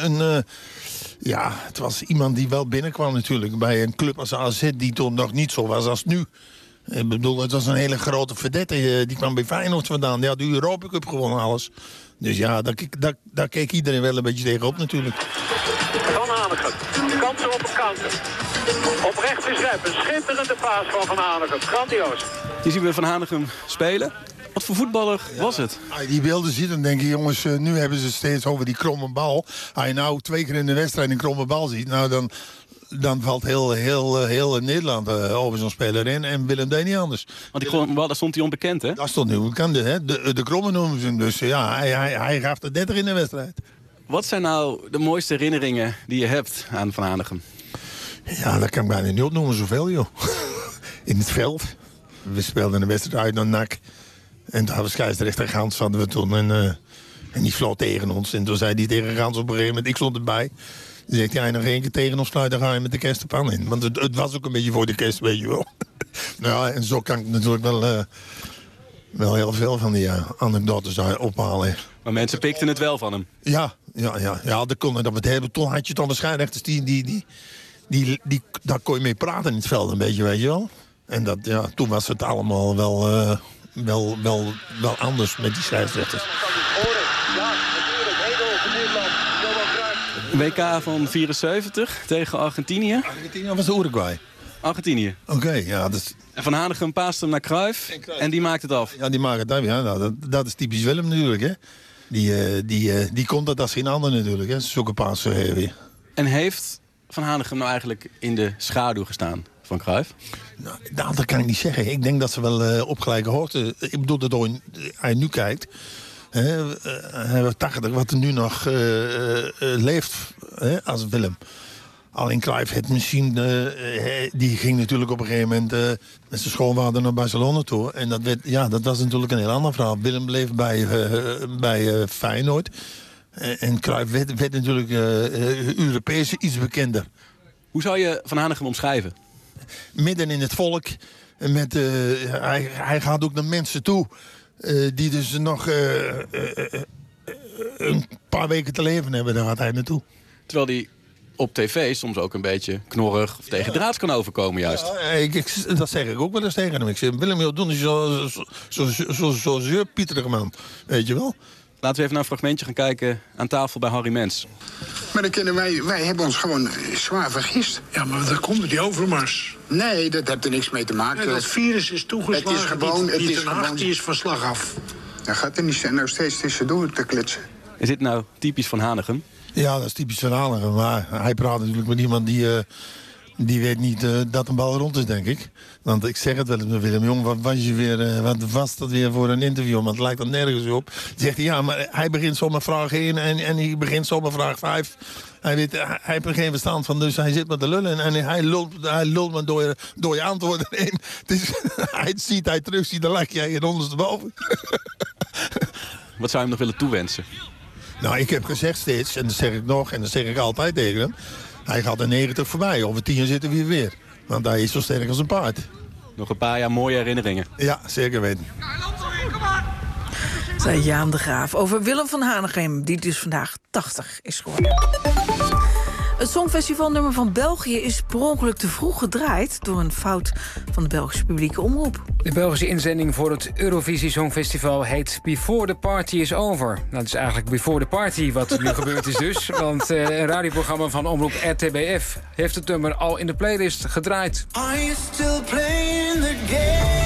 het was iemand die wel binnenkwam natuurlijk bij een club als AZ die toen nog niet zo was als nu. Ik bedoel, het was een hele grote vedette. Die kwam bij Feyenoord vandaan. Die had de Europa Cup gewonnen, alles. Dus ja, daar keek iedereen wel een beetje tegenop natuurlijk. Van Hanegem, kansen op een counter. Op rechts is Rep, een schitterende paas van Hanegem. Grandioos. Hier zien we Van Hanegem spelen. Wat voor voetballer was het? Als je die beelden ziet, dan denk je, jongens, nu hebben ze steeds over die kromme bal. Als je nou 2 keer in de wedstrijd een kromme bal ziet, nou dan valt heel Nederland over zo'n speler in. En Willem deed niet anders. Want die kromme bal, daar stond hij onbekend, hè? Dat stond niet onbekend, hè? De kromme noemen ze hem. Dus ja, hij gaf de 30 in de wedstrijd. Wat zijn nou de mooiste herinneringen die je hebt aan Van Hanegem? Ja, dat kan ik bijna niet opnoemen, zoveel, joh. In het veld. We speelden een wedstrijd uit naar NAC. En toen hadden we scheidsrechter Gans hadden we toen. En die floot tegen ons. En toen zei hij tegen Gans op een gegeven moment, ik stond erbij. Dan zegt hij, nog 1 keer tegen ons sluit, dan ga je met de kerstpan in. Want het was ook een beetje voor de kerst, weet je wel. Nou ja, en zo kan ik natuurlijk wel heel veel van die anekdotes ophalen. Maar mensen pikten het wel van hem? Ja, dat kon dat we het hebben. Toen had je dan de scheidsrechters daar kon je mee praten in het veld een beetje, weet je wel. En toen was het allemaal wel anders met die scheidsrechters. WK van 74 tegen Argentinië. Argentinië was de Uruguay. Argentinië. Oké, ja. Dus... En Van Hanegem paaste hem naar Cruijff en die maakt het af. Ja, die maakt het af. Ja. Nou, dat is typisch Willem natuurlijk, hè. Die komt dat als geen ander natuurlijk, hè. Zulke paas weer. En heeft Van Hanegem nou eigenlijk in de schaduw gestaan van Cruijff? Nou, dat kan ik niet zeggen. Ik denk dat ze wel op gelijke hoogte... Ik bedoel, dat als je nu kijkt... Hij was 80, wat er nu nog leeft als Willem. Alleen Cruijff het misschien... die ging natuurlijk op een gegeven moment met zijn schoonvader naar Barcelona toe. En dat was natuurlijk een heel ander verhaal. Willem bleef bij Feyenoord. En Cruijff werd natuurlijk Europees iets bekender. Hoe zou je Van Hanegem omschrijven? Midden in het volk. Hij gaat ook naar mensen toe... die dus nog een paar weken te leven hebben, daar gaat hij naartoe. Terwijl hij op tv soms ook een beetje knorrig of tegendraads kan overkomen juist. Ja, dat zeg ik ook wel eens tegen hem. Ik zeg, Willem, joh, doen zo zeurpieterig man, weet je wel. Laten we even naar een fragmentje gaan kijken aan tafel bij Harry Mens. Maar dan kunnen wij hebben ons gewoon zwaar vergist. Ja, maar dat komt door die overmars. Nee, dat heeft er niks mee te maken. Nee, dat virus is toegeslagen. Het is gewoon, die is van slag af. Dan gaat er niet nou steeds tussendoor te klitsen. Is dit nou typisch Van Hanegem? Ja, dat is typisch Van Hanegem. Maar hij praat natuurlijk met iemand die weet niet dat een bal rond is, denk ik. Want ik zeg het wel eens met Willem, jong, wat was dat weer voor een interview? Want het lijkt er nergens op. Dan zegt hij, ja, maar hij begint zomaar vraag 1 en hij begint zomaar vraag 5. Hij heeft er geen verstand van, dus hij zit met de lullen. En hij lult maar door je antwoorden heen. Dus hij terug ziet, dan lag jij hier ondersteboven. Wat zou je hem nog willen toewensen? Nou, ik heb gezegd steeds, en dat zeg ik nog, en dat zeg ik altijd tegen hem. Hij gaat de 90 voorbij. Over 10 jaar zitten we hier weer. Want hij is zo sterk als een paard. Nog een paar jaar mooie herinneringen. Ja, zeker weten. Zei Jaan de Graaf over Willem van Hanegem, die dus vandaag 80 is geworden. Het Songfestivalnummer van België is per ongeluk te vroeg gedraaid door een fout van de Belgische publieke omroep. De Belgische inzending voor het Eurovisie Songfestival heet Before the Party is Over. Nou, dat is eigenlijk Before the Party wat nu gebeurd is dus. Want een radioprogramma van omroep RTBF heeft het nummer al in de playlist gedraaid. Are you still playing the game?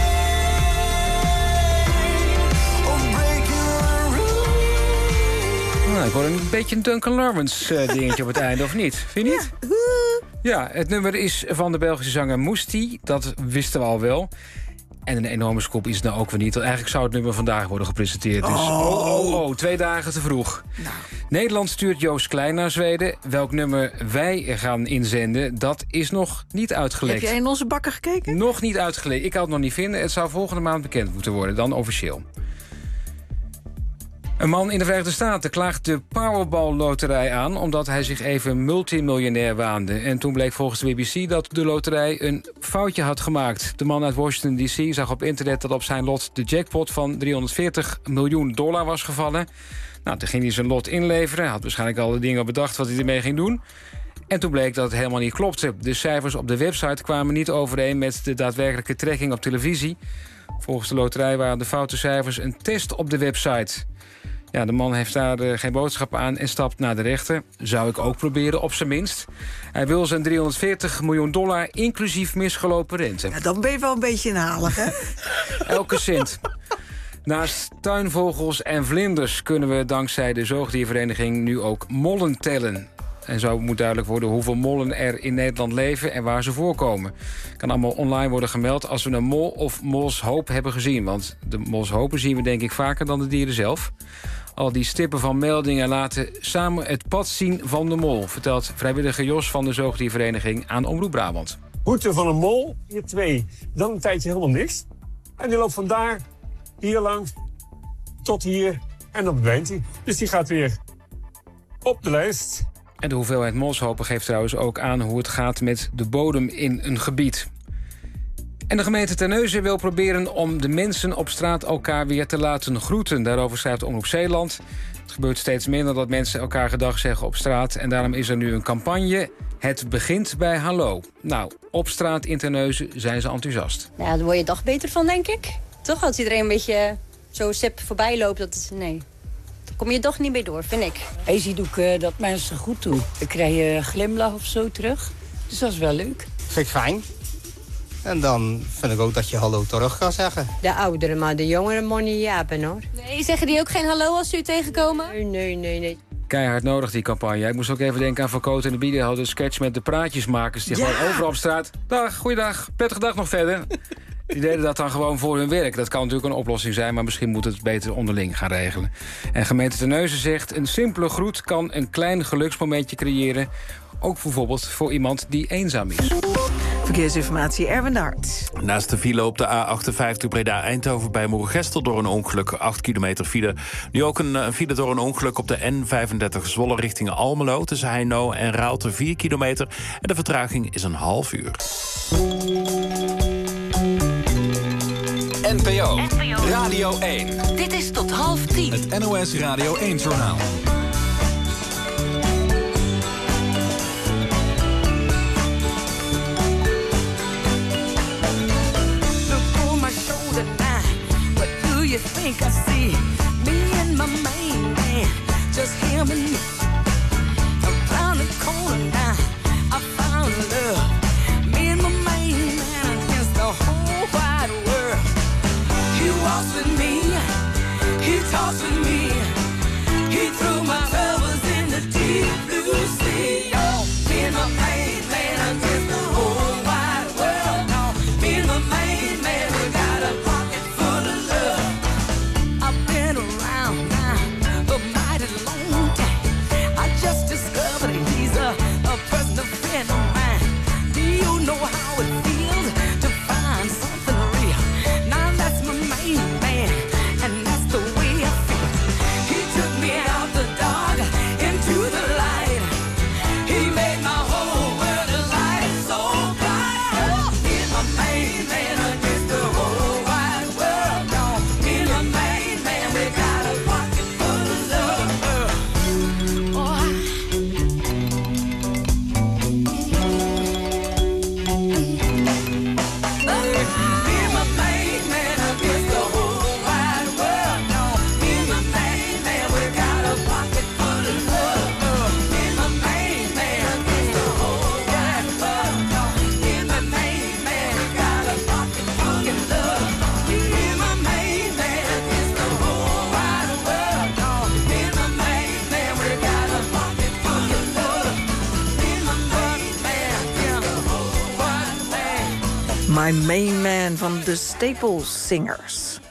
Nou, ik hoor een beetje een Duncan Lawrence dingetje op het einde, of niet? Vind je niet? Ja, het nummer is van de Belgische zanger Mousti. Dat wisten we al wel. En een enorme scoop is het nou ook weer niet. Want eigenlijk zou het nummer vandaag worden gepresenteerd. Dus 2 dagen te vroeg. Nou. Nederland stuurt Joost Klein naar Zweden. Welk nummer wij gaan inzenden, dat is nog niet uitgelekt. Heb jij in onze bakken gekeken? Nog niet uitgelekt. Ik kan het nog niet vinden. Het zou volgende maand bekend moeten worden, dan officieel. Een man in de Verenigde Staten klaagt de Powerball-loterij aan omdat hij zich even multimiljonair waande. En toen bleek volgens de BBC dat de loterij een foutje had gemaakt. De man uit Washington D.C. zag op internet dat op zijn lot de jackpot van $340 miljoen was gevallen. Nou, toen ging hij zijn lot inleveren. Hij had waarschijnlijk al de dingen bedacht wat hij ermee ging doen. En toen bleek dat het helemaal niet klopte. De cijfers op de website kwamen niet overeen met de daadwerkelijke trekking op televisie. Volgens de loterij waren de foute cijfers een test op de website. Ja, de man heeft daar geen boodschap aan en stapt naar de rechter. Zou ik ook proberen, op zijn minst. Hij wil zijn $340 miljoen inclusief misgelopen rente. Ja, dan ben je wel een beetje inhalig, hè? Elke cent. Naast tuinvogels en vlinders kunnen we dankzij de zoogdiervereniging nu ook mollen tellen. En zo moet duidelijk worden hoeveel mollen er in Nederland leven en waar ze voorkomen. Kan allemaal online worden gemeld als we een mol of molshoop hebben gezien. Want de molshopen zien we denk ik vaker dan de dieren zelf. Al die stippen van meldingen laten samen het pad zien van de mol, vertelt vrijwilliger Jos van de zoogdiervereniging aan Omroep Brabant. Route van een mol, hier 2. Dan een tijdje helemaal niks. En die loopt vandaar, hier langs, tot hier en dan verdwijnt hij. Dus die gaat weer op de lijst. En de hoeveelheid molshopen geeft trouwens ook aan hoe het gaat met de bodem in een gebied. En de gemeente Terneuzen wil proberen om de mensen op straat elkaar weer te laten groeten. Daarover schrijft Omroep Zeeland. Het gebeurt steeds minder dat mensen elkaar gedag zeggen op straat. En daarom is er nu een campagne. Het begint bij hallo. Nou, op straat in Terneuzen zijn ze enthousiast. Nou, daar word je dag beter van, denk ik. Toch, als iedereen een beetje zo sip voorbij loopt, nee. Dan kom je toch niet meer door, vind ik. Je doe ik dat mensen goed doen. Dan krijg je een glimlach of zo terug. Dus dat is wel leuk. Vind ik fijn. En dan vind ik ook dat je hallo terug kan zeggen. De ouderen, maar de jongeren moet niet japen, hoor. Nee, zeggen die ook geen hallo als ze u tegenkomen? Nee. Keihard nodig, die campagne. Ik moest ook even denken aan Van Cote en de Bieden. Hadden een sketch met de praatjesmakers. Die gewoon overal op straat. Dag, goeiedag, prettige dag nog verder. Die deden dat dan gewoon voor hun werk. Dat kan natuurlijk een oplossing zijn, maar misschien moet het beter onderling gaan regelen. En gemeente Terneuzen zegt, een simpele groet kan een klein geluksmomentje creëren. Ook bijvoorbeeld voor iemand die eenzaam is. Verkeersinformatie, Erwin de Hart. Naast de file op de A58 Breda-Eindhoven bij Moergestel door een ongeluk, 8 kilometer file. Nu ook een file door een ongeluk op de N35 Zwolle richting Almelo. Tussen Heino en Raalte 4 kilometer. En de vertraging is een half uur. NPO Radio 1. Dit is tot 9:30. Het NOS Radio 1-journaal. You think I see me and my main man, just him and me. Around the corner now, I found love. Me and my main man against the whole wide world. He walks with me, he talks with me. He threw my troubles in the deep blue sea. Oh, me and my main man against the whole wide world. No, me and my main man, we got a pocket full of love. I've been around now a mighty long time. I just discovered he's a personal friend of mine. Do you know how it feels to find something real? Now that's my main man, and that's the way I feel. He took me out the dark into the light. He made my whole world a light so bright. Oh, me and my main man against the whole wide world. No, me and my main man, we got a pocket full of love. Oh, me and my main man against the whole wide world. No, me and my main man, we got a pocket full of love. Me and my main man against the whole wide world. No, me and my main man, we got a pocket full of love. Me and my main man against the whole wide world. No, me and my main man, we got a pocket full of love. Me and my main man against the whole wide world. My Main Man van de Staples Singers.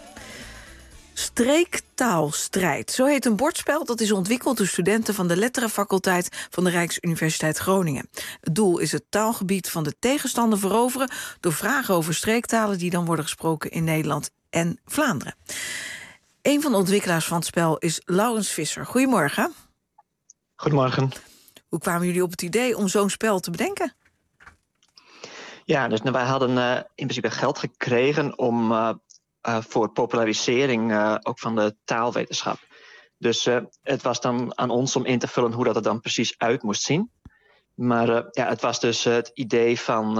Streektaalstrijd, zo heet een bordspel dat is ontwikkeld door studenten van de Letterenfaculteit van de Rijksuniversiteit Groningen. Het doel is het taalgebied van de tegenstander veroveren door vragen over streektalen die dan worden gesproken in Nederland en Vlaanderen. Een van de ontwikkelaars van het spel is Laurens Visser. Goedemorgen. Goedemorgen. Hoe kwamen jullie op het idee om zo'n spel te bedenken? Ja, dus wij hadden in principe geld gekregen om voor popularisering ook van de taalwetenschap. Dus het was dan aan ons om in te vullen hoe dat er dan precies uit moest zien. Maar het was dus het idee van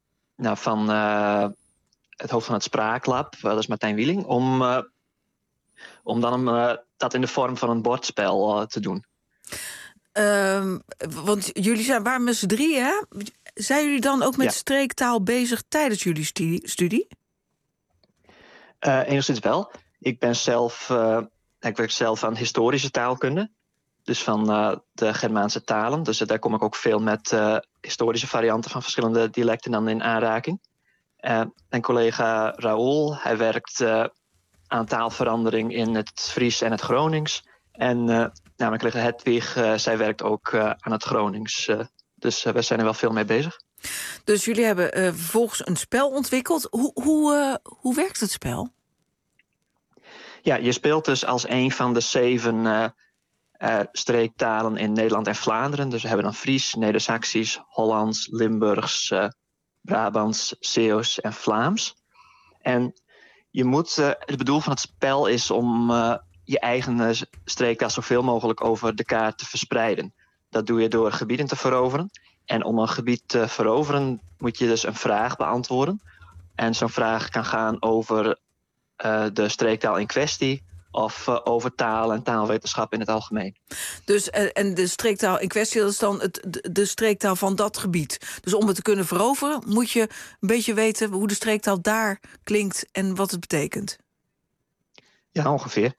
het hoofd van het Spraaklab, dat is Martijn Wieling, om dan dat in de vorm van een bordspel te doen. Want jullie waren met z'n drieën, hè? Zijn jullie dan ook met streektaal bezig tijdens jullie studie? Enigszins wel. Ik werk zelf aan historische taalkunde. Dus van de Germaanse talen. Dus daar kom ik ook veel met historische varianten van verschillende dialecten dan in aanraking. Mijn collega Raoul, hij werkt aan taalverandering in het Fries en het Gronings. En mijn collega Hedwig, zij werkt ook aan het Gronings. Dus we zijn er wel veel mee bezig. Dus jullie hebben vervolgens een spel ontwikkeld. Hoe werkt het spel? Ja, je speelt dus als een van de 7 streektalen in Nederland en Vlaanderen. Dus we hebben dan Fries, Neder-Saxisch, Hollands, Limburgs, Brabants, Zeeuws en Vlaams. En je moet, het bedoel van het spel is om je eigen streektaal zoveel mogelijk over de kaart te verspreiden. Dat doe je door gebieden te veroveren. En om een gebied te veroveren moet je dus een vraag beantwoorden. En zo'n vraag kan gaan over de streektaal in kwestie of over taal en taalwetenschap in het algemeen. Dus en de streektaal in kwestie, dat is dan de streektaal van dat gebied. Dus om het te kunnen veroveren moet je een beetje weten hoe de streektaal daar klinkt en wat het betekent. Ja, ongeveer.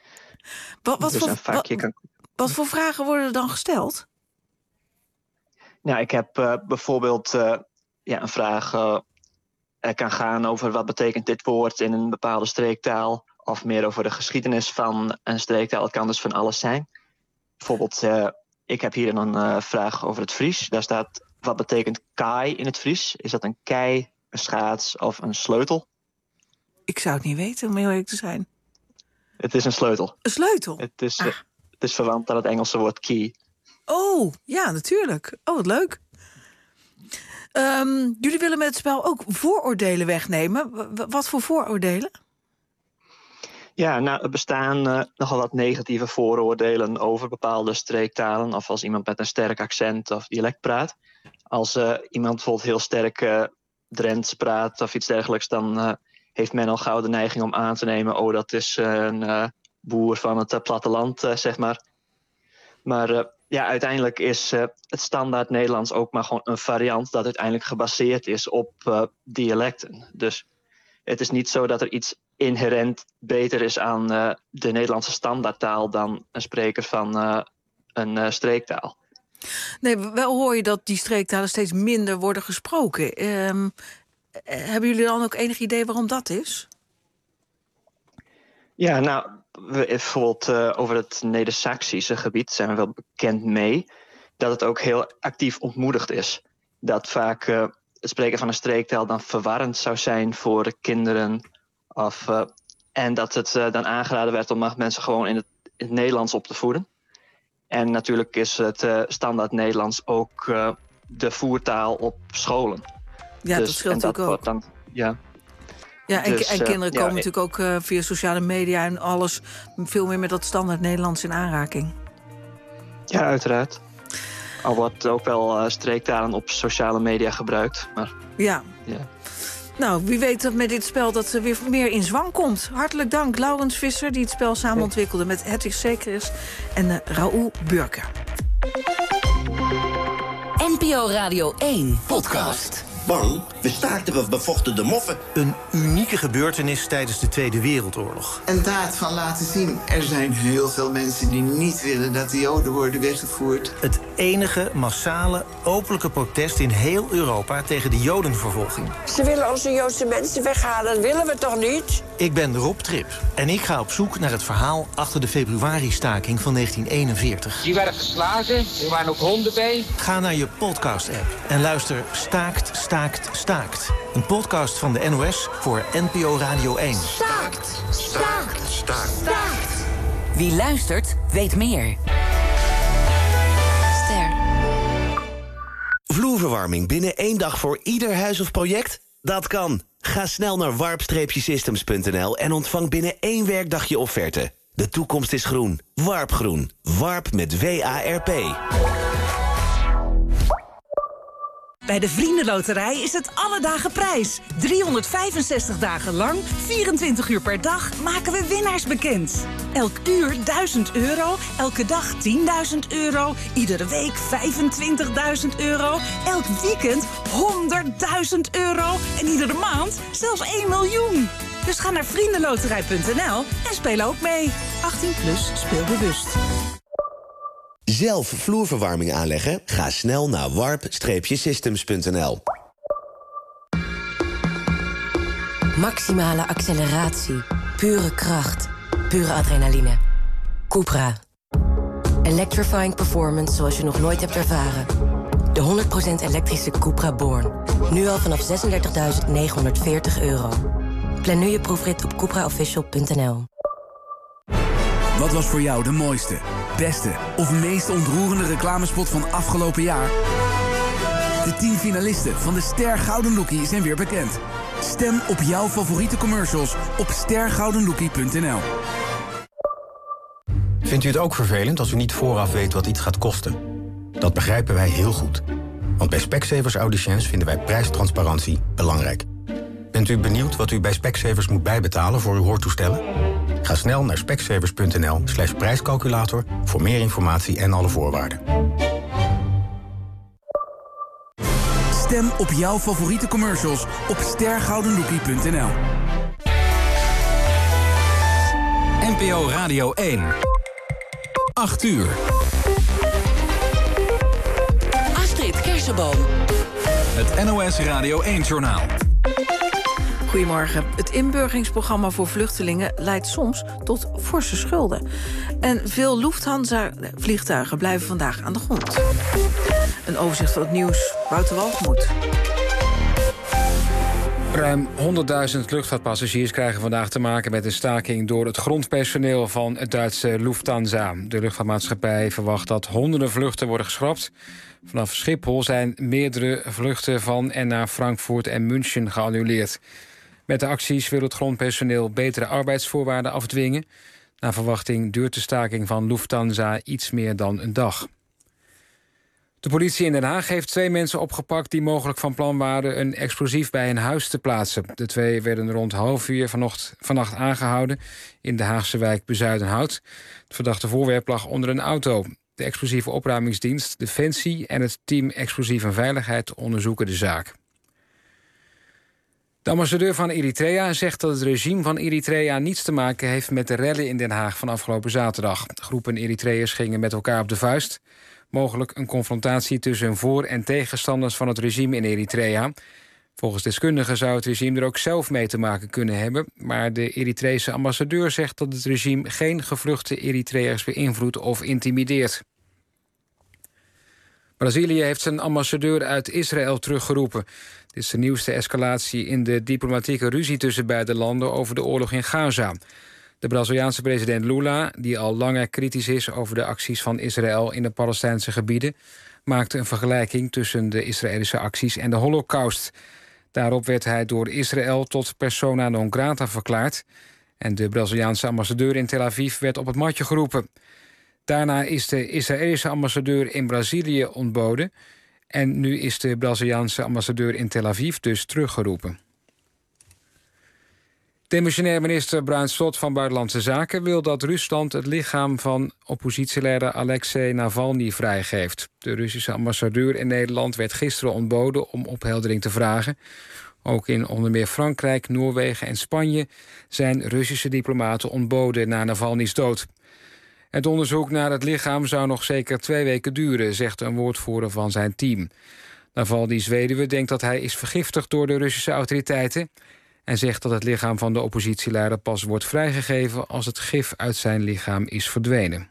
Wat voor vragen worden er dan gesteld? Nou, ik heb bijvoorbeeld een vraag kan gaan over wat betekent dit woord in een bepaalde streektaal. Of meer over de geschiedenis van een streektaal. Het kan dus van alles zijn. Bijvoorbeeld, ik heb hier een vraag over het Fries. Daar staat, wat betekent kaai in het Fries? Is dat een kei, een schaats of een sleutel? Ik zou het niet weten, om heel eerlijk te zijn. Het is een sleutel. Een sleutel? Het is verwant aan het Engelse woord key. Oh, ja, natuurlijk. Oh, wat leuk. Jullie willen met het spel ook vooroordelen wegnemen. Wat voor vooroordelen? Ja, nou, er bestaan nogal wat negatieve vooroordelen over bepaalde streektalen. Of als iemand met een sterk accent of dialect praat. Als iemand bijvoorbeeld heel sterk Drents praat of iets dergelijks, dan heeft men al gauw de neiging om aan te nemen, dat is een boer van het platteland, zeg maar. Maar uiteindelijk is het standaard Nederlands ook maar gewoon een variant dat uiteindelijk gebaseerd is op dialecten. Dus het is niet zo dat er iets inherent beter is aan de Nederlandse standaardtaal dan een spreker van een streektaal. Nee, wel hoor je dat die streektalen steeds minder worden gesproken. Hebben jullie dan ook enig idee waarom dat is? Ja, nou, bijvoorbeeld over het Neder-Saxische gebied zijn we wel bekend mee dat het ook heel actief ontmoedigd is. Dat vaak het spreken van een streektaal dan verwarrend zou zijn voor de kinderen. En dat het dan aangeraden werd om mensen gewoon in het Nederlands op te voeden. En natuurlijk is het standaard Nederlands ook de voertaal op scholen. Ja, dus, dat scheelt ook. En kinderen komen natuurlijk ook via sociale media en alles veel meer met dat standaard Nederlands in aanraking. Ja, uiteraard. Al wordt ook wel streektalen op sociale media gebruikt. Maar, ja. Nou, wie weet dat met dit spel dat er weer meer in zwang komt. Hartelijk dank, Laurens Visser, die het spel samen ontwikkelde met Hedwig Sekeris en Raoul Burker. NPO Radio 1 podcast. Bang, we staakten of bevochten de moffen. Een unieke gebeurtenis tijdens de Tweede Wereldoorlog. Een daad van laten zien. Er zijn heel veel mensen die niet willen dat de Joden worden weggevoerd. Het enige massale, openlijke protest in heel Europa tegen de Jodenvervolging. Ze willen onze Joodse mensen weghalen, dat willen we toch niet? Ik ben Rob Trip en ik ga op zoek naar het verhaal achter de februari-staking van 1941. Die werden geslagen, er waren ook honden bij. Ga naar je podcast-app en luister Staakt, Staakt, Staakt. Een podcast van de NOS voor NPO Radio 1. Staakt, staakt, staakt, staakt. Wie luistert, weet meer. Ster. Vloerverwarming binnen 1 dag voor ieder huis of project? Dat kan. Ga snel naar warp-systems.nl en ontvang binnen 1 werkdag je offerte. De toekomst is groen. Warpgroen. Warp met W-A-R-P. Bij de Vriendenloterij is het alle dagen prijs. 365 dagen lang, 24 uur per dag maken we winnaars bekend. Elk uur 1.000 euro, elke dag 10.000 euro, iedere week 25.000 euro, elk weekend 100.000 euro en iedere maand zelfs 1 miljoen. Dus ga naar vriendenloterij.nl en speel ook mee. 18 plus, speel bewust. Zelf vloerverwarming aanleggen? Ga snel naar warp-systems.nl. Maximale acceleratie, pure kracht, pure adrenaline. Cupra. Electrifying performance zoals je nog nooit hebt ervaren. De 100% elektrische Cupra Born. Nu al vanaf €36.940. Plan nu je proefrit op cupraofficial.nl. Wat was voor jou de mooiste, beste of meest ontroerende reclamespot van afgelopen jaar? De 10 finalisten van de Ster Gouden Lookie zijn weer bekend. Stem op jouw favoriete commercials op stergoudenlookie.nl. Vindt u het ook vervelend als u niet vooraf weet wat iets gaat kosten? Dat begrijpen wij heel goed. Want bij Specsavers Audiciëns vinden wij prijstransparantie belangrijk. Bent u benieuwd wat u bij Specsavers moet bijbetalen voor uw hoortoestellen? Ga snel naar specsavers.nl/prijscalculator voor meer informatie en alle voorwaarden. Stem op jouw favoriete commercials op stergoudenlookie.nl. NPO Radio 1. 8 uur. Astrid Kersenboom. Het NOS Radio 1-journaal. Goedemorgen. Het inburgeringsprogramma voor vluchtelingen leidt soms tot forse schulden. En veel Lufthansa-vliegtuigen blijven vandaag aan de grond. Een overzicht van het nieuws. Wouter Walgemoed. Ruim 100.000 luchtvaartpassagiers krijgen vandaag te maken met een staking door het grondpersoneel van het Duitse Lufthansa. De luchtvaartmaatschappij verwacht dat honderden vluchten worden geschrapt. Vanaf Schiphol zijn meerdere vluchten van en naar Frankfurt en München geannuleerd. Met de acties wil het grondpersoneel betere arbeidsvoorwaarden afdwingen. Naar verwachting duurt de staking van Lufthansa iets meer dan een dag. De politie in Den Haag heeft 2 mensen opgepakt die mogelijk van plan waren een explosief bij een huis te plaatsen. De 2 werden rond 1:30 vannacht aangehouden in de Haagse wijk Bezuidenhout. Het verdachte voorwerp lag onder een auto. De explosieve opruimingsdienst, Defensie en het team Explosief en Veiligheid onderzoeken de zaak. De ambassadeur van Eritrea zegt dat het regime van Eritrea niets te maken heeft met de rellen in Den Haag van afgelopen zaterdag. Groepen Eritreërs gingen met elkaar op de vuist. Mogelijk een confrontatie tussen voor- en tegenstanders van het regime in Eritrea. Volgens deskundigen zou het regime er ook zelf mee te maken kunnen hebben. Maar de Eritrese ambassadeur zegt dat het regime geen gevluchte Eritreërs beïnvloedt of intimideert. Brazilië heeft zijn ambassadeur uit Israël teruggeroepen. Dit is de nieuwste escalatie in de diplomatieke ruzie tussen beide landen over de oorlog in Gaza. De Braziliaanse president Lula, die al langer kritisch is over de acties van Israël in de Palestijnse gebieden, maakte een vergelijking tussen de Israëlische acties en de Holocaust. Daarop werd hij door Israël tot persona non grata verklaard en de Braziliaanse ambassadeur in Tel Aviv werd op het matje geroepen. Daarna is de Israëlische ambassadeur in Brazilië ontboden en nu is de Braziliaanse ambassadeur in Tel Aviv dus teruggeroepen. Demissionair minister Bruins Slot van Buitenlandse Zaken wil dat Rusland het lichaam van oppositieleider Alexei Navalny vrijgeeft. De Russische ambassadeur in Nederland werd gisteren ontboden om opheldering te vragen. Ook in onder meer Frankrijk, Noorwegen en Spanje zijn Russische diplomaten ontboden na Navalny's dood. Het onderzoek naar het lichaam zou nog zeker 2 weken duren, zegt een woordvoerder van zijn team. Navalny's weduwe denkt dat hij is vergiftigd door de Russische autoriteiten en zegt dat het lichaam van de oppositieleider pas wordt vrijgegeven als het gif uit zijn lichaam is verdwenen.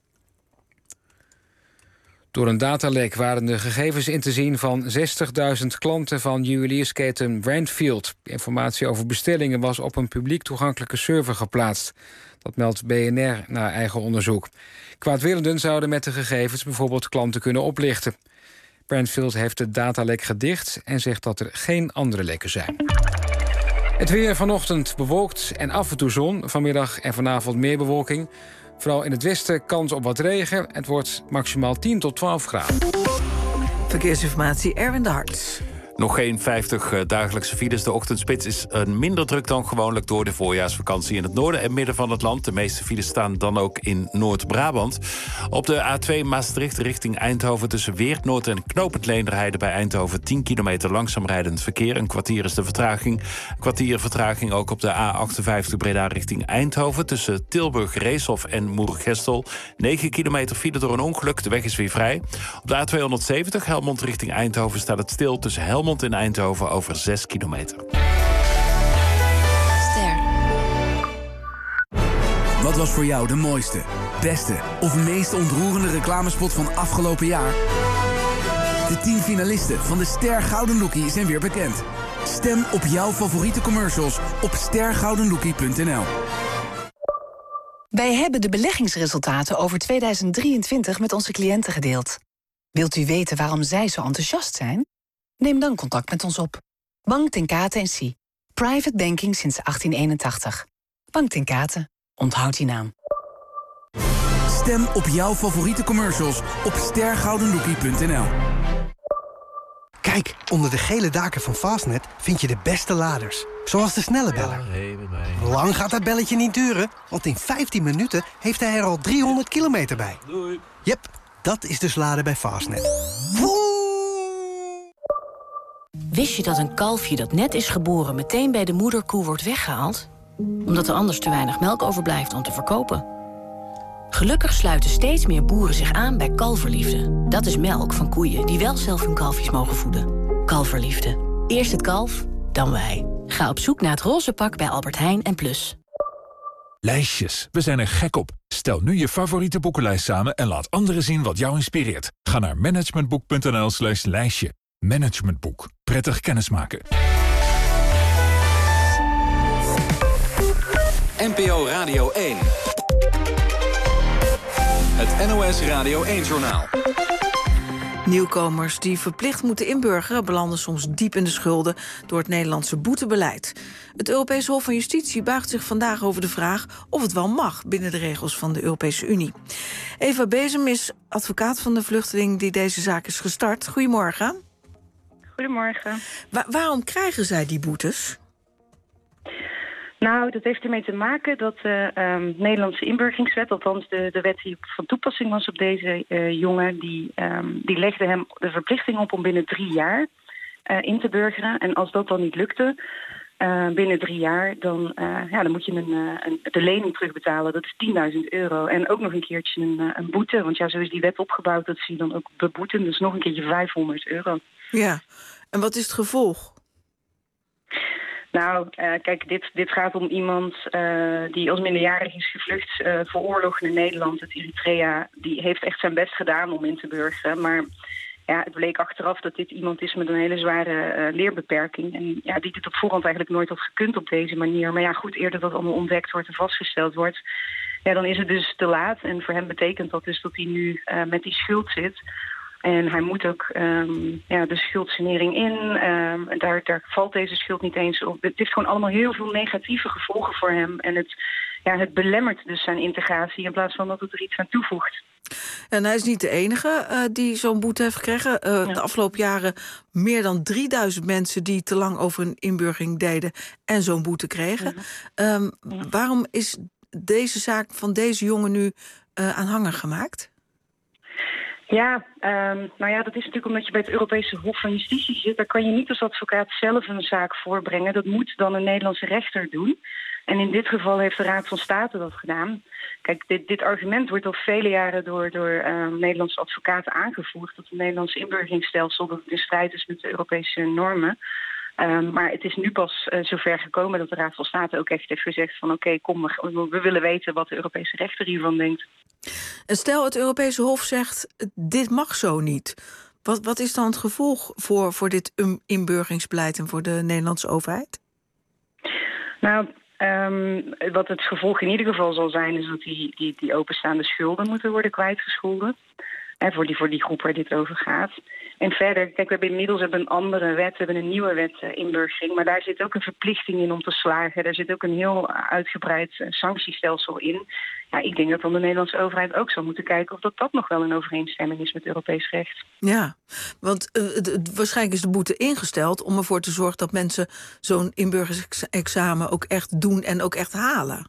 Door een datalek waren de gegevens in te zien van 60.000 klanten van juweliersketen Brandfield. Informatie over bestellingen was op een publiek toegankelijke server geplaatst. Dat meldt BNR na eigen onderzoek. Kwaadwillenden zouden met de gegevens bijvoorbeeld klanten kunnen oplichten. Brandfield heeft de datalek gedicht en zegt dat er geen andere lekken zijn. Het weer vanochtend bewolkt en af en toe zon. Vanmiddag en vanavond meer bewolking. Vooral in het westen kans op wat regen. Het wordt maximaal 10 tot 12 graden. Verkeersinformatie, Erwin de Hart. Nog geen 50 dagelijkse files. De ochtendspits is minder druk dan gewoonlijk door de voorjaarsvakantie in het noorden en midden van het land. De meeste files staan dan ook in Noord-Brabant. Op de A2 Maastricht richting Eindhoven tussen Weert-Noord en Knopend Leenderheide bij Eindhoven 10 kilometer langzaam rijdend verkeer. Een kwartier is de vertraging. Een kwartier vertraging ook op de A58 Breda richting Eindhoven tussen Tilburg, Reeshof en Moergestel. 9 kilometer file door een ongeluk. De weg is weer vrij. Op de A270 Helmond richting Eindhoven staat het stil tussen Helmond in Eindhoven over 6 kilometer. Ster. Wat was voor jou de mooiste, beste of meest ontroerende reclamespot van afgelopen jaar? De 10 finalisten van de Ster Gouden Lookie zijn weer bekend. Stem op jouw favoriete commercials op stergoudenlookie.nl. Wij hebben de beleggingsresultaten over 2023 met onze cliënten gedeeld. Wilt u weten waarom zij zo enthousiast zijn? Neem dan contact met ons op. Bank Ten Kate & Cie. Private banking sinds 1881. Bank Ten Kate. Onthoud die naam. Stem op jouw favoriete commercials op stergoudenlookie.nl. Kijk, onder de gele daken van Fastnet vind je de beste laders. Zoals de snelle beller. Lang gaat dat belletje niet duren, want in 15 minuten heeft hij er al 300 kilometer bij. Doei. Yep, dat is dus laden bij Fastnet. Wist je dat een kalfje dat net is geboren meteen bij de moederkoe wordt weggehaald? Omdat er anders te weinig melk overblijft om te verkopen. Gelukkig sluiten steeds meer boeren zich aan bij Kalverliefde. Dat is melk van koeien die wel zelf hun kalfjes mogen voeden. Kalverliefde. Eerst het kalf, dan wij. Ga op zoek naar het roze pak bij Albert Heijn en Plus. Lijstjes. We zijn er gek op. Stel nu je favoriete boekenlijst samen en laat anderen zien wat jou inspireert. Ga naar managementboek.nl/lijstje. Managementboek. Prettig kennismaken. NPO Radio 1. Het NOS Radio 1-journaal. Nieuwkomers die verplicht moeten inburgeren belanden soms diep in de schulden door het Nederlandse boetebeleid. Het Europese Hof van Justitie buigt zich vandaag over de vraag of het wel mag binnen de regels van de Europese Unie. Eva Bezem is advocaat van de vluchteling die deze zaak is gestart. Goedemorgen. Goedemorgen. Waarom krijgen zij die boetes? Nou, dat heeft ermee te maken dat de Nederlandse inburgeringswet, althans de wet die van toepassing was op deze jongen, die legde hem de verplichting op om binnen 3 jaar in te burgeren. En als dat dan niet lukte, binnen 3 jaar, dan moet je de lening terugbetalen. Dat is €10.000. En ook nog een keertje een boete. Want ja, zo is die wet opgebouwd dat ze je dan ook beboeten. Dus nog een keertje €500. Ja, en wat is het gevolg? Nou, kijk, dit gaat om iemand die als minderjarig is gevlucht voor oorlog naar Nederland, uit Eritrea. Die heeft echt zijn best gedaan om in te burgeren. Maar ja, het bleek achteraf dat dit iemand is met een hele zware leerbeperking. En ja, die dit op voorhand eigenlijk nooit had gekund op deze manier. Maar ja, goed, eerder dat allemaal ontdekt wordt en vastgesteld wordt, ja, dan is het dus te laat. En voor hem betekent dat dus dat hij nu met die schuld zit. En hij moet ook de schuldsanering in. Daar valt deze schuld niet eens op. Het heeft gewoon allemaal heel veel negatieve gevolgen voor hem. En het belemmert dus zijn integratie in plaats van dat het er iets aan toevoegt. En hij is niet de enige die zo'n boete heeft gekregen. De afgelopen jaren meer dan 3000 mensen die te lang over een inburgering deden en zo'n boete kregen. Waarom is deze zaak van deze jongen nu aanhanger gemaakt? Ja, dat is natuurlijk omdat je bij het Europese Hof van Justitie zit. Daar kan je niet als advocaat zelf een zaak voorbrengen. Dat moet dan een Nederlandse rechter doen. En in dit geval heeft de Raad van State dat gedaan. Kijk, dit argument wordt al vele jaren door Nederlandse advocaten aangevoerd. Dat het Nederlandse inburgeringsstelsel dat het in strijd is met de Europese normen. Maar het is nu pas zover gekomen dat de Raad van State ook echt heeft gezegd van oké, kom, we willen weten wat de Europese rechter hiervan denkt. En stel het Europese Hof zegt, dit mag zo niet. Wat is dan het gevolg voor dit inburgeringsbeleid en voor de Nederlandse overheid? Nou, wat het gevolg in ieder geval zal zijn, is dat die openstaande schulden moeten worden kwijtgescholden. Voor die groep waar dit over gaat. En verder, kijk, we hebben inmiddels een andere wet, we hebben een nieuwe wet inburgering, maar daar zit ook een verplichting in om te slagen. Daar zit ook een heel uitgebreid sanctiestelsel in. Ja, ik denk dat dan de Nederlandse overheid ook zal moeten kijken of dat nog wel in overeenstemming is met Europees recht. Ja, want waarschijnlijk is de boete ingesteld om ervoor te zorgen dat mensen zo'n inburgeringsexamen ook echt doen en ook echt halen.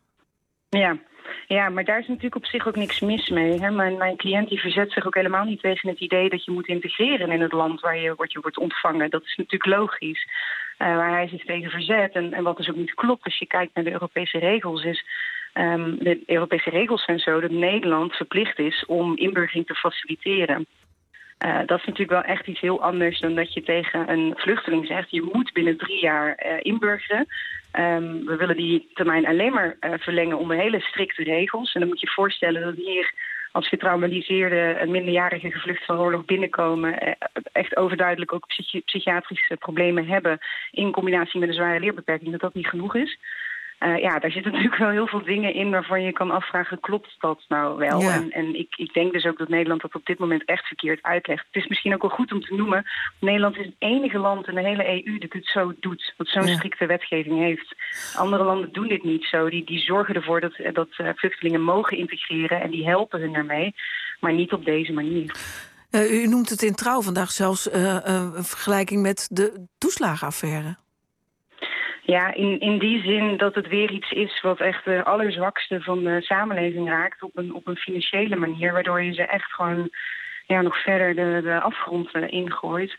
Ja, maar daar is natuurlijk op zich ook niks mis mee. Hè? Mijn cliënt die verzet zich ook helemaal niet tegen het idee dat je moet integreren in het land waar je wordt ontvangen. Dat is natuurlijk logisch. Waar hij zich tegen verzet en wat dus ook niet klopt als je kijkt naar de Europese regels is. De Europese regels zijn zo dat Nederland verplicht is om inburgering te faciliteren. Dat is natuurlijk wel echt iets heel anders dan dat je tegen een vluchteling zegt, je moet binnen 3 jaar inburgeren. We willen die termijn alleen maar verlengen onder hele strikte regels. En dan moet je je voorstellen dat hier, als getraumatiseerde en minderjarigen gevlucht van oorlog binnenkomen, echt overduidelijk ook psychiatrische problemen hebben in combinatie met een zware leerbeperking, dat niet genoeg is. Daar zitten natuurlijk wel heel veel dingen in waarvan je kan afvragen, klopt dat nou wel? Ja. En ik denk dus ook dat Nederland dat op dit moment echt verkeerd uitlegt. Het is misschien ook wel goed om te noemen, Nederland is het enige land in de hele EU dat het zo doet, dat zo'n strikte wetgeving heeft. Andere landen doen dit niet zo. Die zorgen ervoor dat vluchtelingen mogen integreren en die helpen hun daarmee, maar niet op deze manier. U noemt het in Trouw vandaag zelfs een vergelijking met de toeslagenaffaire. Ja, in die zin dat het weer iets is wat echt de allerzwakste van de samenleving raakt op een financiële manier, waardoor je ze echt gewoon nog verder de afgrond ingooit.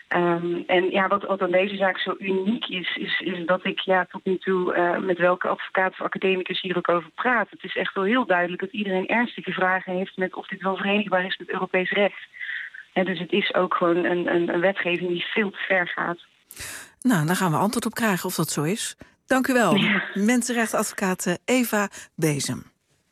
Wat aan deze zaak zo uniek is dat ik tot nu toe met welke advocaat of academicus hier ook over praat. Het is echt wel heel duidelijk dat iedereen ernstige vragen heeft met of dit wel verenigbaar is met Europees recht. En dus het is ook gewoon een wetgeving die veel te ver gaat. Nou, daar gaan we antwoord op krijgen of dat zo is. Dank u wel, mensenrechtenadvocaat Eva Bezem.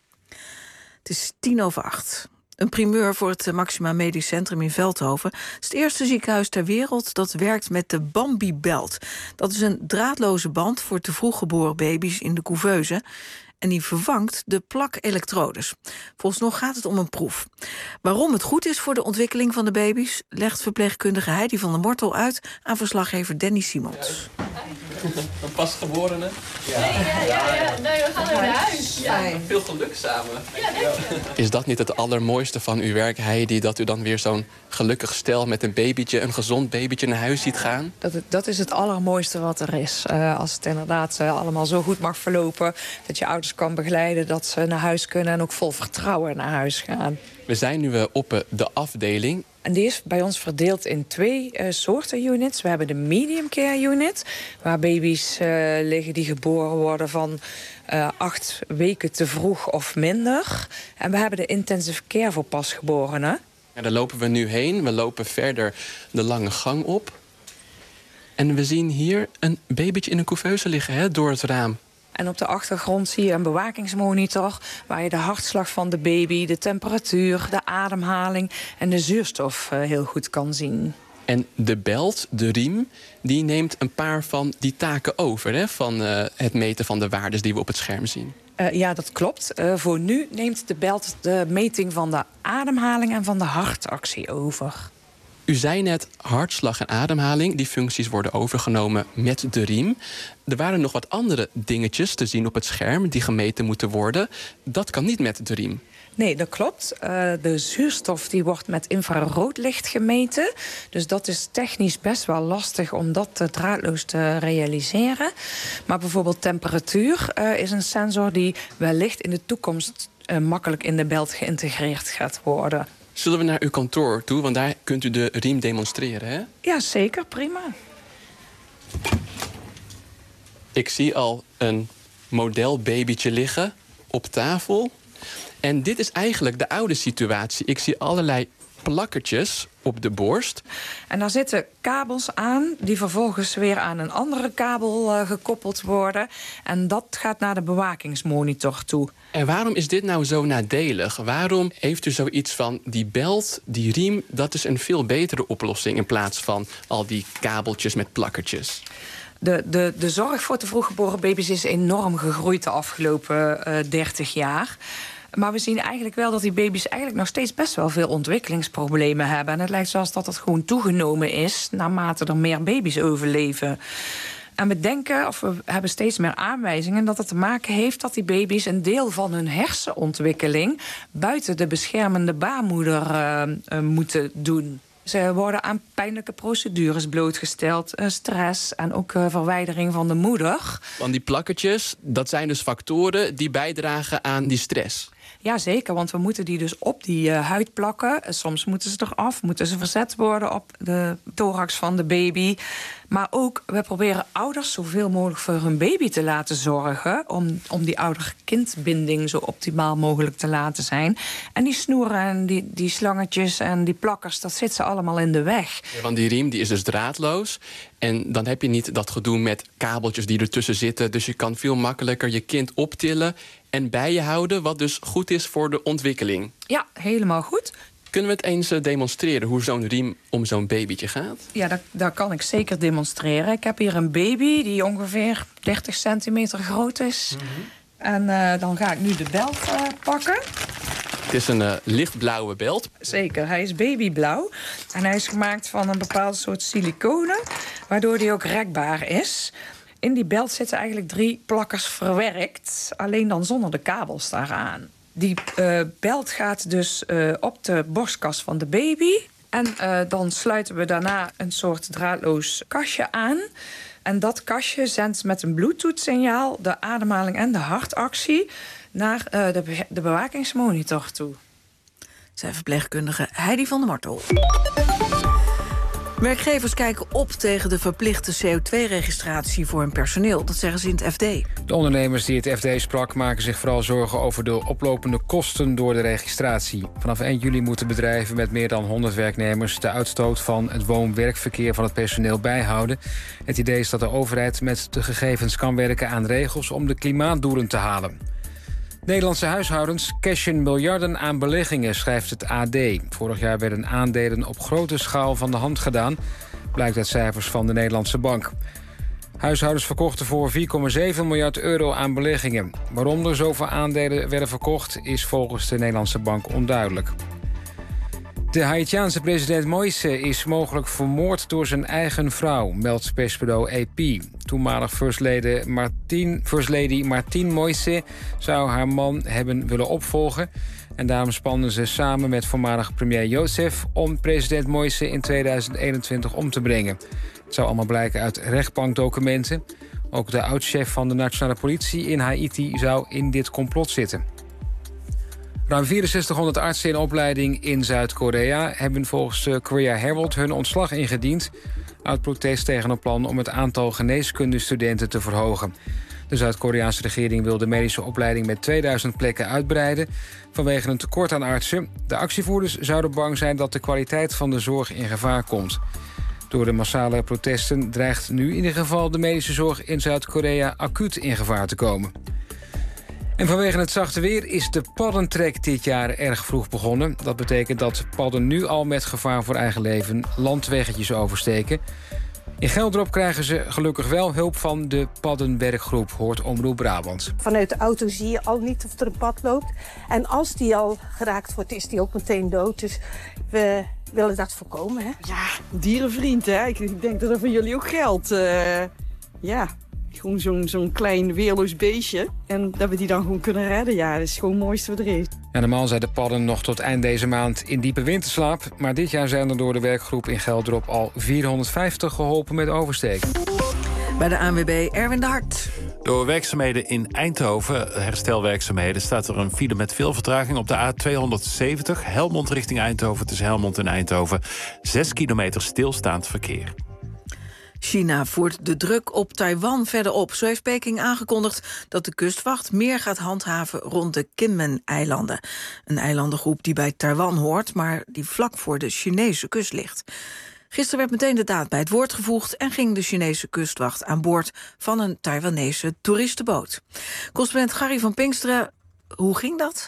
Het is 7:10. Een primeur voor het Maxima Medisch Centrum in Veldhoven. Het is het eerste ziekenhuis ter wereld dat werkt met de Bambi-belt. Dat is een draadloze band voor te vroeg geboren baby's in de couveuse. En die vervangt de plakelektrodes. Volgens gaat het om een proef. Waarom het goed is voor de ontwikkeling van de baby's, legt verpleegkundige Heidi van der Mortel uit aan verslaggever Danny Simons. Een pasgeborene. Ja. Nee, we gaan weer naar huis. Ja. Veel geluk samen. Ja, is dat niet het allermooiste van uw werk, Heidi, dat u dan weer zo'n gelukkig stel met een babytje, een gezond babytje naar huis ziet gaan? Dat is het allermooiste wat er is. Als het inderdaad allemaal zo goed mag verlopen, dat je ouders kan begeleiden, dat ze naar huis kunnen en ook vol vertrouwen naar huis gaan. We zijn nu op de afdeling. En die is bij ons verdeeld in 2 soorten units. We hebben de medium care unit, waar baby's liggen die geboren worden van 8 weken te vroeg of minder. En we hebben de intensive care voor pasgeborenen. Ja, daar lopen we nu heen. We lopen verder de lange gang op. En we zien hier een babytje in een couveuse liggen, door het raam. En op de achtergrond zie je een bewakingsmonitor waar je de hartslag van de baby, de temperatuur, de ademhaling en de zuurstof heel goed kan zien. En de belt, de riem, die neemt een paar van die taken over, van het meten van de waardes die we op het scherm zien. Ja, dat klopt. Voor nu neemt de belt de meting van de ademhaling en van de hartactie over. U zei net, hartslag en ademhaling, die functies worden overgenomen met de riem. Er waren nog wat andere dingetjes te zien op het scherm die gemeten moeten worden. Dat kan niet met de riem. Nee, dat klopt. De zuurstof die wordt met infraroodlicht gemeten. Dus dat is technisch best wel lastig om dat draadloos te realiseren. Maar bijvoorbeeld temperatuur is een sensor die wellicht in de toekomst makkelijk in de belt geïntegreerd gaat worden. Zullen we naar uw kantoor toe, want daar kunt u de riem demonstreren, hè? Ja, zeker. Prima. Ik zie al een modelbabytje liggen op tafel. En dit is eigenlijk de oude situatie. Ik zie allerlei plakkertjes op de borst. En daar zitten kabels aan die vervolgens weer aan een andere kabel gekoppeld worden. En dat gaat naar de bewakingsmonitor toe. En waarom is dit nou zo nadelig? Waarom heeft u zoiets van die belt, die riem, dat is een veel betere oplossing in plaats van al die kabeltjes met plakkertjes? De zorg voor te vroeggeboren baby's is enorm gegroeid de afgelopen 30 jaar. Maar we zien eigenlijk wel dat die baby's eigenlijk nog steeds best wel veel ontwikkelingsproblemen hebben. En het lijkt zelfs dat het gewoon toegenomen is naarmate er meer baby's overleven. En we denken, of we hebben steeds meer aanwijzingen, dat het te maken heeft dat die baby's een deel van hun hersenontwikkeling buiten de beschermende baarmoeder moeten doen. Ze worden aan pijnlijke procedures blootgesteld, stress en ook verwijdering van de moeder. Want die plakkertjes, dat zijn dus factoren die bijdragen aan die stress. Ja, zeker, want we moeten die dus op die huid plakken. Soms moeten ze eraf, moeten ze verzet worden op de thorax van de baby. Maar ook, we proberen ouders zoveel mogelijk voor hun baby te laten zorgen, om die ouder-kindbinding zo optimaal mogelijk te laten zijn. En die snoeren en die slangetjes en die plakkers, dat zit ze allemaal in de weg. Ja, want die riem die is dus draadloos. En dan heb je niet dat gedoe met kabeltjes die ertussen zitten. Dus je kan veel makkelijker je kind optillen en bij je houden, wat dus goed is voor de ontwikkeling. Ja, helemaal goed. Kunnen we het eens demonstreren hoe zo'n riem om zo'n babytje gaat? Ja, dat kan ik zeker demonstreren. Ik heb hier een baby die ongeveer 30 centimeter groot is. En dan ga ik nu de belt pakken. Het is een lichtblauwe belt. Zeker, hij is babyblauw. En hij is gemaakt van een bepaald soort siliconen, waardoor hij ook rekbaar is. In die belt zitten eigenlijk 3 plakkers verwerkt, alleen dan zonder de kabels daaraan. Die belt gaat dus op de borstkas van de baby. En dan sluiten we daarna een soort draadloos kastje aan. En dat kastje zendt met een Bluetooth-signaal de ademhaling en de hartactie naar de bewakingsmonitor toe. Zij verpleegkundige Heidi van der Martel. Werkgevers kijken op tegen de verplichte CO2-registratie voor hun personeel. Dat zeggen ze in het FD. De ondernemers die het FD sprak maken zich vooral zorgen over de oplopende kosten door de registratie. Vanaf 1 juli moeten bedrijven met meer dan 100 werknemers de uitstoot van het woon-werkverkeer van het personeel bijhouden. Het idee is dat de overheid met de gegevens kan werken aan regels om de klimaatdoelen te halen. Nederlandse huishoudens cashen miljarden aan beleggingen, schrijft het AD. Vorig jaar werden aandelen op grote schaal van de hand gedaan, blijkt uit cijfers van de Nederlandse Bank. Huishoudens verkochten voor 4,7 miljard euro aan beleggingen. Waarom er zoveel aandelen werden verkocht is volgens de Nederlandse Bank onduidelijk. De Haitiaanse president Moïse is mogelijk vermoord door zijn eigen vrouw, meldt persbureau AP. Toenmalig First Lady Martine Moïse zou haar man hebben willen opvolgen. En daarom spannen ze samen met voormalig premier Joseph om president Moïse in 2021 om te brengen. Het zou allemaal blijken uit rechtbankdocumenten. Ook de oud-chef van de nationale politie in Haiti zou in dit complot zitten. Ruim 6400 artsen in opleiding in Zuid-Korea hebben volgens de Korea Herald hun ontslag ingediend uit protest tegen een plan om het aantal geneeskundestudenten te verhogen. De Zuid-Koreaanse regering wil de medische opleiding met 2000 plekken uitbreiden vanwege een tekort aan artsen. De actievoerders zouden bang zijn dat de kwaliteit van de zorg in gevaar komt. Door de massale protesten dreigt nu in ieder geval de medische zorg in Zuid-Korea acuut in gevaar te komen. En vanwege het zachte weer is de paddentrek dit jaar erg vroeg begonnen. Dat betekent dat padden nu al met gevaar voor eigen leven landweggetjes oversteken. In Geldrop krijgen ze gelukkig wel hulp van de paddenwerkgroep, hoort Omroep Brabant. Vanuit de auto zie je al niet of er een pad loopt. En als die al geraakt wordt, is die ook meteen dood. Dus we willen dat voorkomen, hè? Ja, dierenvriend, hè? Ik denk dat er voor jullie ook geldt. Gewoon zo'n klein weerloos beestje. En dat we die dan gewoon kunnen redden, ja, dat is gewoon het mooiste wat er is. Ja, normaal zijn de padden nog tot eind deze maand in diepe winterslaap. Maar dit jaar zijn er door de werkgroep in Geldrop al 450 geholpen met oversteken. Bij de ANWB Erwin de Hart. Door werkzaamheden in Eindhoven, herstelwerkzaamheden, staat er een file met veel vertraging op de A270. Helmond richting Eindhoven, tussen Helmond en Eindhoven. 6 kilometer stilstaand verkeer. China voert de druk op Taiwan verder op. Zo heeft Peking aangekondigd dat de kustwacht meer gaat handhaven rond de Kinmen-eilanden. Een eilandengroep die bij Taiwan hoort, maar die vlak voor de Chinese kust ligt. Gisteren werd meteen de daad bij het woord gevoegd en ging de Chinese kustwacht aan boord van een Taiwanese toeristenboot. Correspondent Gary van Pinksteren, hoe ging dat?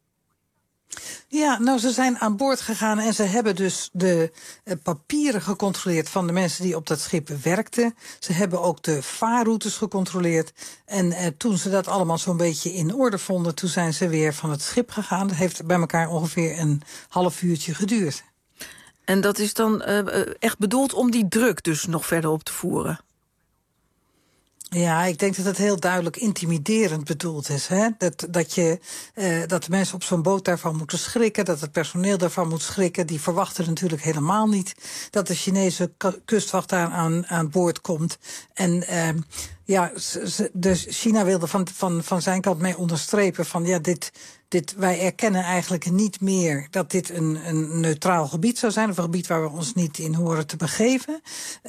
Ja, nou, ze zijn aan boord gegaan en ze hebben dus de papieren gecontroleerd van de mensen die op dat schip werkten. Ze hebben ook de vaarroutes gecontroleerd. En toen ze dat allemaal zo'n beetje in orde vonden, toen zijn ze weer van het schip gegaan. Dat heeft bij elkaar ongeveer een half uurtje geduurd. En dat is dan echt bedoeld om die druk dus nog verder op te voeren? Ja, ik denk dat het heel duidelijk intimiderend bedoeld is. Hè? Dat de mensen op zo'n boot daarvan moeten schrikken, dat het personeel daarvan moet schrikken. Die verwachten natuurlijk helemaal niet dat de Chinese kustwacht daar aan boord komt. En dus China wilde van zijn kant mee onderstrepen van ja, wij erkennen eigenlijk niet meer dat dit een neutraal gebied zou zijn, of een gebied waar we ons niet in horen te begeven.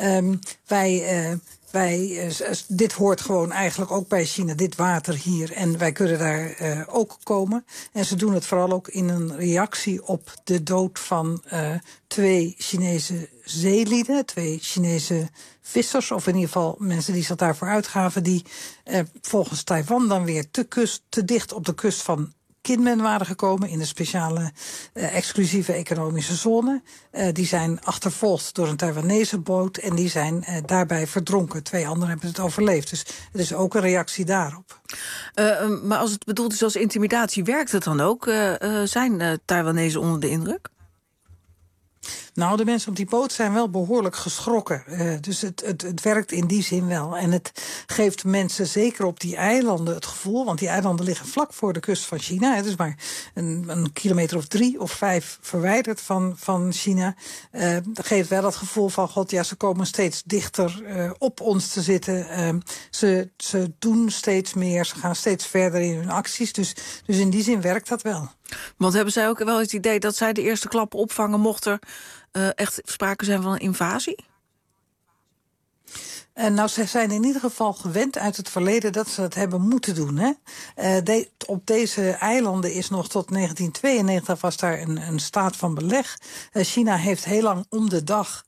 Dit hoort gewoon eigenlijk ook bij China, dit water hier. En wij kunnen daar ook komen. En ze doen het vooral ook in een reactie op de dood van 2 Chinese zeelieden, 2 Chinese vissers, of in ieder geval mensen die zich daarvoor uitgaven, die volgens Taiwan dan weer te dicht op de kust van Kinmen waren gekomen in de speciale exclusieve economische zone. Die zijn achtervolgd door een Taiwanese boot en die zijn daarbij verdronken. 2 anderen hebben het overleefd. Dus het is ook een reactie daarop. Maar als het bedoeld is als intimidatie, werkt het dan ook? Zijn Taiwanese onder de indruk? Nou, de mensen op die boot zijn wel behoorlijk geschrokken. Dus het werkt in die zin wel. En het geeft mensen zeker op die eilanden het gevoel, want die eilanden liggen vlak voor de kust van China. Het is maar een kilometer of 3 of 5 verwijderd van China. Dat geeft wel het gevoel van, god, ja, ze komen steeds dichter op ons te zitten. Ze doen steeds meer, ze gaan steeds verder in hun acties. Dus in die zin werkt dat wel. Want hebben zij ook wel het idee dat zij de eerste klappen opvangen mocht er echt sprake zijn van een invasie? Nou, ze zijn in ieder geval gewend uit het verleden dat ze dat hebben moeten doen. Hè? Op deze eilanden is nog tot 1992 was daar een staat van beleg. China heeft heel lang om de dag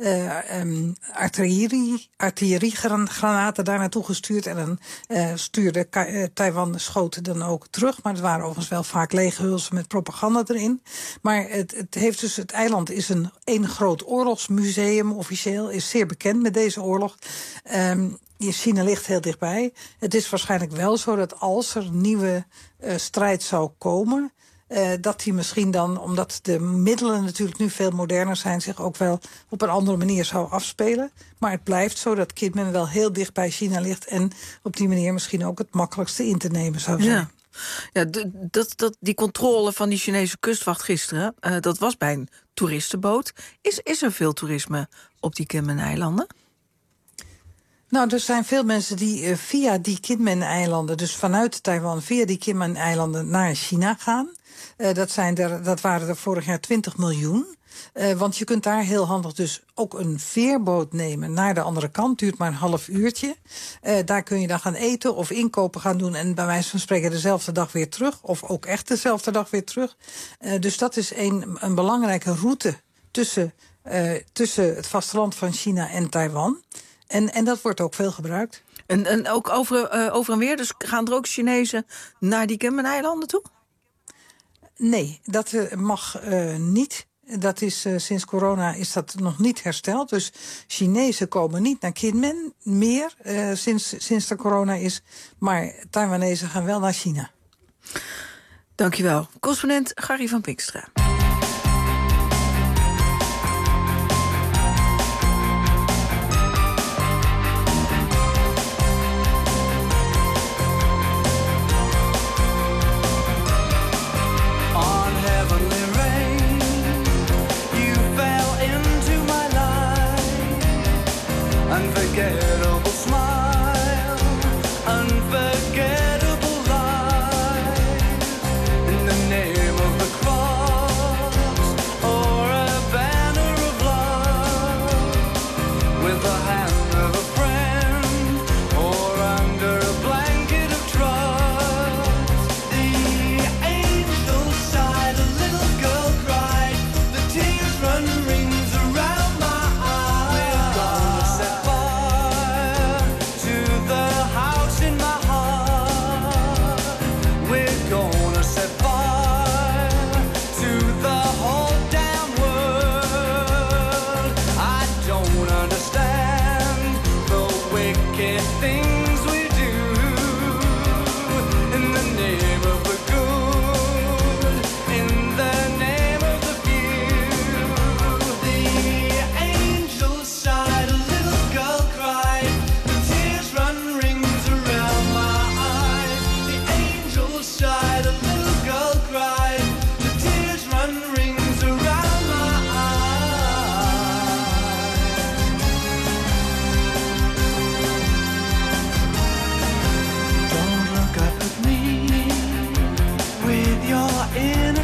artilleriegranaten daar naartoe gestuurd. En dan stuurde Taiwan schoten dan ook terug. Maar het waren overigens wel vaak lege hulzen met propaganda erin. Maar het eiland is een groot oorlogsmuseum officieel. Is zeer bekend met deze oorlog. China ligt heel dichtbij. Het is waarschijnlijk wel zo dat als er nieuwe strijd zou komen, dat die misschien dan, omdat de middelen natuurlijk nu veel moderner zijn, zich ook wel op een andere manier zou afspelen. Maar het blijft zo dat Kinmen wel heel dicht bij China ligt en op die manier misschien ook het makkelijkste in te nemen zou zijn. Ja, die controle van die Chinese kustwacht gisteren, dat was bij een toeristenboot. Is er veel toerisme op die Kinmen-eilanden? Nou, er zijn veel mensen die via die Kinmen-eilanden, dus vanuit Taiwan, via die Kinmen-eilanden naar China gaan. Dat waren er vorig jaar 20 miljoen. Want je kunt daar heel handig dus ook een veerboot nemen naar de andere kant. Duurt maar een half uurtje. Daar kun je dan gaan eten of inkopen gaan doen en bij wijze van spreken dezelfde dag weer terug. Of ook echt dezelfde dag weer terug. Dus dat is een belangrijke route tussen het vasteland van China en Taiwan. En dat wordt ook veel gebruikt. En ook over en weer? Dus gaan er ook Chinezen naar die Kinmen-eilanden toe? Nee, dat mag niet. Dat is sinds corona is dat nog niet hersteld. Dus Chinezen komen niet naar Kinmen meer sinds er corona is. Maar Taiwanese gaan wel naar China. Dankjewel. Correspondent Gary van Pinksteren. Unforgettable smile, unforgettable life. In the name of the cross.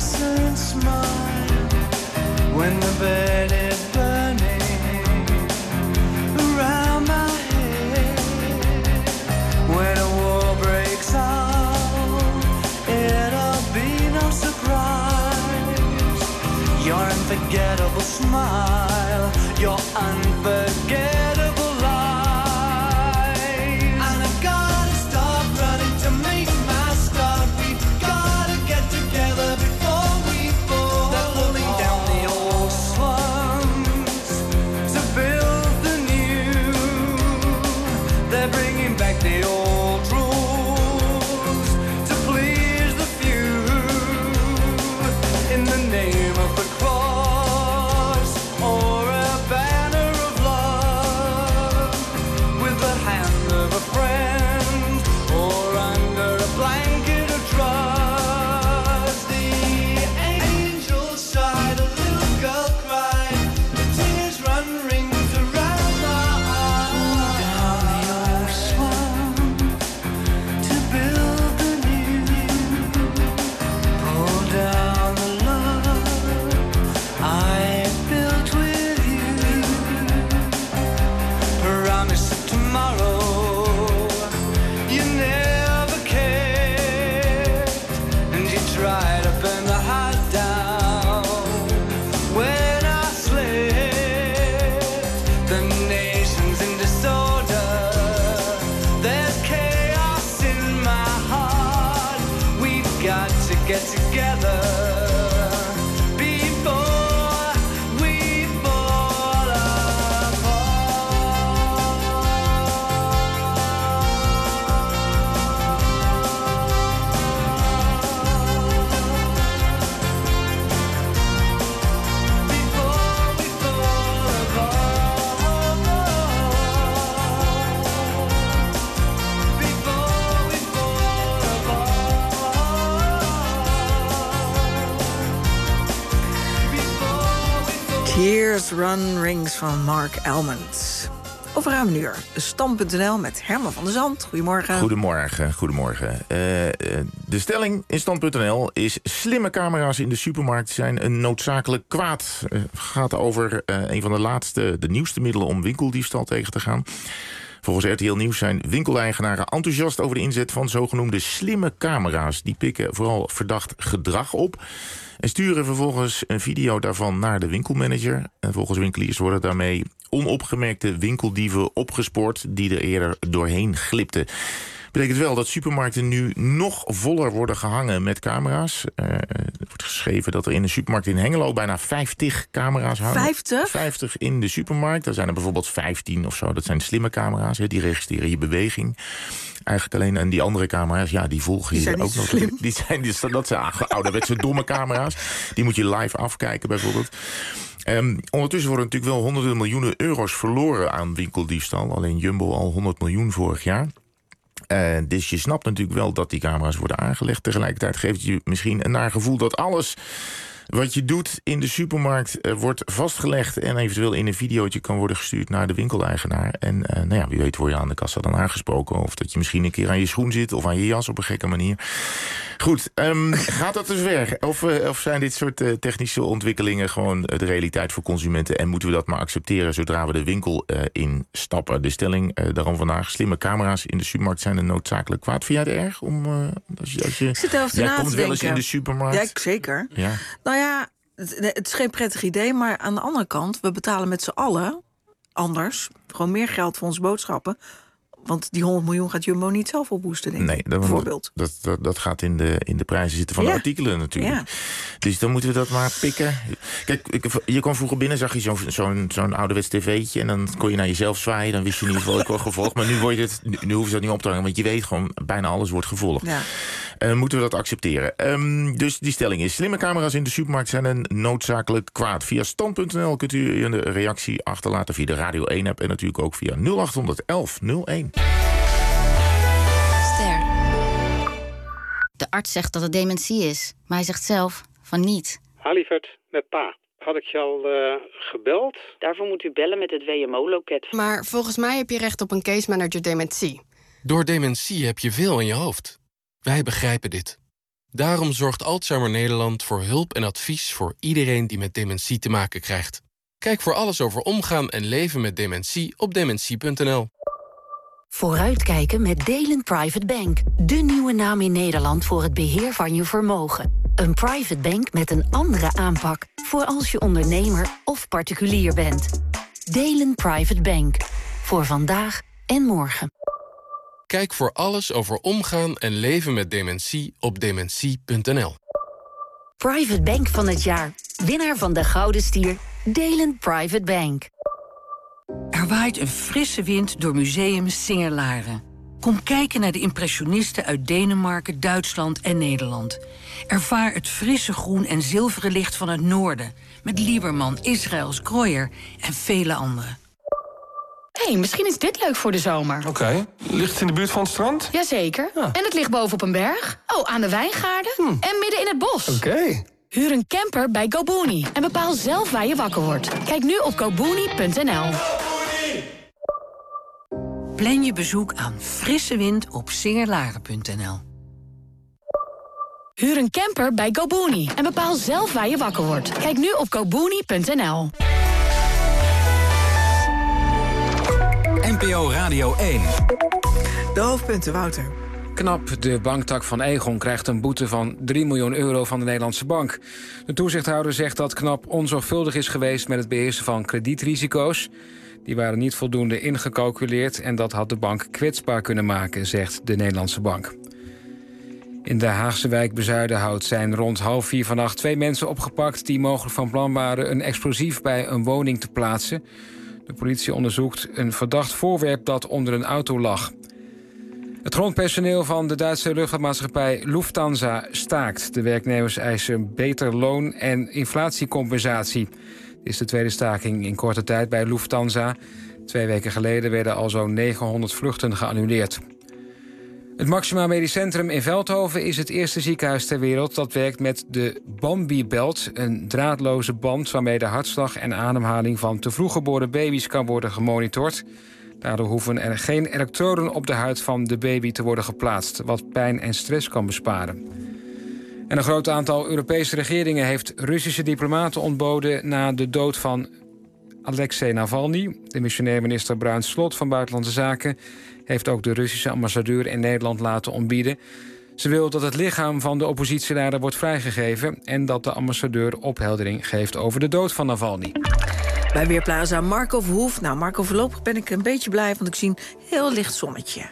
innocent smile when the bed is burning around my head. When a war breaks out, it'll be no surprise. Your unforgettable smile, your unforgettable lies. And I've gotta stop running to make my start. We've gotta get together before we fall. They're pulling down the old slums to build the new. They're bringing back the old rules to please the few. In the name of the cross or a banner of love, with the hand of a friend or under a blanket of trust. The angel sighed, a little girl cried, the tears run rings around my eyes. Down the old slum to build the new. Pull down the love I built with you. Promise that tomorrow you never cared, and you tried to burn the heart down when I slept. The nation's in disorder, there's chaos in my heart. We've got to get together before we fall apart. Before we fall apart. Before we fall apart. Tears Run Rings van Mark Elmond. Over ruim een uur. Stand.nl met Herman van der Zand. Goedemorgen. Goedemorgen. De stelling in Stand.nl is: slimme camera's in de supermarkt zijn een noodzakelijk kwaad. Gaat over een van de nieuwste middelen om winkeldiefstal tegen te gaan. Volgens RTL Nieuws zijn winkeleigenaren enthousiast over de inzet van zogenoemde slimme camera's. Die pikken vooral verdacht gedrag op en sturen vervolgens een video daarvan naar de winkelmanager. En volgens winkeliers worden daarmee onopgemerkte winkeldieven opgespoord die er eerder doorheen glipten. Betekent wel dat supermarkten nu nog voller worden gehangen met camera's. Er wordt geschreven dat er in een supermarkt in Hengelo bijna 50 camera's hangen. 50? 50 in de supermarkt. Daar zijn er bijvoorbeeld 15 of zo. Dat zijn slimme camera's, hè. Die registreren je beweging. Eigenlijk alleen, en die andere camera's, ja, die volgen je ook nog. Dat zijn ouderwetse domme camera's. Die moet je live afkijken bijvoorbeeld. Ondertussen worden natuurlijk wel honderden miljoenen euro's verloren aan winkeldiefstal. Alleen Jumbo al 100 miljoen vorig jaar. Dus je snapt natuurlijk wel dat die camera's worden aangelegd. Tegelijkertijd geeft het je misschien een naar gevoel dat alles wat je doet in de supermarkt wordt vastgelegd en eventueel in een videootje kan worden gestuurd naar de winkeleigenaar. En wie weet word je aan de kassa dan aangesproken. Of dat je misschien een keer aan je schoen zit of aan je jas op een gekke manier. Goed, gaat dat te ver? Of zijn dit soort technische ontwikkelingen gewoon de realiteit voor consumenten en moeten we dat maar accepteren zodra we de winkel instappen? De stelling daarom vandaag: slimme camera's in de supermarkt zijn een noodzakelijk kwaad. Vind jij het erg? Jij komt wel eens in de supermarkt? Ja, zeker. Ja. Nou ja, het is geen prettig idee, maar aan de andere kant, we betalen met z'n allen anders gewoon meer geld voor onze boodschappen. Want die 100 miljoen gaat Jumbo niet zelf ophoesten, denk ik. Bijvoorbeeld. Dat gaat in de prijzen zitten van de artikelen natuurlijk. Ja. Dus dan moeten we dat maar pikken. Kijk, je kwam vroeger binnen, zag je zo'n ouderwets tv'tje en dan kon je naar jezelf zwaaien. Dan wist je in ieder geval, ik word gevolgd. Maar nu hoef je dat niet op te hangen, want je weet gewoon, bijna alles wordt gevolgd. Ja. Moeten we dat accepteren? Dus die stelling is: slimme camera's in de supermarkt zijn een noodzakelijk kwaad. Via stand.nl kunt u een reactie achterlaten via de Radio 1-app en natuurlijk ook via 0800 1101. Ster. De arts zegt dat het dementie is, maar hij zegt zelf van niet. Lieverd, met pa. Had ik je al gebeld? Daarvoor moet u bellen met het WMO-loket. Maar volgens mij heb je recht op een case manager dementie. Door dementie heb je veel in je hoofd. Wij begrijpen dit. Daarom zorgt Alzheimer Nederland voor hulp en advies voor iedereen die met dementie te maken krijgt. Kijk voor alles over omgaan en leven met dementie op dementie.nl. Vooruitkijken met Delen Private Bank. De nieuwe naam in Nederland voor het beheer van je vermogen. Een private bank met een andere aanpak voor als je ondernemer of particulier bent. Delen Private Bank. Voor vandaag en morgen. Kijk voor alles over omgaan en leven met dementie op dementie.nl. Private Bank van het jaar. Winnaar van de Gouden Stier. Delen Private Bank. Er waait een frisse wind door Museum Singer-Laren. Kom kijken naar de impressionisten uit Denemarken, Duitsland en Nederland. Ervaar het frisse groen en zilveren licht van het noorden. Met Lieberman, Israëls, Krooyer en vele anderen. Hé, misschien is dit leuk voor de zomer. Oké. Ligt het in de buurt van het strand? Jazeker. Ja. En het ligt bovenop een berg. Oh, aan de wijngaarden. En midden in het bos. Oké. Huur een camper bij GoBooney en bepaal zelf waar je wakker wordt. Kijk nu op gobooney.nl. Plan je bezoek aan frisse wind op singerlaren.nl. Huur een camper bij GoBooney en bepaal zelf waar je wakker wordt. Kijk nu op gobooney.nl. NPO Radio 1. De hoofdpunten, Wouter. KNAP, de banktak van Aegon, krijgt een boete van 3 miljoen euro van de Nederlandse bank. De toezichthouder zegt dat KNAP onzorgvuldig is geweest met het beheersen van kredietrisico's. Die waren niet voldoende ingecalculeerd en dat had de bank kwetsbaar kunnen maken, zegt de Nederlandse bank. In de Haagse wijk Bezuidenhout zijn rond 3:30 vannacht 2 mensen opgepakt die mogelijk van plan waren een explosief bij een woning te plaatsen. De politie onderzoekt een verdacht voorwerp dat onder een auto lag. Het grondpersoneel van de Duitse luchtvaartmaatschappij Lufthansa staakt. De werknemers eisen beter loon en inflatiecompensatie. Dit is de tweede staking in korte tijd bij Lufthansa. 2 weken geleden werden al zo'n 900 vluchten geannuleerd. Het Maxima Medisch Centrum in Veldhoven is het eerste ziekenhuis ter wereld dat werkt met de Bambi-belt, een draadloze band waarmee de hartslag en ademhaling van te vroeg geboren baby's kan worden gemonitord. Daardoor hoeven er geen elektroden op de huid van de baby te worden geplaatst, wat pijn en stress kan besparen. En een groot aantal Europese regeringen heeft Russische diplomaten ontboden na de dood van Alexei Navalny. De missionair minister Bruins Slot van Buitenlandse Zaken heeft ook de Russische ambassadeur in Nederland laten ontbieden. Ze wil dat het lichaam van de oppositieleider wordt vrijgegeven en dat de ambassadeur opheldering geeft over de dood van Navalny. Bij Weerplaza Marco Verhoef. Nou, Marco, voorlopig ben ik een beetje blij, want ik zie een heel licht zonnetje.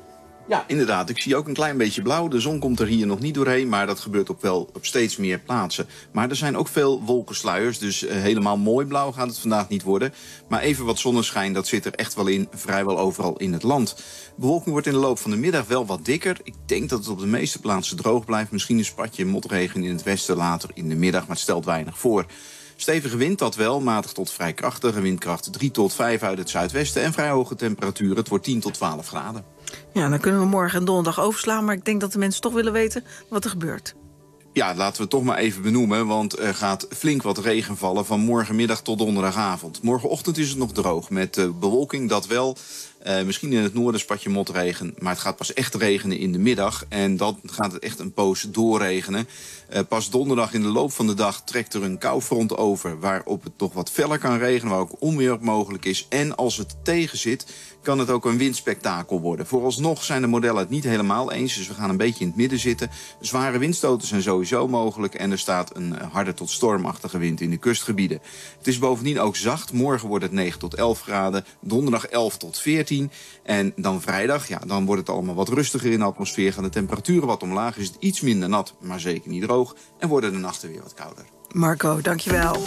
Ja, inderdaad. Ik zie ook een klein beetje blauw. De zon komt er hier nog niet doorheen, maar dat gebeurt ook wel op steeds meer plaatsen. Maar er zijn ook veel wolkensluiers, dus helemaal mooi blauw gaat het vandaag niet worden. Maar even wat zonneschijn, dat zit er echt wel in, vrijwel overal in het land. De bewolking wordt in de loop van de middag wel wat dikker. Ik denk dat het op de meeste plaatsen droog blijft. Misschien een spatje motregen in het westen later in de middag, maar het stelt weinig voor. Stevige wind, dat wel, matig tot vrij krachtige windkracht 3 tot 5 uit het zuidwesten en vrij hoge temperaturen. Het wordt 10 tot 12 graden. Ja, dan kunnen we morgen en donderdag overslaan, maar ik denk dat de mensen toch willen weten wat er gebeurt. Ja, laten we het toch maar even benoemen, want er gaat flink wat regen vallen van morgenmiddag tot donderdagavond. Morgenochtend is het nog droog met bewolking, dat wel. Misschien in het noorden spatje motregen, maar het gaat pas echt regenen in de middag. En dan gaat het echt een poos doorregenen. Pas donderdag in de loop van de dag trekt er een koufront over, waarop het nog wat feller kan regenen, waar ook onweer mogelijk is. En als het tegen zit, kan het ook een windspektakel worden. Vooralsnog zijn de modellen het niet helemaal eens, dus we gaan een beetje in het midden zitten. Zware windstoten zijn sowieso mogelijk en er staat een harde tot stormachtige wind in de kustgebieden. Het is bovendien ook zacht. Morgen wordt het 9 tot 11 graden, donderdag 11 tot 14. En dan vrijdag, ja, dan wordt het allemaal wat rustiger in de atmosfeer. Gaan de temperaturen wat omlaag, is het iets minder nat, maar zeker niet droog. En worden de nachten weer wat kouder. Marco, dankjewel.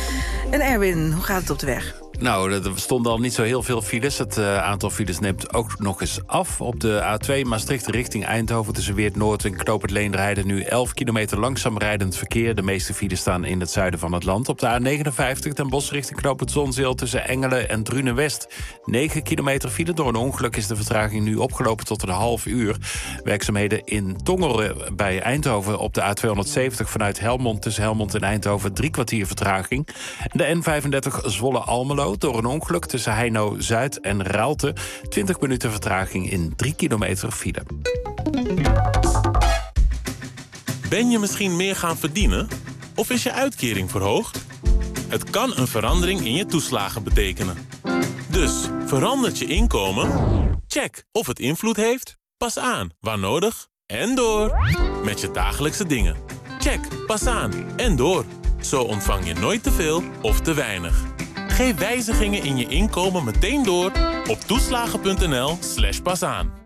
En Erwin, hoe gaat het op de weg? Nou, er stonden al niet zo heel veel files. Het aantal files neemt ook nog eens af. Op de A2 Maastricht richting Eindhoven tussen Weert Noord en Knoop het Leendrijden nu 11 kilometer langzaam rijdend verkeer. De meeste files staan in het zuiden van het land. Op de A59 Den Bosch richting Knoop het Zonzeel tussen Engelen en Drunen West. 9 kilometer file. Door een ongeluk is de vertraging nu opgelopen tot een half uur. Werkzaamheden in Tongeren bij Eindhoven op de A270 vanuit Helmond tussen Helmond en Eindhoven 3 kwartier vertraging. En de N35 Zwolle-Almelo door een ongeluk tussen Heino-Zuid en Raalte. 20 minuten vertraging in 3 kilometer file. Ben je misschien meer gaan verdienen? Of is je uitkering verhoogd? Het kan een verandering in je toeslagen betekenen. Dus, verandert je inkomen? Check of het invloed heeft. Pas aan, waar nodig. En door. Met je dagelijkse dingen. Check, pas aan en door. Zo ontvang je nooit te veel of te weinig. Geef wijzigingen in je inkomen meteen door op toeslagen.nl/pasaan.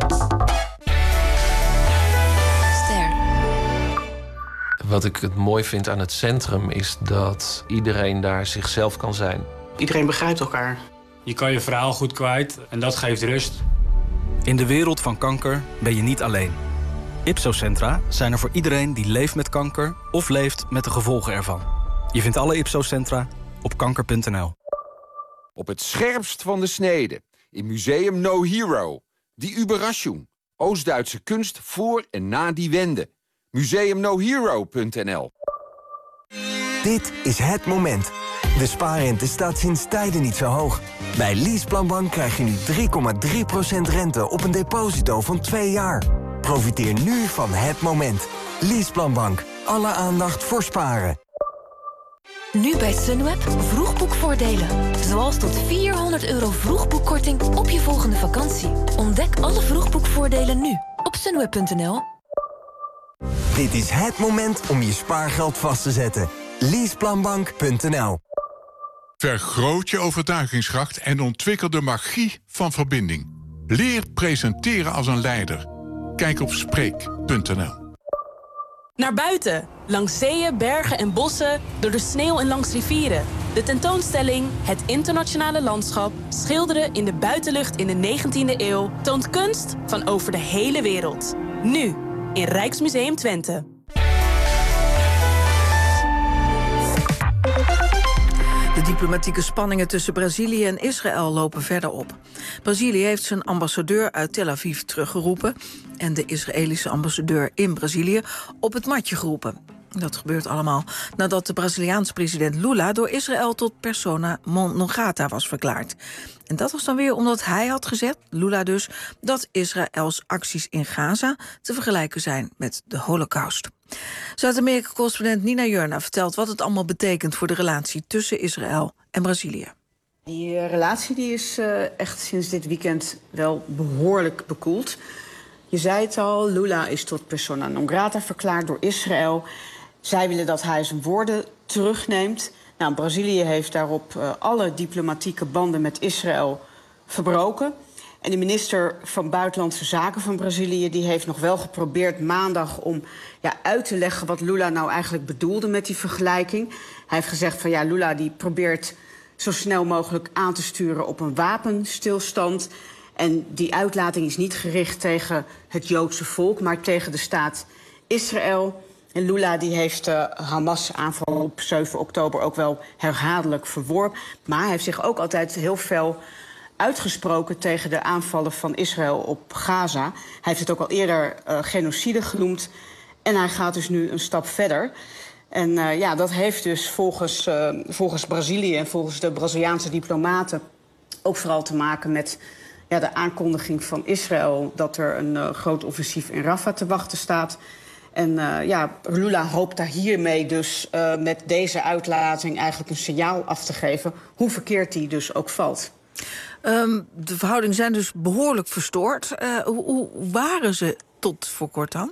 Wat ik het mooi vind aan het centrum is dat iedereen daar zichzelf kan zijn. Iedereen begrijpt elkaar. Je kan je verhaal goed kwijt en dat geeft rust. In de wereld van kanker ben je niet alleen. Ipso-centra zijn er voor iedereen die leeft met kanker of leeft met de gevolgen ervan. Je vindt alle Ipso-centra op kanker.nl. Op het scherpst van de snede, in Museum No Hero. Die Überraschung. Oost-Duitse kunst voor en na die wende. museumnohero.nl. Dit is het moment. De spaarrente staat sinds tijden niet zo hoog. Bij Leaseplanbank krijg je nu 3,3% rente op een deposito van 2 jaar. Profiteer nu van het moment. Leaseplanbank. Alle aandacht voor sparen. Nu bij Sunweb vroegboekvoordelen. Zoals tot €400 vroegboekkorting op je volgende vakantie. Ontdek alle vroegboekvoordelen nu op sunweb.nl. Dit is het moment om je spaargeld vast te zetten. Leaseplanbank.nl. Vergroot je overtuigingskracht en ontwikkel de magie van verbinding. Leer presenteren als een leider. Kijk op Spreek.nl. Naar buiten, langs zeeën, bergen en bossen, door de sneeuw en langs rivieren. De tentoonstelling Het Internationale Landschap schilderen in de buitenlucht in de 19e eeuw toont kunst van over de hele wereld. Nu in Rijksmuseum Twente. De diplomatieke spanningen tussen Brazilië en Israël lopen verder op. Brazilië heeft zijn ambassadeur uit Tel Aviv teruggeroepen en de Israëlische ambassadeur in Brazilië op het matje geroepen. Dat gebeurt allemaal nadat de Braziliaanse president Lula door Israël tot persona non grata was verklaard. En dat was dan weer omdat hij had gezegd, Lula dus, dat Israëls acties in Gaza te vergelijken zijn met de Holocaust. Zuid-Amerika-correspondent Nina Jurna vertelt wat het allemaal betekent voor de relatie tussen Israël en Brazilië. Die relatie die is echt sinds dit weekend wel behoorlijk bekoeld. Je zei het al, Lula is tot persona non grata verklaard door Israël. Zij willen dat hij zijn woorden terugneemt. Nou, Brazilië heeft daarop alle diplomatieke banden met Israël verbroken. En de minister van Buitenlandse Zaken van Brazilië die heeft nog wel geprobeerd maandag om uit te leggen wat Lula nou eigenlijk bedoelde met die vergelijking. Hij heeft gezegd van Lula die probeert zo snel mogelijk aan te sturen op een wapenstilstand. En die uitlating is niet gericht tegen het Joodse volk, maar tegen de staat Israël. En Lula die heeft de Hamas-aanval op 7 oktober ook wel herhaaldelijk verworpen. Maar hij heeft zich ook altijd heel fel uitgesproken tegen de aanvallen van Israël op Gaza. Hij heeft het ook al eerder genocide genoemd. En hij gaat dus nu een stap verder. En dat heeft dus volgens Brazilië en volgens de Braziliaanse diplomaten ook vooral te maken met de aankondiging van Israël dat er een groot offensief in Rafah te wachten staat. En Lula hoopt daar hiermee dus met deze uitlating eigenlijk een signaal af te geven hoe verkeerd die dus ook valt. De verhoudingen zijn dus behoorlijk verstoord. Hoe waren ze tot voor kort dan?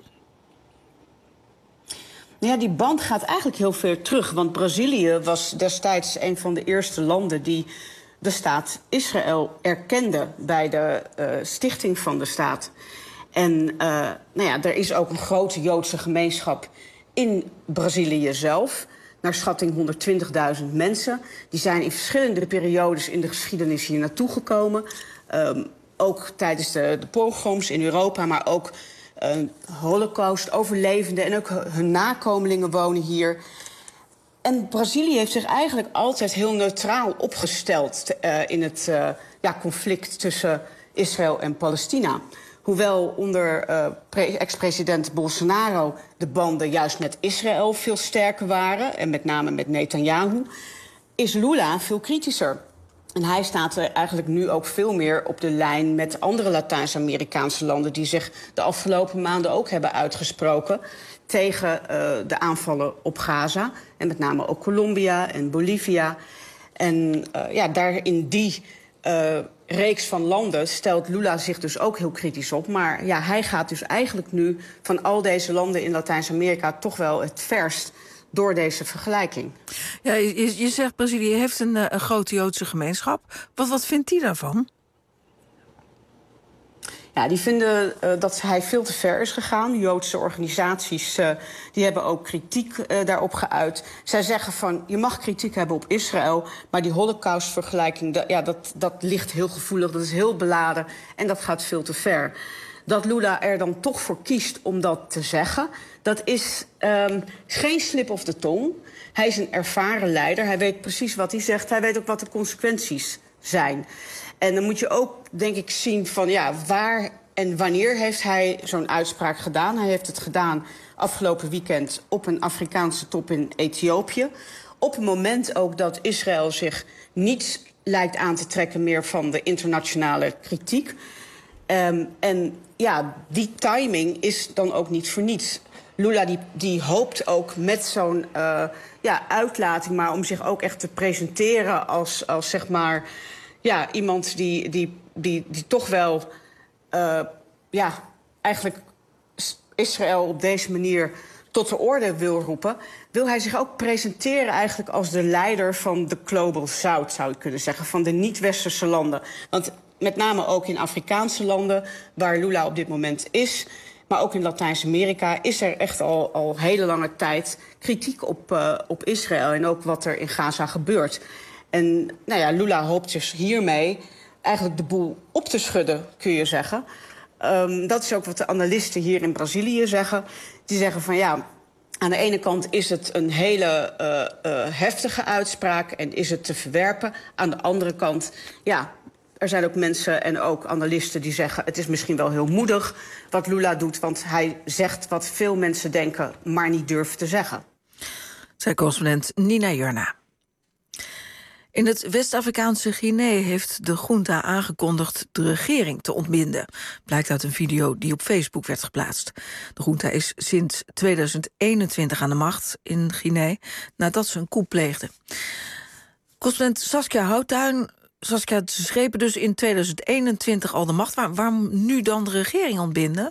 Ja, die band gaat eigenlijk heel ver terug. Want Brazilië was destijds een van de eerste landen die de staat Israël erkende bij de stichting van de staat. En er is ook een grote Joodse gemeenschap in Brazilië zelf. Naar schatting 120.000 mensen. Die zijn in verschillende periodes in de geschiedenis hier naartoe gekomen. Ook tijdens de pogroms in Europa, maar ook Holocaust-overlevenden en ook hun nakomelingen wonen hier. En Brazilië heeft zich eigenlijk altijd heel neutraal opgesteld in het conflict tussen Israël en Palestina. Hoewel onder ex-president Bolsonaro de banden juist met Israël veel sterker waren, en met name met Netanyahu, is Lula veel kritischer. En hij staat er eigenlijk nu ook veel meer op de lijn met andere Latijns-Amerikaanse landen die zich de afgelopen maanden ook hebben uitgesproken tegen de aanvallen op Gaza. En met name ook Colombia en Bolivia. En daar in die reeks van landen stelt Lula zich dus ook heel kritisch op. Maar ja, hij gaat dus eigenlijk nu van al deze landen in Latijns-Amerika toch wel het verst door deze vergelijking. Ja, je zegt Brazilië heeft een grote Joodse gemeenschap. Wat vindt hij daarvan? Ja, die vinden dat hij veel te ver is gegaan. Joodse organisaties die hebben ook kritiek daarop geuit. Zij zeggen van, je mag kritiek hebben op Israël, maar die Holocaust-vergelijking, dat ligt heel gevoelig, dat is heel beladen en dat gaat veel te ver. Dat Lula er dan toch voor kiest om dat te zeggen, dat is geen slip of de tong. Hij is een ervaren leider, hij weet precies wat hij zegt, hij weet ook wat de consequenties zijn. En dan moet je ook, denk ik, zien van waar en wanneer heeft hij zo'n uitspraak gedaan. Hij heeft het gedaan afgelopen weekend op een Afrikaanse top in Ethiopië. Op het moment ook dat Israël zich niet lijkt aan te trekken meer van de internationale kritiek. En die timing is dan ook niet voor niets. Lula die hoopt ook met zo'n uitlating, maar om zich ook echt te presenteren als zeg maar iemand die toch wel eigenlijk Israël op deze manier tot de orde wil roepen, wil hij zich ook presenteren eigenlijk als de leider van de Global South, zou ik kunnen zeggen, van de niet-westerse landen. Want met name ook in Afrikaanse landen, waar Lula op dit moment is, maar ook in Latijns-Amerika is er echt al hele lange tijd kritiek op Israël en ook wat er in Gaza gebeurt. En Lula hoopt dus hiermee eigenlijk de boel op te schudden, kun je zeggen. Dat is ook wat de analisten hier in Brazilië zeggen. Die zeggen van aan de ene kant is het een hele heftige uitspraak en is het te verwerpen. Aan de andere kant, er zijn ook mensen en ook analisten die zeggen, het is misschien wel heel moedig wat Lula doet, want hij zegt wat veel mensen denken, maar niet durven te zeggen. Zij correspondent Nina Jurna. In het West-Afrikaanse Guinea heeft de junta aangekondigd de regering te ontbinden. Blijkt uit een video die op Facebook werd geplaatst. De junta is sinds 2021 aan de macht in Guinea, nadat ze een coup pleegde. Correspondent Saskia Houttuin. Saskia, ze grepen dus in 2021 al de macht. Waarom nu dan de regering ontbinden?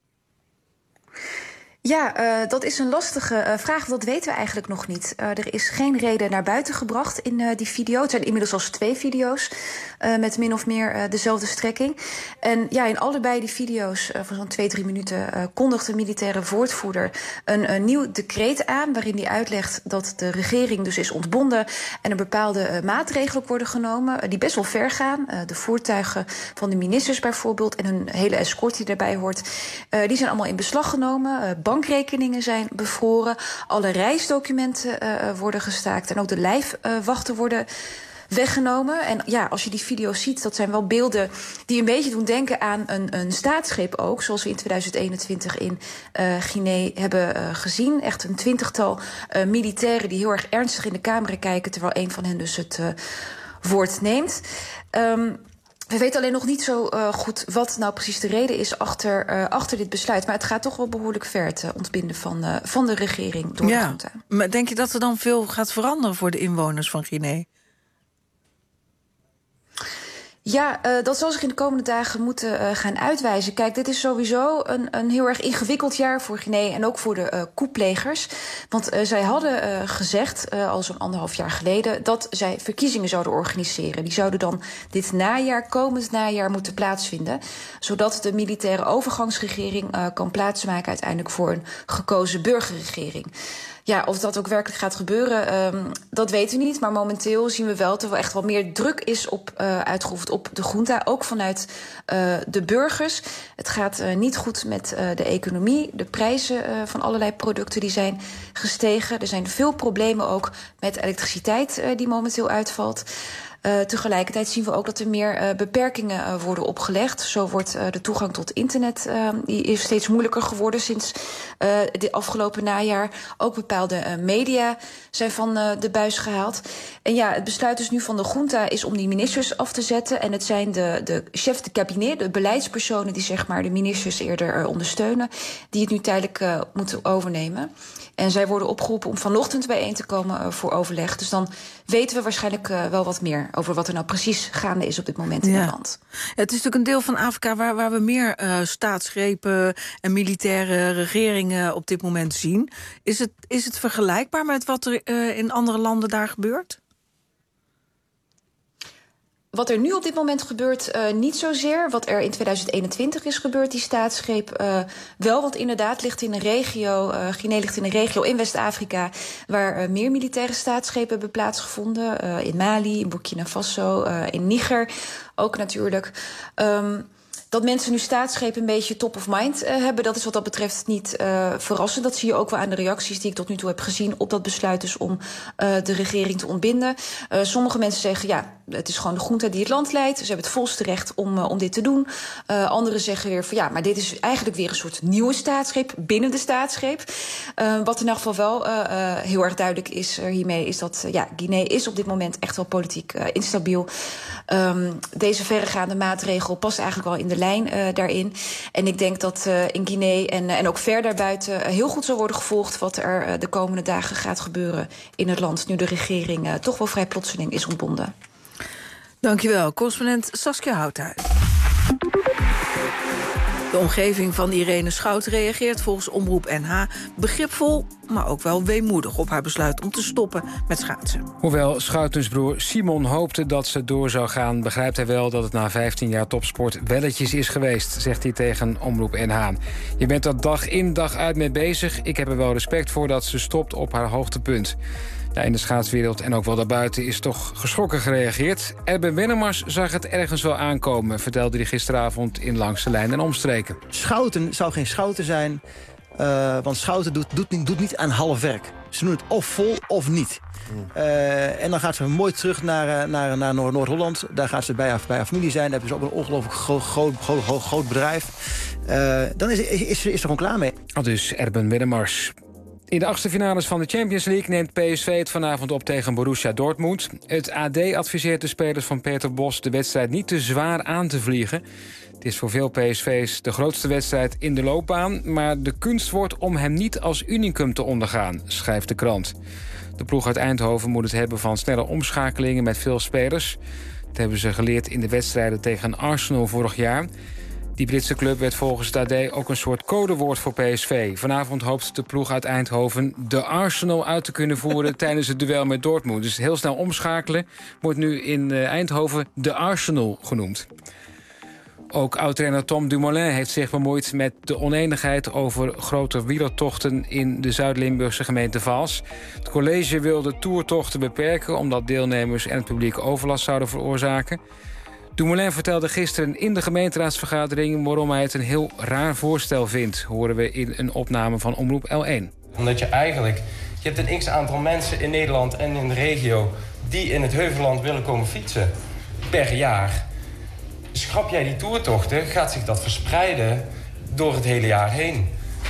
Ja, dat is een lastige vraag, dat weten we eigenlijk nog niet. Er is geen reden naar buiten gebracht in die video. Het zijn inmiddels al 2 video's met min of meer dezelfde strekking. En in allebei die video's van zo'n 2-3 minuten kondigt de militaire woordvoerder een nieuw decreet aan, waarin hij uitlegt dat de regering dus is ontbonden en er bepaalde maatregelen worden genomen die best wel ver gaan. De voertuigen van de ministers bijvoorbeeld en hun hele escort die daarbij hoort, die zijn allemaal in beslag genomen. Bankrekeningen zijn bevroren, alle reisdocumenten worden gestaakt en ook de lijfwachten worden weggenomen. En als je die video's ziet, dat zijn wel beelden die een beetje doen denken aan een staatsgreep ook, zoals we in 2021 in Guinea hebben gezien. Echt een 20-tal militairen die heel erg ernstig in de camera kijken, terwijl een van hen dus het woord neemt. We weten alleen nog niet zo goed wat nou precies de reden is achter dit besluit. Maar het gaat toch wel behoorlijk ver, het ontbinden van de regering door de junta. Maar denk je dat er dan veel gaat veranderen voor de inwoners van Guinea? Ja, dat zal zich in de komende dagen moeten gaan uitwijzen. Kijk, dit is sowieso een heel erg ingewikkeld jaar voor Guinea en ook voor de coupplegers. Want zij hadden gezegd, al zo'n 1,5 jaar geleden, dat zij verkiezingen zouden organiseren. Die zouden dan komend najaar moeten plaatsvinden, zodat de militaire overgangsregering kan plaatsmaken uiteindelijk voor een gekozen burgerregering. Ja, of dat ook werkelijk gaat gebeuren, dat weten we niet. Maar momenteel zien we wel dat er wel echt wel meer druk is uitgeoefend op de junta. Ook vanuit de burgers. Het gaat niet goed met de economie. De prijzen van allerlei producten die zijn gestegen. Er zijn veel problemen ook met elektriciteit die momenteel uitvalt. Tegelijkertijd zien we ook dat er meer beperkingen worden opgelegd. Zo wordt de toegang tot internet die is steeds moeilijker geworden sinds dit afgelopen najaar. Ook bepaalde media zijn van de buis gehaald. En ja, het besluit dus nu van de junta is om die ministers af te zetten. En het zijn de chef de cabinet, de beleidspersonen die zeg maar de ministers eerder ondersteunen, die het nu tijdelijk moeten overnemen. En zij worden opgeroepen om vanochtend bijeen te komen voor overleg. Dus dan weten we waarschijnlijk wel wat meer over wat er nou precies gaande is op dit moment in het land. Ja, het is natuurlijk een deel van Afrika waar we meer staatsgrepen en militaire regeringen op dit moment zien. Is het vergelijkbaar met wat er in andere landen daar gebeurt? Wat er nu op dit moment gebeurt, niet zozeer. Wat er in 2021 is gebeurd, die staatsgreep, wel. Want inderdaad ligt in een regio, Guinea ligt in een regio in West-Afrika, waar meer militaire staatsgrepen hebben plaatsgevonden. In Mali, in Burkina Faso, in Niger ook natuurlijk. Dat mensen nu staatsgrepen een beetje top of mind hebben, dat is wat dat betreft niet verrassend. Dat zie je ook wel aan de reacties die ik tot nu toe heb gezien op dat besluit dus om de regering te ontbinden. Sommige mensen zeggen, ja, het is gewoon de junta die het land leidt. Ze hebben het volste recht om dit te doen. Anderen zeggen weer van ja, maar dit is eigenlijk weer een soort nieuwe staatsgreep binnen de staatsgreep. Wat in elk geval wel heel erg duidelijk is hiermee, is dat Guinea is op dit moment echt wel politiek instabiel. Deze verregaande maatregel past eigenlijk wel in de lijn daarin. En ik denk dat in Guinea en ook ver daarbuiten heel goed zal worden gevolgd wat er de komende dagen gaat gebeuren in het land, nu de regering toch wel vrij plotseling is ontbonden. Dankjewel, correspondent Saskia Houthuis. De omgeving van Irene Schout reageert volgens Omroep NH begripvol, maar ook wel weemoedig op haar besluit om te stoppen met schaatsen. Hoewel Schoutens broer Simon hoopte dat ze door zou gaan, begrijpt hij wel dat het na 15 jaar topsport welletjes is geweest, zegt hij tegen Omroep NH. Je bent er dag in dag uit mee bezig. Ik heb er wel respect voor dat ze stopt op haar hoogtepunt. Ja, in de schaatswereld en ook wel daarbuiten is toch geschrokken gereageerd. Erben Wennemars zag het ergens wel aankomen, vertelde hij gisteravond in Langs de Lijn en Omstreken. Schouten zou geen Schouten zijn, want Schouten doet niet aan half werk. Ze doen het of vol of niet. En dan gaat ze mooi terug naar Noord-Holland. Daar gaat ze bij haar familie zijn. Daar hebben ze ook een ongelooflijk groot bedrijf. Dan is ze er gewoon klaar mee. Al dus Erben Wennemars. In de achtste finales van de Champions League neemt PSV het vanavond op tegen Borussia Dortmund. Het AD adviseert de spelers van Peter Bos de wedstrijd niet te zwaar aan te vliegen. Het is voor veel PSV's de grootste wedstrijd in de loopbaan, maar de kunst wordt om hem niet als unicum te ondergaan, schrijft de krant. De ploeg uit Eindhoven moet het hebben van snelle omschakelingen met veel spelers. Dat hebben ze geleerd in de wedstrijden tegen Arsenal vorig jaar. Die Britse club werd volgens het AD ook een soort codewoord voor PSV. Vanavond hoopt de ploeg uit Eindhoven de Arsenal uit te kunnen voeren tijdens het duel met Dortmund. Dus heel snel omschakelen wordt nu in Eindhoven de Arsenal genoemd. Ook oud-trainer Tom Dumoulin heeft zich bemoeid met de oneenigheid over grote wielertochten in de Zuid-Limburgse gemeente Vaals. Het college wil de toertochten beperken omdat deelnemers en het publiek overlast zouden veroorzaken. Dumoulin vertelde gisteren in de gemeenteraadsvergadering waarom hij het een heel raar voorstel vindt, horen we in een opname van Omroep L1. Omdat je hebt een x-aantal mensen in Nederland en in de regio die in het Heuvelland willen komen fietsen per jaar. Schrap jij die toertochten, gaat zich dat verspreiden door het hele jaar heen.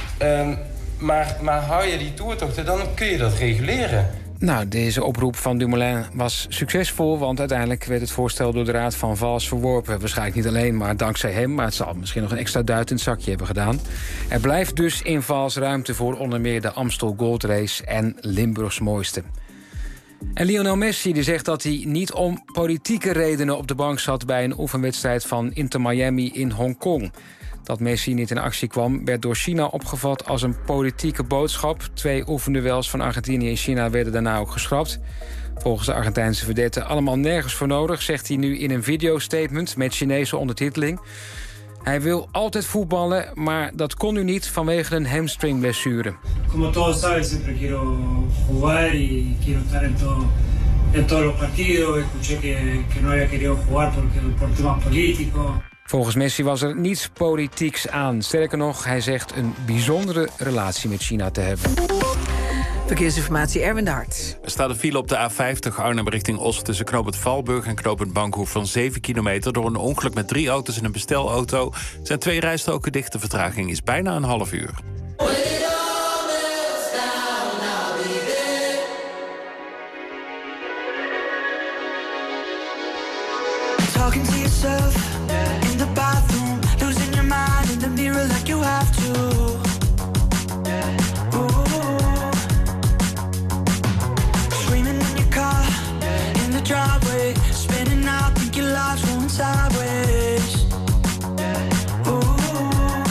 Maar hou je die toertochten, dan kun je dat reguleren. Nou, deze oproep van Dumoulin was succesvol, want uiteindelijk werd het voorstel door de Raad van Vaals verworpen. Waarschijnlijk niet alleen, maar dankzij hem, maar het zal misschien nog een extra duit in het zakje hebben gedaan. Er blijft dus in Vaals ruimte voor onder meer de Amstel Gold Race en Limburgs Mooiste. En Lionel Messi die zegt dat hij niet om politieke redenen op de bank zat bij een oefenwedstrijd van Inter Miami in Hongkong. Dat Messi niet in actie kwam, werd door China opgevat als een politieke boodschap. 2 oefenduels van Argentinië en China werden daarna ook geschrapt. Volgens de Argentijnse vedette allemaal nergens voor nodig, zegt hij nu in een videostatement met Chinese ondertiteling. Hij wil altijd voetballen, maar dat kon nu niet vanwege een hamstringblessure. Como todos saben, siempre quiero jugar y quiero estar en todos los partidos. Escuché que no había querido jugar por temas políticos. Volgens Messi was er niets politieks aan. Sterker nog, hij zegt een bijzondere relatie met China te hebben. Verkeersinformatie, Erwin de Hart. Er staat een file op de A50 Arnhem richting Os... tussen knooppunt Valburg en knooppunt Bankhoef van 7 kilometer... door een ongeluk met 3 auto's en een bestelauto. Er zijn 2 rijstroken dicht. De vertraging is bijna een half uur. Talking to yourself in the bathroom, losing your mind in the mirror like you have to. Ooh. Screaming in your car, in the driveway, spinning out, think your life's going sideways. Ooh.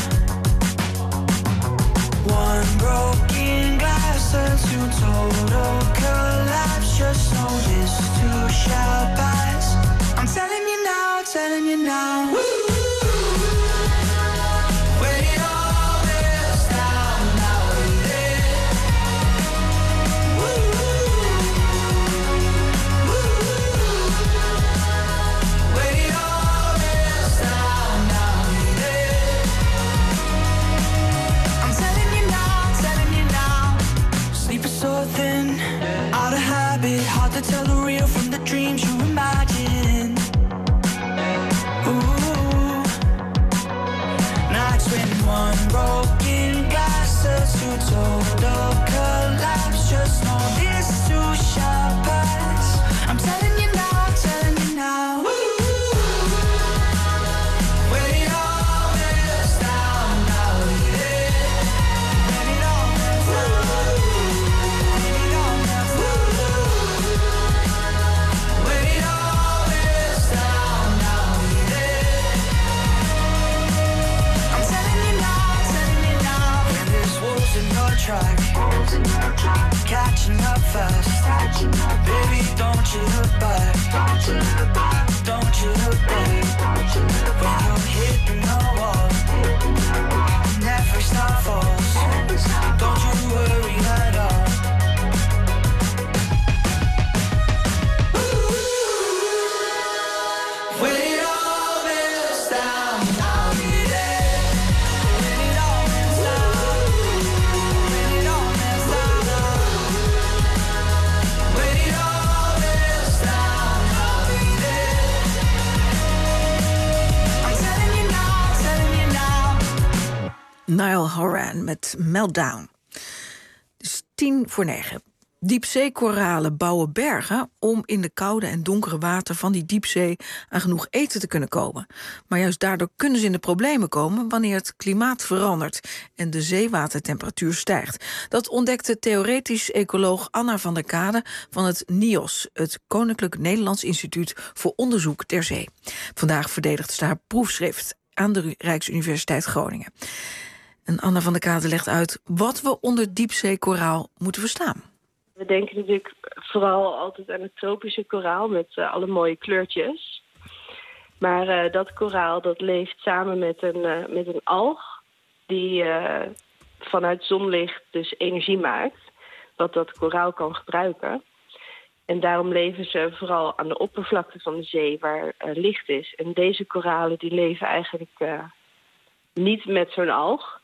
One broken glass turns to total collapse. Just know this too shall pass. I'm telling you now, telling you now. Woo! When it all melts down, now we're there. Woo! Woo! When it all melts down, now we're there. I'm telling you now. Sleep is so thin, out of habit, hard to tell the real from the dreams you imagine. One broken glass turns to total collapse. Just know this too shall pass. I'm telling you now, telling you now. When it all melts down, now we're there. When it all melts down, when it all melts down, when it all melts down, now we're there. I'm telling you now, telling you now. When there's wolves in your track, catching up fast. Baby, don't you look back. Don't you look back. When you're hitting the wall, never stop falls. Don't you worry at all. When it all melts down, I'll be there. When it all melts down, when it all melts down, when it all melts down, I'll be there. I'm telling you now, telling you now. Niall Horan met Meltdown. Het is 8:50. Diepzeekoralen bouwen bergen om in de koude en donkere water van die diepzee aan genoeg eten te kunnen komen. Maar juist daardoor kunnen ze in de problemen komen wanneer het klimaat verandert en de zeewatertemperatuur stijgt. Dat ontdekte theoretisch ecoloog Anna van der Kade van het NIOS, het Koninklijk Nederlands Instituut voor Onderzoek der Zee. Vandaag verdedigt ze haar proefschrift aan de Rijksuniversiteit Groningen. En Anna van der Kade legt uit wat we onder diepzeekoraal moeten verstaan. We denken natuurlijk vooral altijd aan het tropische koraal met alle mooie kleurtjes. Maar dat koraal dat leeft samen met een alg die vanuit zonlicht dus energie maakt. Wat dat koraal kan gebruiken. En daarom leven ze vooral aan de oppervlakte van de zee waar licht is. En deze koralen die leven eigenlijk niet met zo'n alg.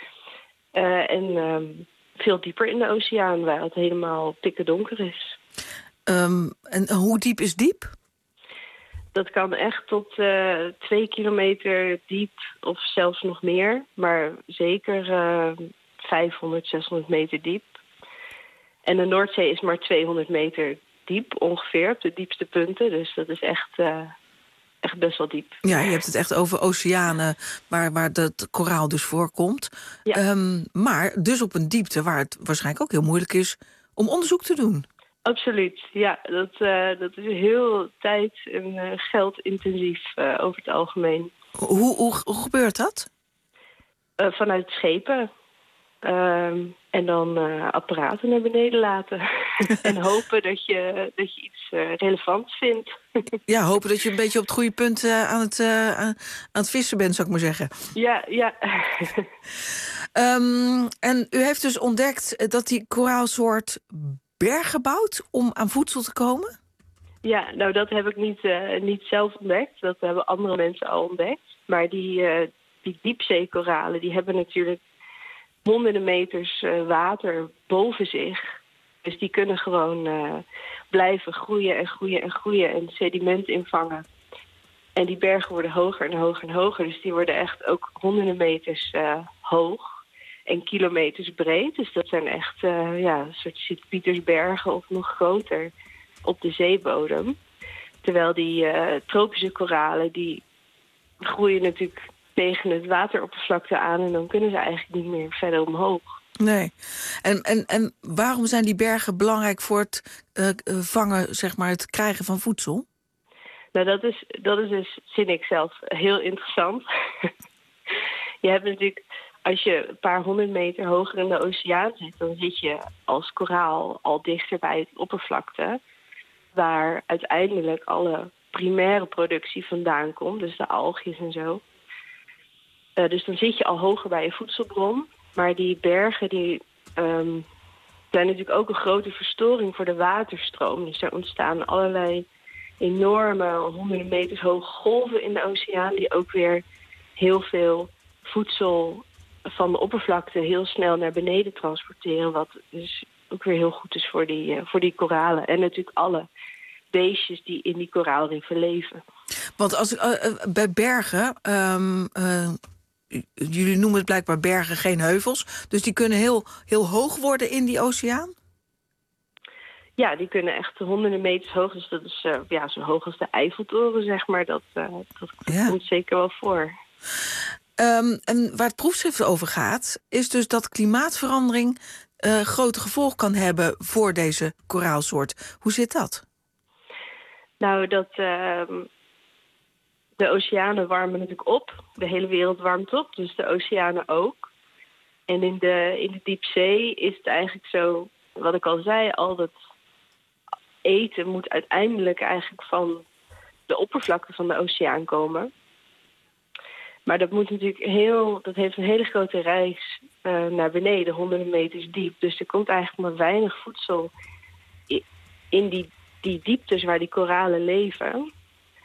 Veel dieper in de oceaan, waar het helemaal pikkerdonker is. En hoe diep is diep? Dat kan echt tot 2 kilometer diep of zelfs nog meer. Maar zeker 500, 600 meter diep. En de Noordzee is maar 200 meter diep ongeveer, op de diepste punten. Dus dat is echt best wel diep. Ja, je hebt het echt over oceanen waar het koraal dus voorkomt. Ja. Maar dus op een diepte waar het waarschijnlijk ook heel moeilijk is om onderzoek te doen. Absoluut, ja. Dat is heel tijd- en geldintensief over het algemeen. Hoe gebeurt dat? Vanuit schepen. En dan apparaten naar beneden laten. En hopen dat je iets relevants vindt. Ja, hopen dat je een beetje op het goede punt aan het vissen bent, zou ik maar zeggen. Ja. En u heeft dus ontdekt dat die koraalsoort bergen bouwt om aan voedsel te komen? Ja, nou dat heb ik niet zelf ontdekt. Dat hebben andere mensen al ontdekt. Maar die diepzeekoralen die hebben natuurlijk honderden meters water boven zich. Dus die kunnen gewoon blijven groeien en groeien en groeien en sediment invangen. En die bergen worden hoger en hoger en hoger. Dus die worden echt ook honderden meters hoog en kilometers breed. Dus dat zijn echt een soort Sint-Pietersbergen of nog groter op de zeebodem. Terwijl die tropische koralen, die groeien natuurlijk tegen het wateroppervlakte aan en dan kunnen ze eigenlijk niet meer verder omhoog. Nee. En waarom zijn die bergen belangrijk voor het vangen, zeg maar, het krijgen van voedsel? Nou, dat is dus, vind ik zelf, heel interessant. Je hebt natuurlijk, als je een paar 100 meter hoger in de oceaan zit, dan zit je als koraal al dichter bij het oppervlakte, waar uiteindelijk alle primaire productie vandaan komt, dus de algjes en zo. Dus dan zit je al hoger bij je voedselbron. Maar die bergen die zijn natuurlijk ook een grote verstoring voor de waterstroom. Dus er ontstaan allerlei enorme, honderden meters hoge golven in de oceaan, die ook weer heel veel voedsel van de oppervlakte heel snel naar beneden transporteren. Wat dus ook weer heel goed is voor die koralen. En natuurlijk alle beestjes die in die koraalriffen leven. Want als bij bergen, jullie noemen het blijkbaar bergen, geen heuvels, dus die kunnen heel hoog worden in die oceaan? Ja, die kunnen echt honderden meters hoog. Dus dat is zo hoog als de Eiffeltoren, zeg maar. Dat komt zeker wel voor. En waar het proefschrift over gaat, is dus dat klimaatverandering grote gevolgen kan hebben voor deze koraalsoort. Hoe zit dat? Nou, de oceanen warmen natuurlijk op. De hele wereld warmt op, dus de oceanen ook. En in de diepzee is het eigenlijk zo, wat ik al zei, al dat eten moet uiteindelijk eigenlijk van de oppervlakte van de oceaan komen. Maar dat moet natuurlijk dat heeft een hele grote reis naar beneden, honderden meters diep. Dus er komt eigenlijk maar weinig voedsel in die dieptes waar die koralen leven.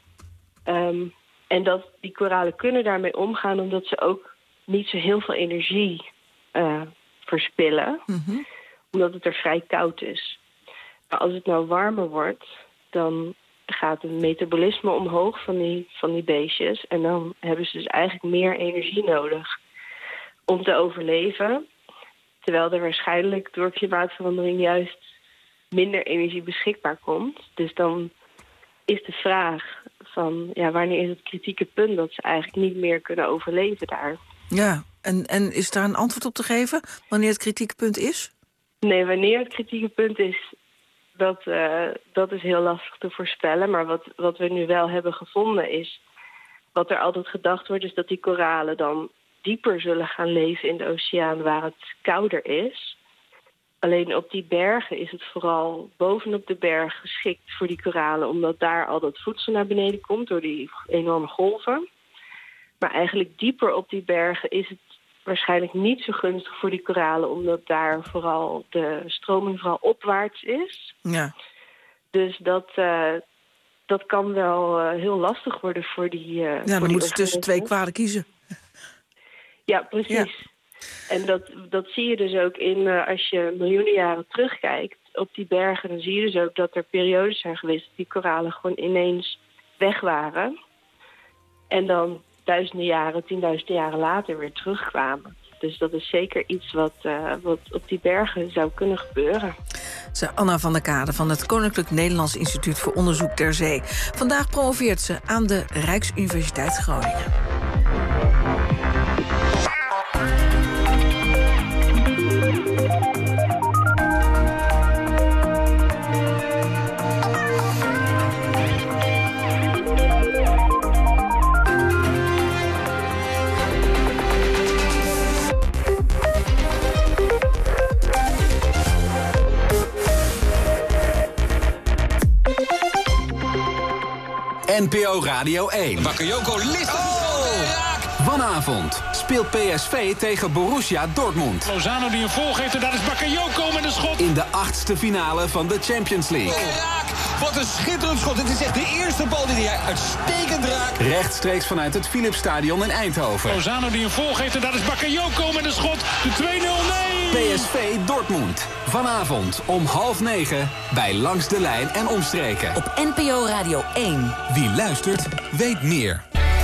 En die koralen kunnen daarmee omgaan omdat ze ook niet zo heel veel energie verspillen. Mm-hmm. Omdat het er vrij koud is. Maar als het nou warmer wordt, dan gaat het metabolisme omhoog van die beestjes. En dan hebben ze dus eigenlijk meer energie nodig om te overleven. Terwijl er waarschijnlijk door klimaatverandering juist minder energie beschikbaar komt. Dus dan is de vraag van, wanneer is het kritieke punt dat ze eigenlijk niet meer kunnen overleven daar? Ja, en is daar een antwoord op te geven wanneer het kritieke punt is? Nee, wanneer het kritieke punt is, dat is heel lastig te voorspellen. Maar wat we nu wel hebben gevonden is, wat er altijd gedacht wordt, is dat die koralen dan dieper zullen gaan leven in de oceaan waar het kouder is. Alleen op die bergen is het vooral bovenop de berg geschikt voor die koralen, omdat daar al dat voedsel naar beneden komt door die enorme golven. Maar eigenlijk dieper op die bergen is het waarschijnlijk niet zo gunstig voor die koralen, omdat daar vooral de stroming vooral opwaarts is. Ja. Dus dat kan wel heel lastig worden voor die dan moeten ze tussen twee kwaden kiezen. Ja, precies. Ja. En dat zie je dus ook als je miljoenen jaren terugkijkt op die bergen, dan zie je dus ook dat er periodes zijn geweest dat die koralen gewoon ineens weg waren. En dan duizenden jaren, 10.000 jaren later weer terugkwamen. Dus dat is zeker iets wat op die bergen zou kunnen gebeuren. Zei Anna van der Kade van het Koninklijk Nederlands Instituut voor Onderzoek ter Zee. Vandaag promoveert ze aan de Rijksuniversiteit Groningen. NPO Radio 1. Bakayoko ligt Vanavond speelt PSV tegen Borussia Dortmund. Lozano die een volgeeft en daar is Bakayoko met een schot. In de 8e finale van de Champions League. Raak, wat een schitterend schot. Dit is echt de eerste bal die hij uitstekend raakt. Rechtstreeks vanuit het Philipsstadion in Eindhoven. Lozano die een volgeeft en daar is Bakayoko met een schot. De 2-0, nee! PSV Dortmund. Vanavond om 20:30 bij Langs de Lijn en Omstreken. Op NPO Radio 1. Wie luistert, weet meer.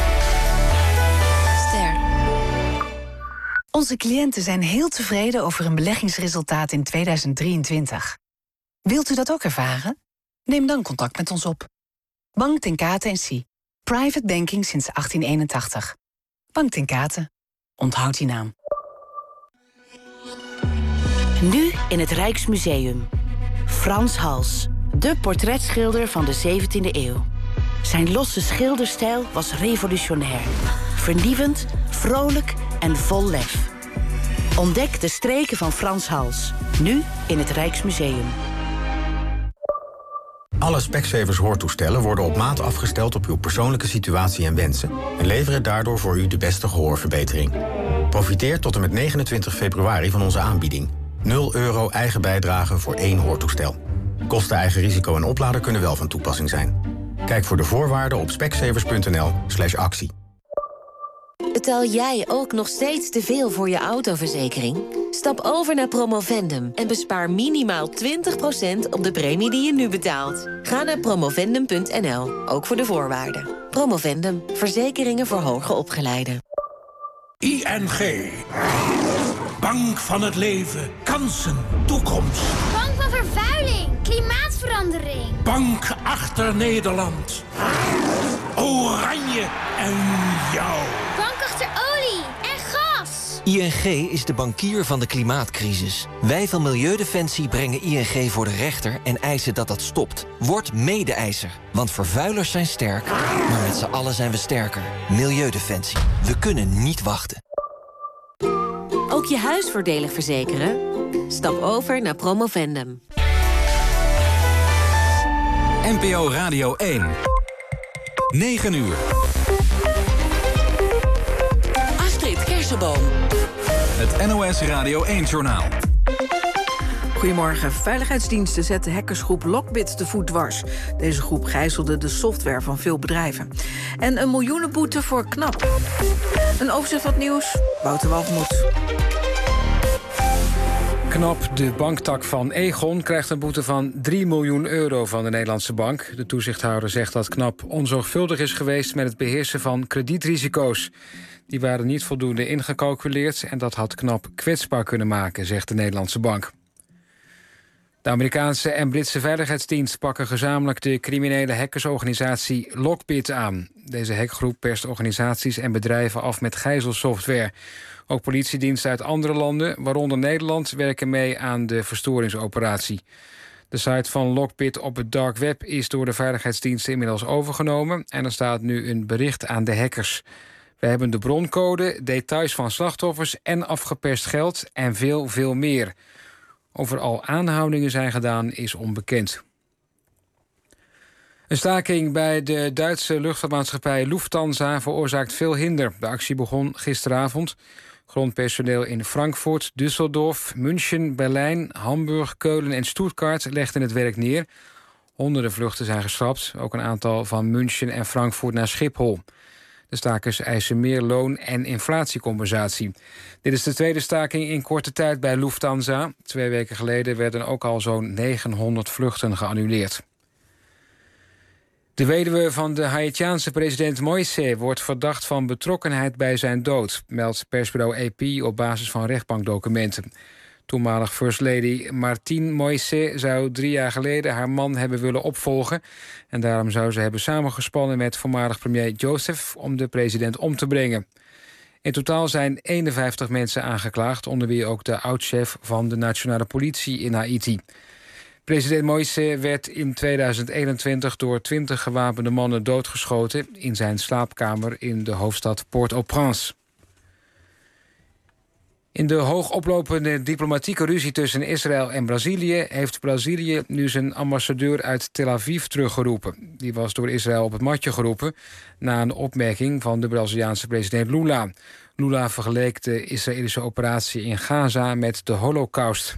Onze cliënten zijn heel tevreden over hun beleggingsresultaat in 2023. Wilt u dat ook ervaren? Neem dan contact met ons op. Bank ten Kate & Cie. Private banking sinds 1881. Bank ten Kate. Onthoud die naam. Nu in het Rijksmuseum. Frans Hals, de portretschilder van de 17e eeuw. Zijn losse schilderstijl was revolutionair. Vernieuwend, vrolijk en vol lef. Ontdek de streken van Frans Hals. Nu in het Rijksmuseum. Alle Specsavers hoortoestellen worden op maat afgesteld op uw persoonlijke situatie en wensen en leveren daardoor voor u de beste gehoorverbetering. Profiteer tot en met 29 februari van onze aanbieding. €0 eigen bijdrage voor 1 hoortoestel. Kosten, eigen risico en oplader kunnen wel van toepassing zijn. Kijk voor de voorwaarden op specsavers.nl/actie. Betaal jij ook nog steeds te veel voor je autoverzekering? Stap over naar Promovendum en bespaar minimaal 20% op de premie die je nu betaalt. Ga naar promovendum.nl, ook voor de voorwaarden. Promovendum, verzekeringen voor hoger opgeleiden. ING. Bank van het leven. Kansen. Toekomst. Bank van vervuiling. Klimaatverandering. Bank achter Nederland. Oranje en jou. Bank achter olie en gas. ING is de bankier van de klimaatcrisis. Wij van Milieudefensie brengen ING voor de rechter en eisen dat dat stopt. Word mede-eiser, want vervuilers zijn sterk, maar met z'n allen zijn we sterker. Milieudefensie. We kunnen niet wachten. Ook je huis voordelig verzekeren? Stap over naar Promovendum. NPO Radio 1. 9 uur. Astrid Kersenboom. Het NOS Radio 1-journaal. Goedemorgen. Veiligheidsdiensten zetten hackersgroep Lockbit de voet dwars. Deze groep gijzelde de software van veel bedrijven. En een miljoenenboete voor KNAP. Een overzicht van het nieuws. Wouter Walgemoed. KNAP, de banktak van Egon, krijgt een boete van €3 miljoen van de Nederlandse bank. De toezichthouder zegt dat KNAP onzorgvuldig is geweest met het beheersen van kredietrisico's. Die waren niet voldoende ingecalculeerd en dat had KNAP kwetsbaar kunnen maken, zegt de Nederlandse bank. De Amerikaanse en Britse veiligheidsdienst pakken gezamenlijk de criminele hackersorganisatie Lockbit aan. Deze hackgroep perst organisaties en bedrijven af met gijzelsoftware. Ook politiediensten uit andere landen, waaronder Nederland, werken mee aan de verstoringsoperatie. De site van Lockbit op het dark web is door de veiligheidsdiensten inmiddels overgenomen en er staat nu een bericht aan de hackers. We hebben de broncode, details van slachtoffers en afgeperst geld en veel meer. Of er al aanhoudingen zijn gedaan is onbekend. Een staking bij de Duitse luchtvaartmaatschappij Lufthansa veroorzaakt veel hinder. De actie begon gisteravond. Grondpersoneel in Frankfurt, Düsseldorf, München, Berlijn, Hamburg, Keulen en Stuttgart legden het werk neer. Honderden vluchten zijn geschrapt, ook een aantal van München en Frankfurt naar Schiphol. De stakers eisen meer loon- en inflatiecompensatie. Dit is de tweede staking in korte tijd bij Lufthansa. 2 weken geleden werden ook al zo'n 900 vluchten geannuleerd. De weduwe van de Haïtiaanse president Moïse wordt verdacht van betrokkenheid bij zijn dood, meldt persbureau AP op basis van rechtbankdocumenten. Toenmalig First Lady Martine Moïse zou 3 jaar geleden haar man hebben willen opvolgen. En daarom zou ze hebben samengespannen met voormalig premier Joseph om de president om te brengen. In totaal zijn 51 mensen aangeklaagd, onder wie ook de oud-chef van de nationale politie in Haïti. President Moïse werd in 2021 door 20 gewapende mannen doodgeschoten in zijn slaapkamer in de hoofdstad Port-au-Prince. In de hoogoplopende diplomatieke ruzie tussen Israël en Brazilië heeft Brazilië nu zijn ambassadeur uit Tel Aviv teruggeroepen. Die was door Israël op het matje geroepen na een opmerking van de Braziliaanse president Lula. Lula vergeleek de Israëlische operatie in Gaza met de Holocaust.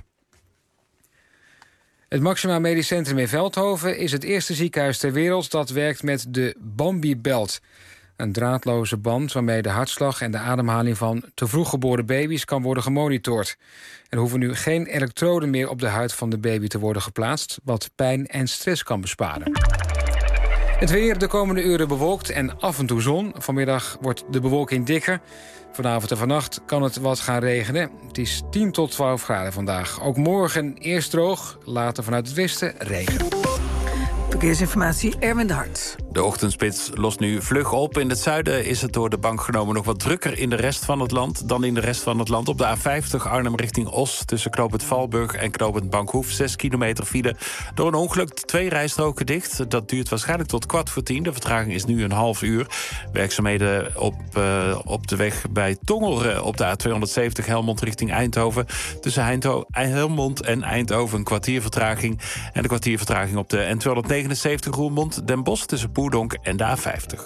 Het Maxima Medisch Centrum in Veldhoven is het eerste ziekenhuis ter wereld dat werkt met de Bambi-belt. Een draadloze band waarmee de hartslag en de ademhaling van te vroeg geboren baby's kan worden gemonitord. Er hoeven nu geen elektroden meer op de huid van de baby te worden geplaatst, wat pijn en stress kan besparen. Het weer de komende uren bewolkt en af en toe zon. Vanmiddag wordt de bewolking dikker. Vanavond en vannacht kan het wat gaan regenen. Het is 10 tot 12 graden vandaag. Ook morgen eerst droog, later vanuit het westen regen. Verkeersinformatie, Erwin de Hart. De ochtendspits lost nu vlug op. In het zuiden is het door de bank genomen nog wat drukker in de rest van het land dan in de rest van het land. Op de A50 Arnhem richting Os tussen knooppunt Valburg en knooppunt Bankhoef 6 kilometer file. Door een ongeluk 2 rijstroken dicht. Dat duurt waarschijnlijk tot 9:15. De vertraging is nu een half uur. Werkzaamheden op de weg bij Tongeren op de A270 Helmond richting Eindhoven. Tussen Helmond en Eindhoven een kwartier vertraging. En de kwartier vertraging op de N279 Roermond Den Bosch tussen Poerdonk en de A50.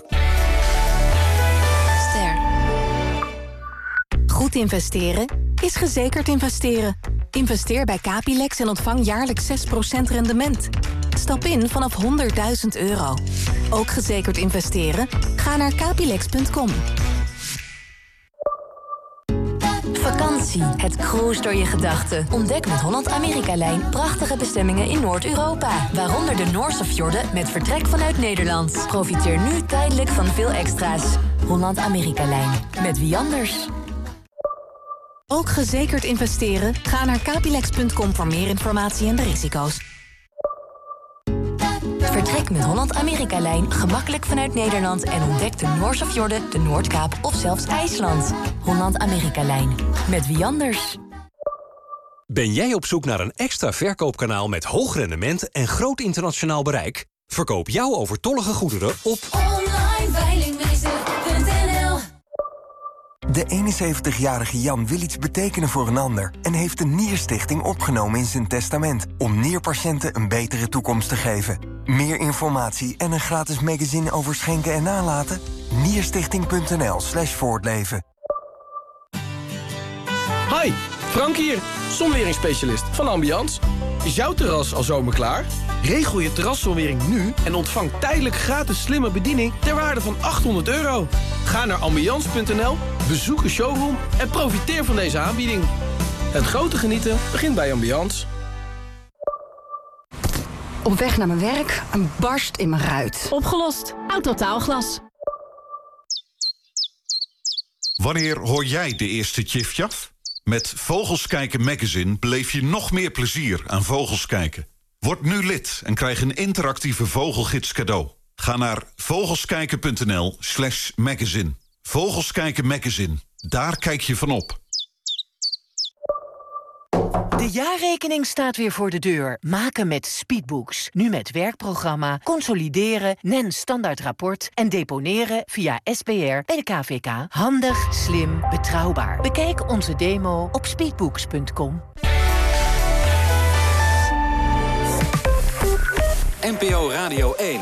Goed investeren is gezekerd investeren. Investeer bij Capilex en ontvang jaarlijks 6% rendement. Stap in vanaf €100.000. Ook gezekerd investeren? Ga naar capilex.com. Vakantie, het cruise door je gedachten. Ontdek met Holland-Amerika-lijn prachtige bestemmingen in Noord-Europa. Waaronder de Noorse fjorden met vertrek vanuit Nederland. Profiteer nu tijdelijk van veel extra's. Holland-Amerika-lijn, met wie anders? Ook gezekerd investeren? Ga naar capilex.com voor meer informatie en de risico's. Vertrek met Holland-Amerika-lijn gemakkelijk vanuit Nederland en ontdek de Noorse fjorden, de Noordkaap of zelfs IJsland. Holland-Amerika-lijn. Met wie anders? Ben jij op zoek naar een extra verkoopkanaal met hoog rendement en groot internationaal bereik? Verkoop jouw overtollige goederen op onlineveilingmeester.nl. De 71-jarige Jan wil iets betekenen voor een ander en heeft de Nierstichting opgenomen in zijn testament om nierpatiënten een betere toekomst te geven. Meer informatie en een gratis magazine over schenken en nalaten? Nierstichting.nl/voortleven. Hi, Frank hier, zonweringsspecialist van Ambiance. Is jouw terras al zomerklaar? Regel je terraszonwering nu en ontvang tijdelijk gratis slimme bediening ter waarde van €800. Ga naar ambiance.nl, bezoek een showroom en profiteer van deze aanbieding. Het grote genieten begint bij Ambiance. Op weg naar mijn werk, een barst in mijn ruit. Opgelost. Autotaalglas. Wanneer hoor jij de eerste tjif-tjaf? Met Vogels Kijken magazine beleef je nog meer plezier aan vogels kijken. Word nu lid en krijg een interactieve vogelgids cadeau. Ga naar vogelskijken.nl/magazine. Vogels Kijken magazine. Daar kijk je van op. De jaarrekening staat weer voor de deur. Maken met Speedbooks. Nu met werkprogramma, consolideren, NEN standaardrapport en deponeren via SPR bij de KVK. Handig, slim, betrouwbaar. Bekijk onze demo op speedbooks.com. NPO Radio 1.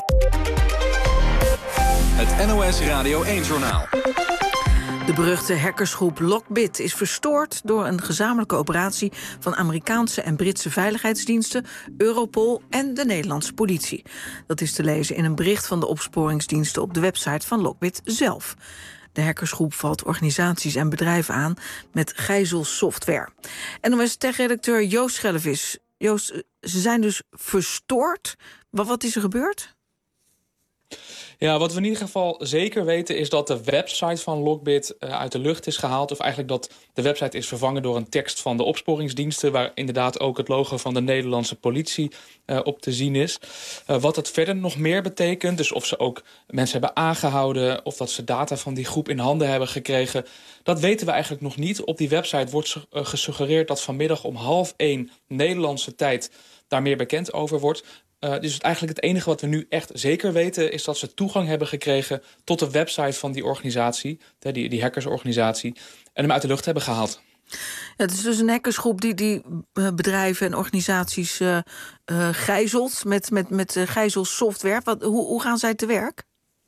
Het NOS Radio 1-journaal. De beruchte hackersgroep Lockbit is verstoord door een gezamenlijke operatie van Amerikaanse en Britse veiligheidsdiensten, Europol en de Nederlandse politie. Dat is te lezen in een bericht van de opsporingsdiensten op de website van Lockbit zelf. De hackersgroep valt organisaties en bedrijven aan met gijzelsoftware. NOS-tech-redacteur Joost Schellevis. Joost, ze zijn dus verstoord. Wat is er gebeurd? Ja, wat we in ieder geval zeker weten is dat de website van Lockbit uit de lucht is gehaald. Of eigenlijk dat de website is vervangen door een tekst van de opsporingsdiensten, waar inderdaad ook het logo van de Nederlandse politie op te zien is. Wat dat verder nog meer betekent, dus of ze ook mensen hebben aangehouden, of dat ze data van die groep in handen hebben gekregen, dat weten we eigenlijk nog niet. Op die website wordt gesuggereerd dat vanmiddag om 12:30 Nederlandse tijd daar meer bekend over wordt. Dus eigenlijk het enige wat we nu echt zeker weten is dat ze toegang hebben gekregen tot de website van die organisatie, die hackersorganisatie, en hem uit de lucht hebben gehaald. Het is dus een hackersgroep die bedrijven en organisaties gijzelt met gijzelsoftware. Hoe gaan zij te werk?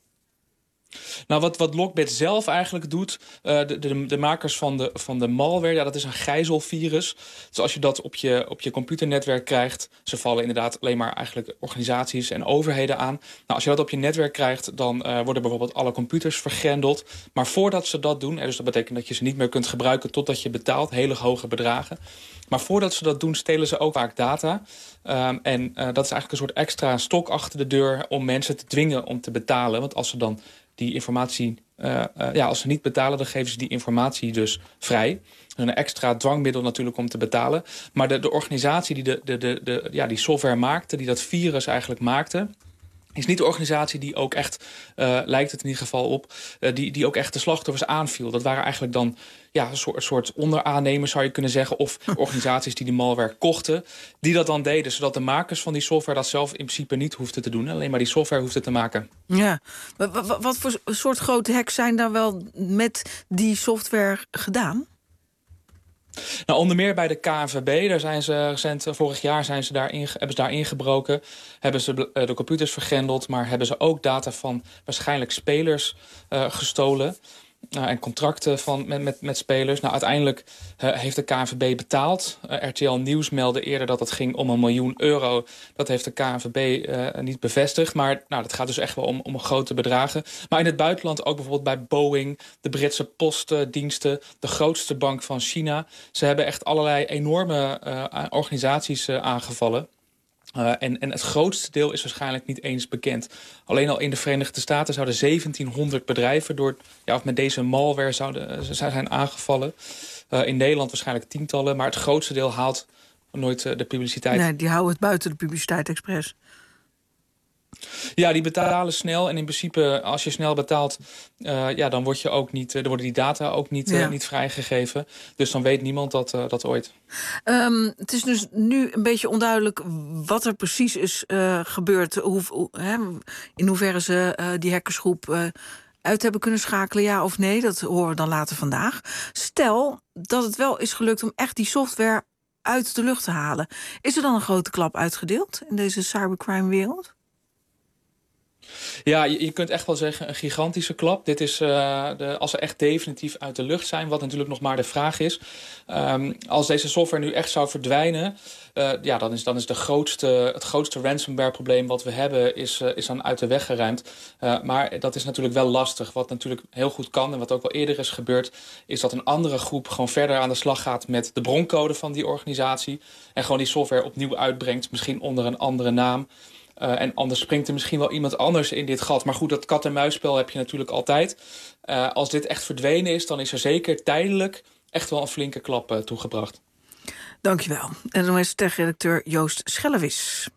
Nou, wat Lockbit zelf eigenlijk doet, de makers van de malware, ja, dat is een gijzelvirus. Dus als je dat op je computernetwerk krijgt, ze vallen inderdaad alleen maar eigenlijk organisaties en overheden aan. Nou, als je dat op je netwerk krijgt, dan worden bijvoorbeeld alle computers vergrendeld. Maar voordat ze dat doen, dus dat betekent dat je ze niet meer kunt gebruiken totdat je betaalt, hele hoge bedragen. Maar voordat ze dat doen, stelen ze ook vaak data. En dat is eigenlijk een soort extra stok achter de deur om mensen te dwingen om te betalen. Want als ze dan die informatie, als ze niet betalen, dan geven ze die informatie dus vrij. Een extra dwangmiddel natuurlijk om te betalen. Maar de organisatie die die software maakte, die dat virus eigenlijk maakte, is niet de organisatie die ook echt, lijkt het in ieder geval op, die ook echt de slachtoffers aanviel. Dat waren eigenlijk dan een soort onderaannemers, zou je kunnen zeggen, of organisaties die malware kochten, die dat dan deden, zodat de makers van die software dat zelf in principe niet hoefden te doen, alleen maar die software hoefden te maken. Ja, wat voor soort grote hacks zijn daar wel met die software gedaan? Nou, onder meer bij de KNVB, daar zijn ze recent, vorig jaar hebben ze daar ingebroken, hebben ze de computers vergrendeld, maar hebben ze ook data van waarschijnlijk spelers gestolen. En contracten met spelers. Nou, uiteindelijk heeft de KNVB betaald. RTL Nieuws meldde eerder dat het ging om €1 miljoen. Dat heeft de KNVB niet bevestigd. Maar dat gaat dus echt wel om grote bedragen. Maar in het buitenland ook bijvoorbeeld bij Boeing, de Britse postdiensten, de grootste bank van China. Ze hebben echt allerlei enorme organisaties aangevallen. En het grootste deel is waarschijnlijk niet eens bekend. Alleen al in de Verenigde Staten zouden 1700 bedrijven met deze malware zijn aangevallen. In Nederland waarschijnlijk tientallen, maar het grootste deel haalt nooit de publiciteit. Nee, die houden het buiten de publiciteit expres. Ja, die betalen snel. En in principe, als je snel betaalt, dan worden die data ook niet vrijgegeven. Dus dan weet niemand dat ooit. Het is dus nu een beetje onduidelijk wat er precies is gebeurd. In hoeverre ze die hackersgroep uit hebben kunnen schakelen, ja of nee. Dat horen we dan later vandaag. Stel dat het wel is gelukt om echt die software uit de lucht te halen. Is er dan een grote klap uitgedeeld in deze cybercrime-wereld? Ja, je kunt echt wel zeggen een gigantische klap. Dit is als ze echt definitief uit de lucht zijn, wat natuurlijk nog maar de vraag is. Als deze software nu echt zou verdwijnen, dan is het grootste ransomware-probleem wat we hebben, is dan uit de weg geruimd. Maar dat is natuurlijk wel lastig. Wat natuurlijk heel goed kan en wat ook al eerder is gebeurd, is dat een andere groep gewoon verder aan de slag gaat met de broncode van die organisatie en gewoon die software opnieuw uitbrengt, misschien onder een andere naam. En anders springt er misschien wel iemand anders in dit gat. Maar goed, dat kat-en-muisspel heb je natuurlijk altijd. Als dit echt verdwenen is, dan is er zeker tijdelijk echt wel een flinke klap toegebracht. Dankjewel. NOS-tech-redacteur Joost Schellewis.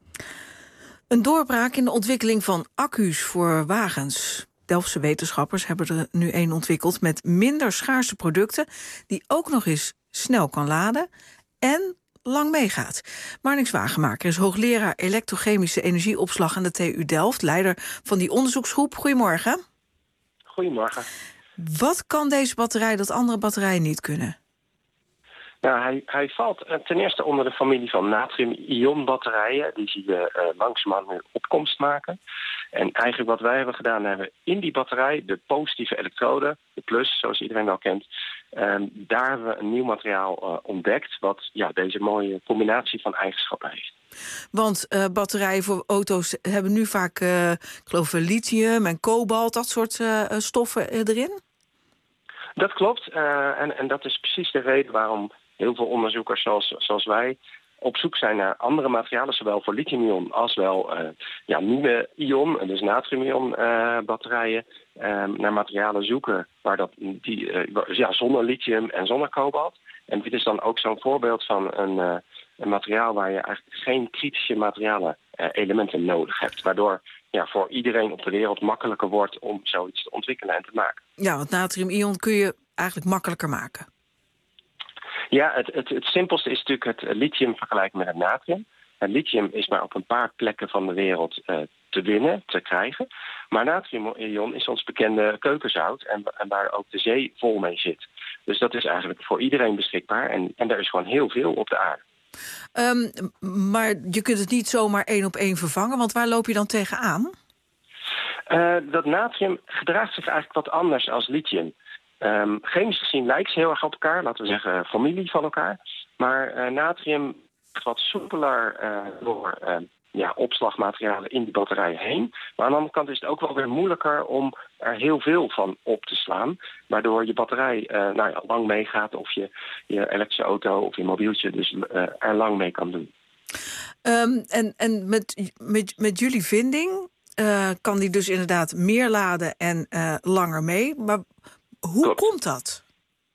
Een doorbraak in de ontwikkeling van accu's voor wagens. Delftse wetenschappers hebben er nu één ontwikkeld met minder schaarse producten, die ook nog eens snel kan laden en lang meegaat. Marnix Wagenmaker is hoogleraar elektrochemische energieopslag aan de TU Delft, leider van die onderzoeksgroep. Goedemorgen. Goedemorgen. Wat kan deze batterij dat andere batterijen niet kunnen? Nou, hij valt ten eerste onder de familie van natrium-ion-batterijen. Die zie je langzamerhand nu opkomst maken. En eigenlijk wat wij hebben gedaan, hebben in die batterij de positieve elektrode, de plus, zoals iedereen wel kent, daar hebben we een nieuw materiaal ontdekt wat deze mooie combinatie van eigenschappen heeft. Want batterijen voor auto's hebben nu vaak, ik geloof, lithium en kobalt, dat soort stoffen erin? Dat klopt. En dat is precies de reden waarom heel veel onderzoekers zoals wij op zoek zijn naar andere materialen, zowel voor lithium-ion als wel nieuwe ion, dus natrium-ion batterijen, naar materialen zoeken waar zonder lithium en zonder kobalt. En dit is dan ook zo'n voorbeeld van een materiaal waar je eigenlijk geen kritische materialen elementen nodig hebt, waardoor voor iedereen op de wereld makkelijker wordt om zoiets te ontwikkelen en te maken. Ja, want natrium-ion kun je eigenlijk makkelijker maken. Ja, het simpelste is natuurlijk het lithium vergelijken met het natrium. Het lithium is maar op een paar plekken van de wereld te winnen, te krijgen. Maar natrium-ion is ons bekende keukenzout en waar ook de zee vol mee zit. Dus dat is eigenlijk voor iedereen beschikbaar. En er is gewoon heel veel op de aarde. Maar je kunt het niet zomaar 1 op 1 vervangen, want waar loop je dan tegenaan? Dat natrium gedraagt zich eigenlijk wat anders als lithium. Chemisch gezien lijkt ze heel erg op elkaar, laten we zeggen familie van elkaar. Maar natrium is wat soepeler door opslagmaterialen in die batterijen heen. Maar aan de andere kant is het ook wel weer moeilijker om er heel veel van op te slaan. Waardoor je batterij lang meegaat of je elektrische auto of je mobieltje dus er lang mee kan doen. En met jullie vinding kan die dus inderdaad meer laden en langer mee. Maar hoe komt dat?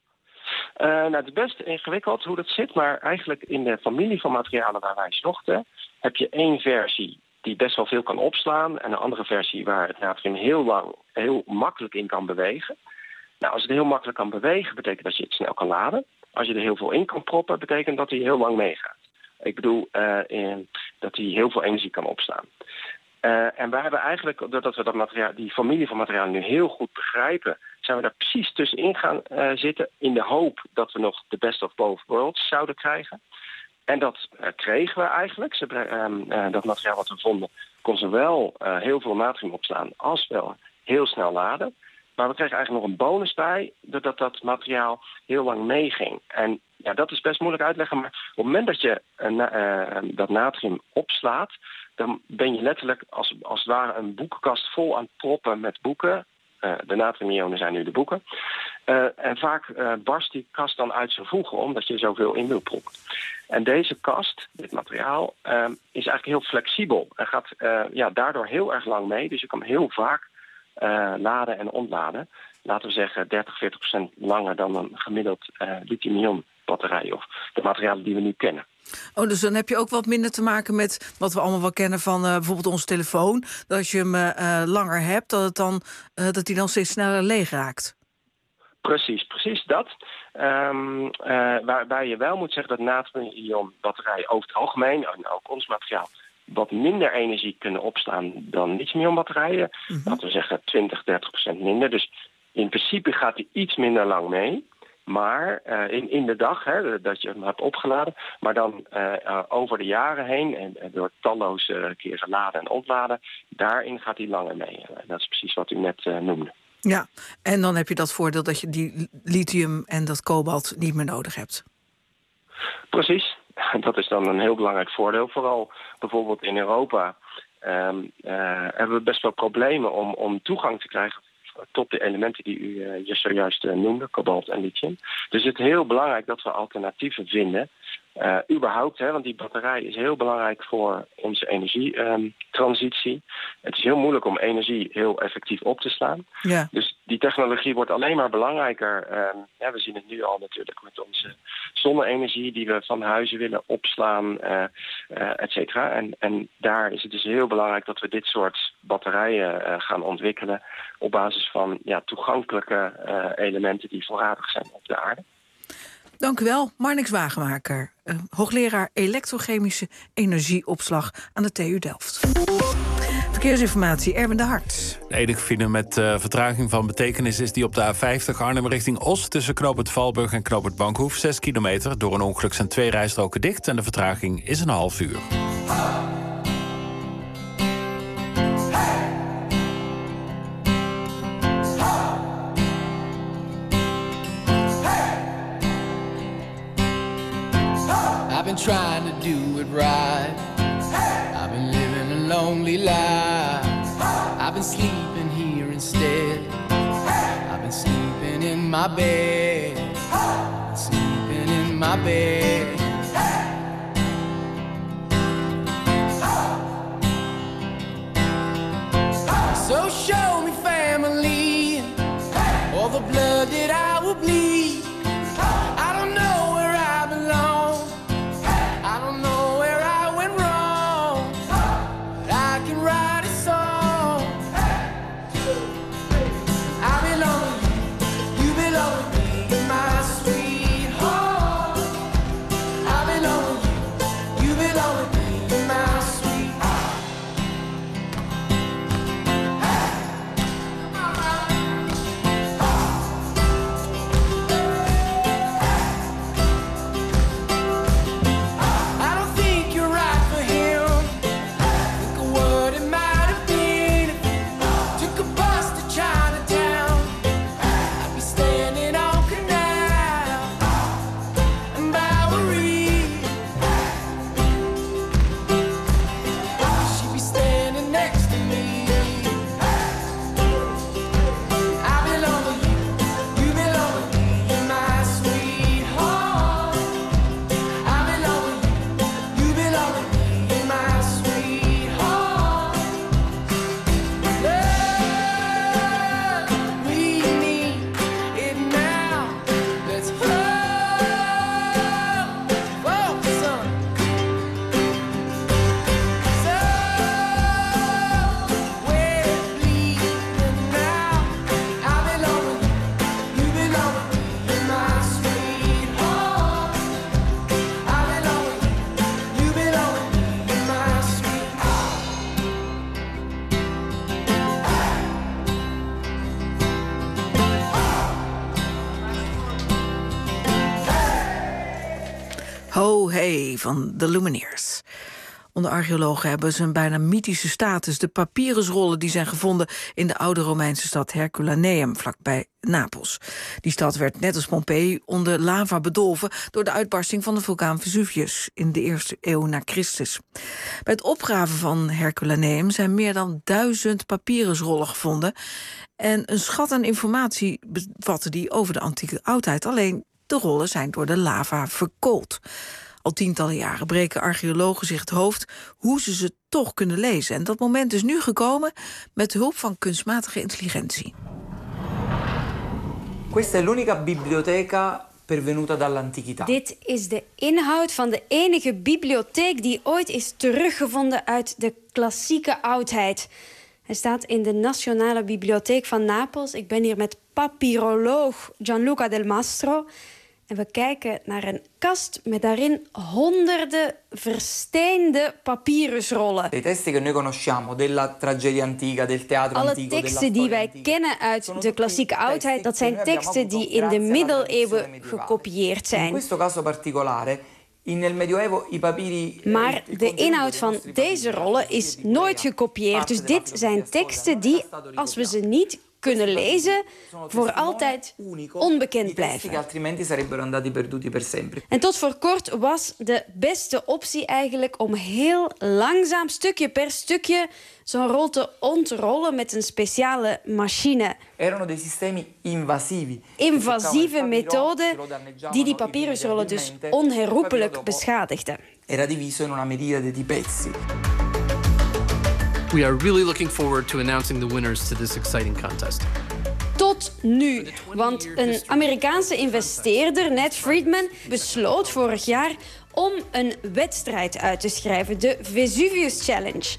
Het is best ingewikkeld hoe dat zit, maar eigenlijk in de familie van materialen waar wij zochten, heb je 1 versie die best wel veel kan opslaan en een andere versie waar het natrium heel makkelijk in kan bewegen. Nou, als het heel makkelijk kan bewegen, betekent dat je het snel kan laden. Als je er heel veel in kan proppen, betekent dat hij heel lang meegaat. Ik bedoel dat hij heel veel energie kan opslaan. En wij hebben eigenlijk, doordat we die familie van materialen nu heel goed begrijpen, zijn we daar precies tussenin gaan zitten in de hoop dat we nog de best of both worlds zouden krijgen. En dat kregen we eigenlijk. Dat materiaal wat we vonden kon zowel heel veel natrium opslaan als wel heel snel laden. Maar we kregen eigenlijk nog een bonus bij, doordat dat materiaal heel lang meeging. En ja, dat is best moeilijk uitleggen, maar op het moment dat je dat natrium opslaat, dan ben je letterlijk als het ware een boekenkast vol aan het proppen met boeken. De natriumionen zijn nu de boeken. En vaak barst die kast dan uit zijn voegen, omdat je zoveel in wil proppen. En deze kast, dit materiaal, is eigenlijk heel flexibel. En gaat daardoor heel erg lang mee. Dus je kan heel vaak laden en ontladen. Laten we zeggen 30-40% langer dan een gemiddeld lithium-ion batterij of de materialen die we nu kennen. Oh, dus dan heb je ook wat minder te maken met wat we allemaal wel kennen van bijvoorbeeld onze telefoon. Dat als je hem langer hebt, dat die dan steeds sneller leeg raakt. Precies dat. Waarbij je wel moet zeggen dat natrium-ion batterijen over het algemeen, en ook ons materiaal, wat minder energie kunnen opslaan dan lithium-ion batterijen. Laten we zeggen 20-30% minder. Dus in principe gaat hij iets minder lang mee. Maar in de dag, dat je hem hebt opgeladen, maar dan over de jaren heen en door talloze keren laden en ontladen, daarin gaat hij langer mee. Dat is precies wat u net noemde. Ja, en dan heb je dat voordeel dat je die lithium en dat kobalt niet meer nodig hebt. Precies, dat is dan een heel belangrijk voordeel. Vooral bijvoorbeeld in Europa hebben we best wel problemen om toegang te krijgen tot de elementen die u zojuist noemde, kobalt en lithium. Dus het is heel belangrijk dat we alternatieven vinden. Überhaupt, want die batterij is heel belangrijk voor onze energietransitie. Het is heel moeilijk om energie heel effectief op te slaan. Ja. Dus die technologie wordt alleen maar belangrijker. We zien het nu al natuurlijk met onze zonne-energie die we van huizen willen opslaan, et cetera. En daar is het dus heel belangrijk dat we dit soort batterijen gaan ontwikkelen op basis van toegankelijke elementen die voorradig zijn op de aarde. Dank u wel, Marnix Wagenmaker, hoogleraar elektrochemische energieopslag aan de TU Delft. Verkeersinformatie, Erwin de Hart. De enige file met vertraging van betekenis is die op de A50 Arnhem richting Oost, tussen knooppunt Valburg en knooppunt Bankhoef. 6 kilometer. Door een ongeluk zijn 2 rijstroken dicht en de vertraging is een half uur. I've been trying to do it right. I've been living a lonely life. I've been sleeping here instead. I've been sleeping in my bed. Sleeping in my bed. So show me family, all the blood that I will bleed. I don't know where I belong. I don't know where I went wrong, but I can write a song. I belong with you, you belong with me, you're my sweetheart. I belong with you, you belong with me, you're my sweetheart. Pompeii van de Lumineers. Onder archeologen hebben ze een bijna mythische status. De papyrusrollen die zijn gevonden in de oude Romeinse stad Herculaneum, vlakbij Napels. Die stad werd net als Pompeii onder lava bedolven door de uitbarsting van de vulkaan Vesuvius in de 1e eeuw na Christus. Bij het opgraven van Herculaneum zijn meer dan 1000 papyrusrollen gevonden. En een schat aan informatie bevatten die over de antieke oudheid. Alleen de rollen zijn door de lava verkoold. Al tientallen jaren breken archeologen zich het hoofd hoe ze toch kunnen lezen. En dat moment is nu gekomen met hulp van kunstmatige intelligentie. Questa è l'unica biblioteca pervenuta dall'antichità. Dit is de inhoud van de enige bibliotheek die ooit is teruggevonden uit de klassieke oudheid. Hij staat in de Nationale Bibliotheek van Napels. Ik ben hier met papyroloog Gianluca Del Mastro. En we kijken naar een kast met daarin honderden versteende papyrusrollen. De testi che noi conosciamo della tragedia antica, del teatro Alle antico, teksten die wij kennen uit de klassieke oudheid, dat zijn teksten die in de middeleeuwen gekopieerd zijn. In questo caso particolare, nel Medioevo i papiri. Maar de inhoud van deze rollen is nooit gekopieerd. Dus dit zijn teksten die, als we ze niet kunnen lezen, voor altijd onbekend blijven. Altrimenti sarebbero andati perduti per sempre. En tot voor kort was de beste optie eigenlijk om heel langzaam, stukje per stukje, zo'n rol te ontrollen met een speciale machine. Erano dei sistemi invasivi. Invasieve methoden die papyrusrollen dus onherroepelijk beschadigden. Era diviso in una miriade di pezzi. We are really looking forward to announcing the winners to this exciting contest. Tot nu, want een Amerikaanse investeerder, Ned Friedman, besloot vorig jaar om een wedstrijd uit te schrijven, de Vesuvius Challenge.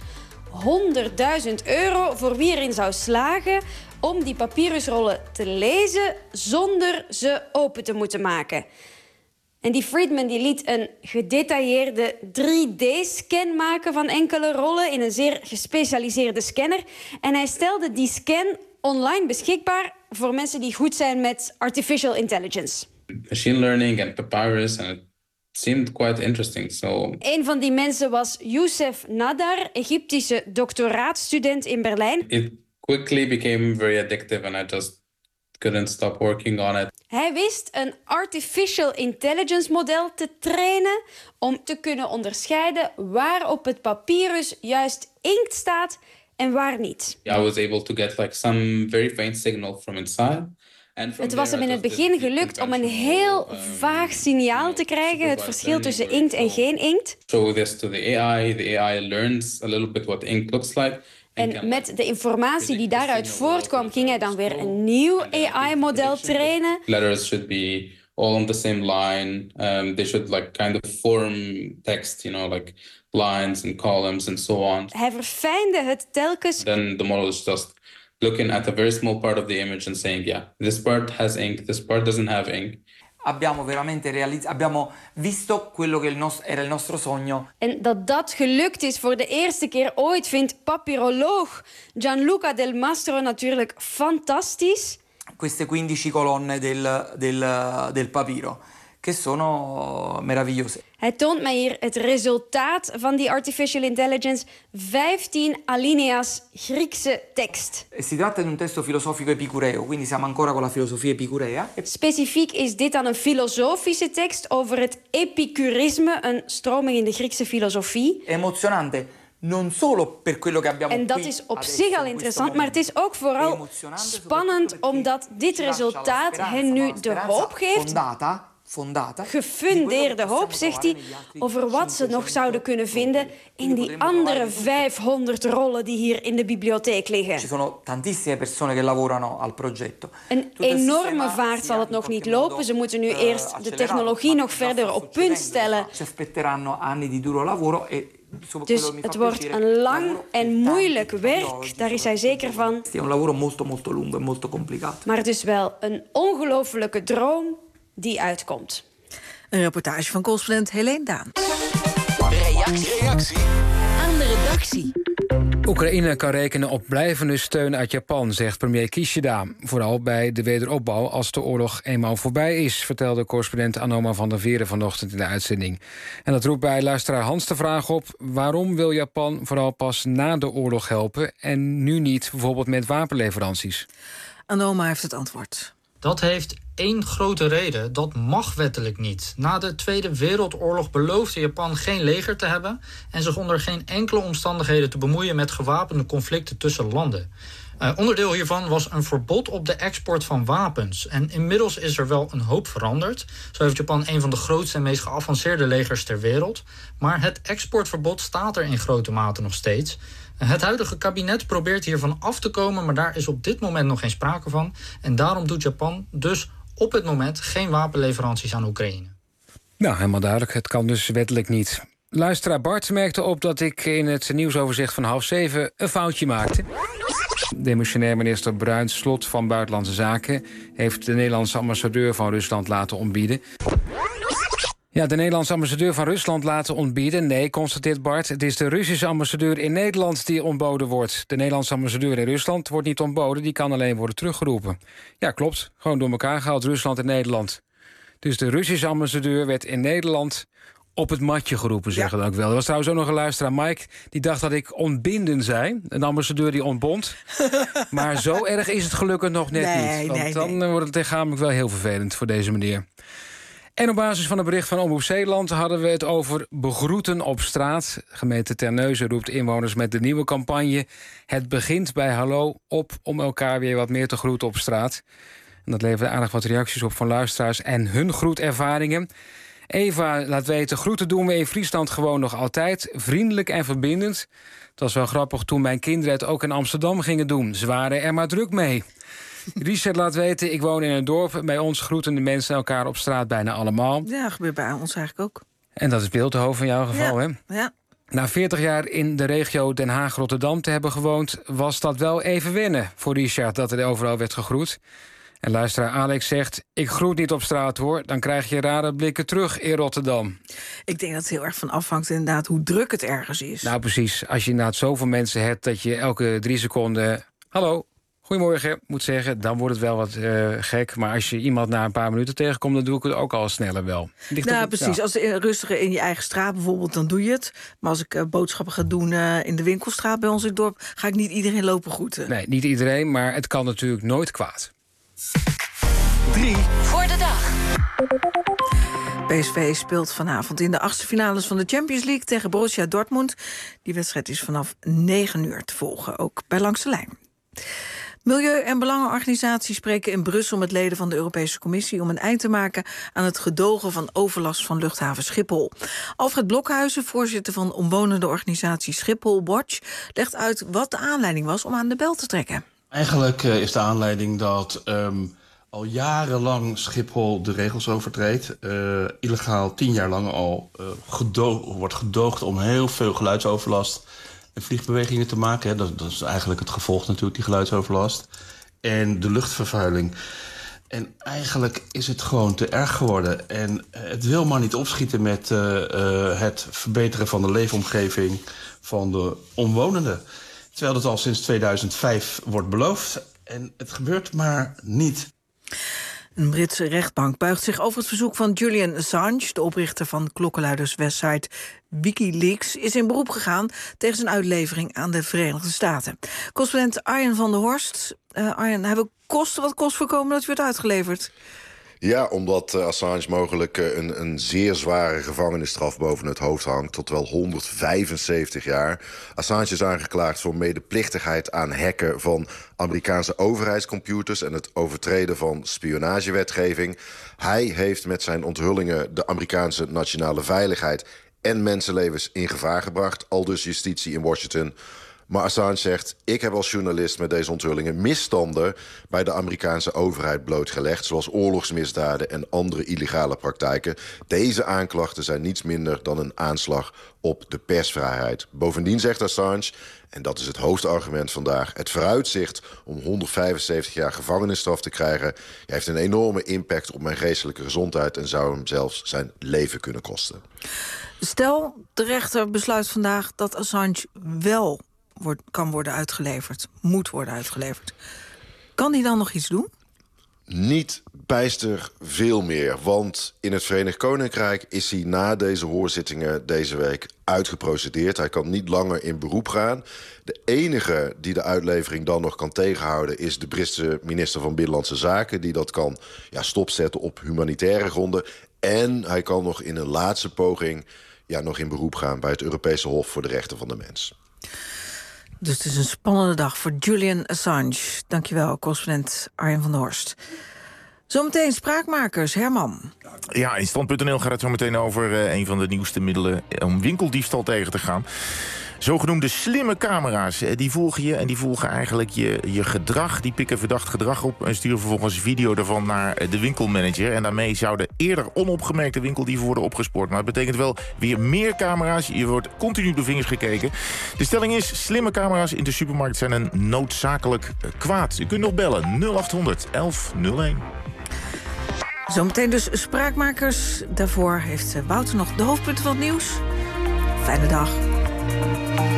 €100.000 voor wie erin zou slagen om die papyrusrollen te lezen zonder ze open te moeten maken. En die Friedman die liet een gedetailleerde 3D-scan maken van enkele rollen in een zeer gespecialiseerde scanner. En hij stelde die scan online beschikbaar voor mensen die goed zijn met artificial intelligence. Machine learning and papyrus, and it seemed quite interesting. So een van die mensen was Youssef Nadar, Egyptische doctoraatstudent in Berlijn. It quickly became very addictive and I just couldn't stop working on it. Hij wist een artificial intelligence model te trainen om te kunnen onderscheiden waar op het papyrus juist inkt staat en waar niet. I was able to get like some very faint signal from inside. Het was hem in het begin gelukt om een heel vaag signaal te krijgen, het verschil tussen inkt en geen inkt. Show this to the AI. The AI learns a little bit what ink looks like. En met de informatie die daaruit voortkwam, ging hij dan weer een nieuw AI-model trainen. Letters should be all on the same line. They should like kind of form text, you know, like lines and columns and so on. Hij verfijnde het telkens. Then the model is just looking at a very small part of the image and saying, yeah, this part has ink, this part doesn't have ink. Abbiamo visto quello che era il nostro sogno. En dat gelukt is voor de eerste keer ooit, vindt papyroloog Gianluca Del Mastro natuurlijk fantastisch. Queste 15 colonne del papiro, che sono meravigliose. Hij toont mij hier het resultaat van die artificial intelligence. 15 alinea's Griekse tekst. Si tratta di un testo filosofico epicureo, quindi siamo ancora con la filosofia epicurea. Specifiek is dit dan een filosofische tekst over het epicurisme, een stroming in de Griekse filosofie. Emozionante. Non solo per quello che abbiamo en dat is op zich al interessant, maar het is ook vooral spannend omdat dit resultaat hen nu de hoop geeft. Gefundeerde hoop, zegt hij, over wat ze nog zouden kunnen vinden in die andere 500 rollen die hier in de bibliotheek liggen. Ci sono tantissime persone che lavorano al progetto. Een enorme vaart zal het nog niet lopen. Ze moeten nu eerst de technologie nog verder op punt stellen. Ci aspetteranno anni di duro lavoro e dus het wordt een lang en moeilijk werk, daar is hij zeker van. Het is een lavoro molto molto lungo e molto complicato. Maar het is wel een ongelofelijke droom die uitkomt. Een reportage van correspondent Helene Daan. Reactie aan de redactie. Oekraïne kan rekenen op blijvende steun uit Japan, zegt premier Kishida. Vooral bij de wederopbouw als de oorlog eenmaal voorbij is, vertelde correspondent Anoma van der Veeren vanochtend in de uitzending. En dat roept bij luisteraar Hans de vraag op: waarom wil Japan vooral pas na de oorlog helpen en nu niet bijvoorbeeld met wapenleveranties? Anoma heeft het antwoord. Dat heeft één grote reden. Dat mag wettelijk niet. Na de Tweede Wereldoorlog beloofde Japan geen leger te hebben en zich onder geen enkele omstandigheden te bemoeien met gewapende conflicten tussen landen. Onderdeel hiervan was een verbod op de export van wapens. En inmiddels is er wel een hoop veranderd. Zo heeft Japan een van de grootste en meest geavanceerde legers ter wereld. Maar het exportverbod staat er in grote mate nog steeds. Het huidige kabinet probeert hiervan af te komen, maar daar is op dit moment nog geen sprake van. En daarom doet Japan dus op het moment geen wapenleveranties aan Oekraïne. Nou, helemaal duidelijk. Het kan dus wettelijk niet. Luisteraar Bart merkte op dat ik in het nieuwsoverzicht van 6:30 een foutje maakte. Demissionair minister Bruins Slot van Buitenlandse Zaken heeft de Nederlandse ambassadeur van Rusland laten ontbieden. Ja, de Nederlandse ambassadeur van Rusland laten ontbieden. Nee, constateert Bart, het is de Russische ambassadeur in Nederland die ontboden wordt. De Nederlandse ambassadeur in Rusland wordt niet ontboden, die kan alleen worden teruggeroepen. Ja, klopt. Gewoon door elkaar gehaald, Rusland en Nederland. Dus de Russische ambassadeur werd in Nederland op het matje geroepen, zeggen we ook wel. Er was trouwens ook nog een luisteraar, Mike, die dacht dat ik ontbinden zei. Een ambassadeur die ontbond. Maar zo erg is het gelukkig nog net niet. Want dan wordt het lichamelijk wel heel vervelend voor deze meneer. En op basis van het bericht van Omroep Zeeland hadden we het over begroeten op straat. Gemeente Terneuzen roept inwoners met de nieuwe campagne Het begint bij hallo op om elkaar weer wat meer te groeten op straat. En dat leverde aardig wat reacties op van luisteraars en hun groetervaringen. Eva laat weten, groeten doen we in Friesland gewoon nog altijd. Vriendelijk en verbindend. Het was wel grappig toen mijn kinderen het ook in Amsterdam gingen doen. Ze waren er maar druk mee. Richard laat weten, ik woon in een dorp. Bij ons groeten de mensen elkaar op straat bijna allemaal. Ja, dat gebeurt bij ons eigenlijk ook. En dat is Beeldhoven in jouw geval, hè? Ja. Na 40 jaar in de regio Den Haag-Rotterdam te hebben gewoond, was dat wel even wennen voor Richard dat er overal werd gegroet. En luisteraar Alex zegt, ik groet niet op straat hoor, dan krijg je rare blikken terug in Rotterdam. Ik denk dat het heel erg van afhangt inderdaad hoe druk het ergens is. Nou precies, als je inderdaad zoveel mensen hebt dat je elke 3 seconden hallo, goedemorgen moet zeggen, dan wordt het wel wat gek. Maar als je iemand na een paar minuten tegenkomt, dan doe ik het ook al sneller wel. Nou precies, ja. Als rustiger in je eigen straat bijvoorbeeld, dan doe je het. Maar als ik boodschappen ga doen in de winkelstraat bij ons in het dorp, ga ik niet iedereen lopen groeten. Nee, niet iedereen, maar het kan natuurlijk nooit kwaad. 3 voor de dag. PSV speelt vanavond in de 8e finales van de Champions League tegen Borussia Dortmund. Die wedstrijd is vanaf 9 uur te volgen, ook bij Langs de Lijn. Milieu- en belangenorganisaties spreken in Brussel met leden van de Europese Commissie om een eind te maken aan het gedogen van overlast van luchthaven Schiphol. Alfred Blokhuizen, voorzitter van omwonende organisatie Schiphol Watch, legt uit wat de aanleiding was om aan de bel te trekken. Eigenlijk is de aanleiding dat al jarenlang Schiphol de regels overtreedt. Illegaal 10 jaar lang al wordt gedoogd om heel veel geluidsoverlast en vliegbewegingen te maken. Hè. Dat is eigenlijk het gevolg natuurlijk, die geluidsoverlast. En de luchtvervuiling. En eigenlijk is het gewoon te erg geworden. En het wil maar niet opschieten met het verbeteren van de leefomgeving van de omwonenden. Terwijl dat al sinds 2005 wordt beloofd. En het gebeurt maar niet. Een Britse rechtbank buigt zich over het verzoek van Julian Assange. De oprichter van klokkenluiderswebsite WikiLeaks is in beroep gegaan tegen zijn uitlevering aan de Verenigde Staten. Correspondent Arjen van der Horst. Arjen, hij wil kosten wat kost voorkomen dat hij wordt uitgeleverd. Ja, omdat Assange mogelijk een zeer zware gevangenisstraf boven het hoofd hangt, tot wel 175 jaar. Assange is aangeklaagd voor medeplichtigheid aan hacken van Amerikaanse overheidscomputers en het overtreden van spionagewetgeving. Hij heeft met zijn onthullingen de Amerikaanse nationale veiligheid en mensenlevens in gevaar gebracht, aldus justitie in Washington. Maar Assange zegt, ik heb als journalist met deze onthullingen misstanden bij de Amerikaanse overheid blootgelegd, zoals oorlogsmisdaden en andere illegale praktijken. Deze aanklachten zijn niets minder dan een aanslag op de persvrijheid. Bovendien zegt Assange, en dat is het hoofdargument vandaag, het vooruitzicht om 175 jaar gevangenisstraf te krijgen heeft een enorme impact op mijn geestelijke gezondheid en zou hem zelfs zijn leven kunnen kosten. Stel, de rechter besluit vandaag dat Assange wel kan worden uitgeleverd, moet worden uitgeleverd. Kan hij dan nog iets doen? Niet bijster veel meer, want in het Verenigd Koninkrijk is hij na deze hoorzittingen deze week uitgeprocedeerd. Hij kan niet langer in beroep gaan. De enige die de uitlevering dan nog kan tegenhouden is de Britse minister van Binnenlandse Zaken, die dat kan stopzetten op humanitaire gronden. En hij kan nog in een laatste poging nog in beroep gaan bij het Europese Hof voor de Rechten van de Mens. Dus het is een spannende dag voor Julian Assange. Dankjewel, correspondent Arjen van der Horst. Zometeen Spraakmakers, Herman. Ja, in Stand.nl gaat het zo meteen over een van de nieuwste middelen om winkeldiefstal tegen te gaan. Zogenoemde slimme camera's, die volgen je en die volgen eigenlijk je gedrag. Die pikken verdacht gedrag op en sturen vervolgens een video daarvan naar de winkelmanager. En daarmee zouden eerder onopgemerkte winkeldieven worden opgespoord. Maar het betekent wel weer meer camera's. Je wordt continu op de vingers gekeken. De stelling is, slimme camera's in de supermarkt zijn een noodzakelijk kwaad. U kunt nog bellen 0800 1101. Zometeen dus Spraakmakers. Daarvoor heeft Wouter nog de hoofdpunten van het nieuws. Fijne dag.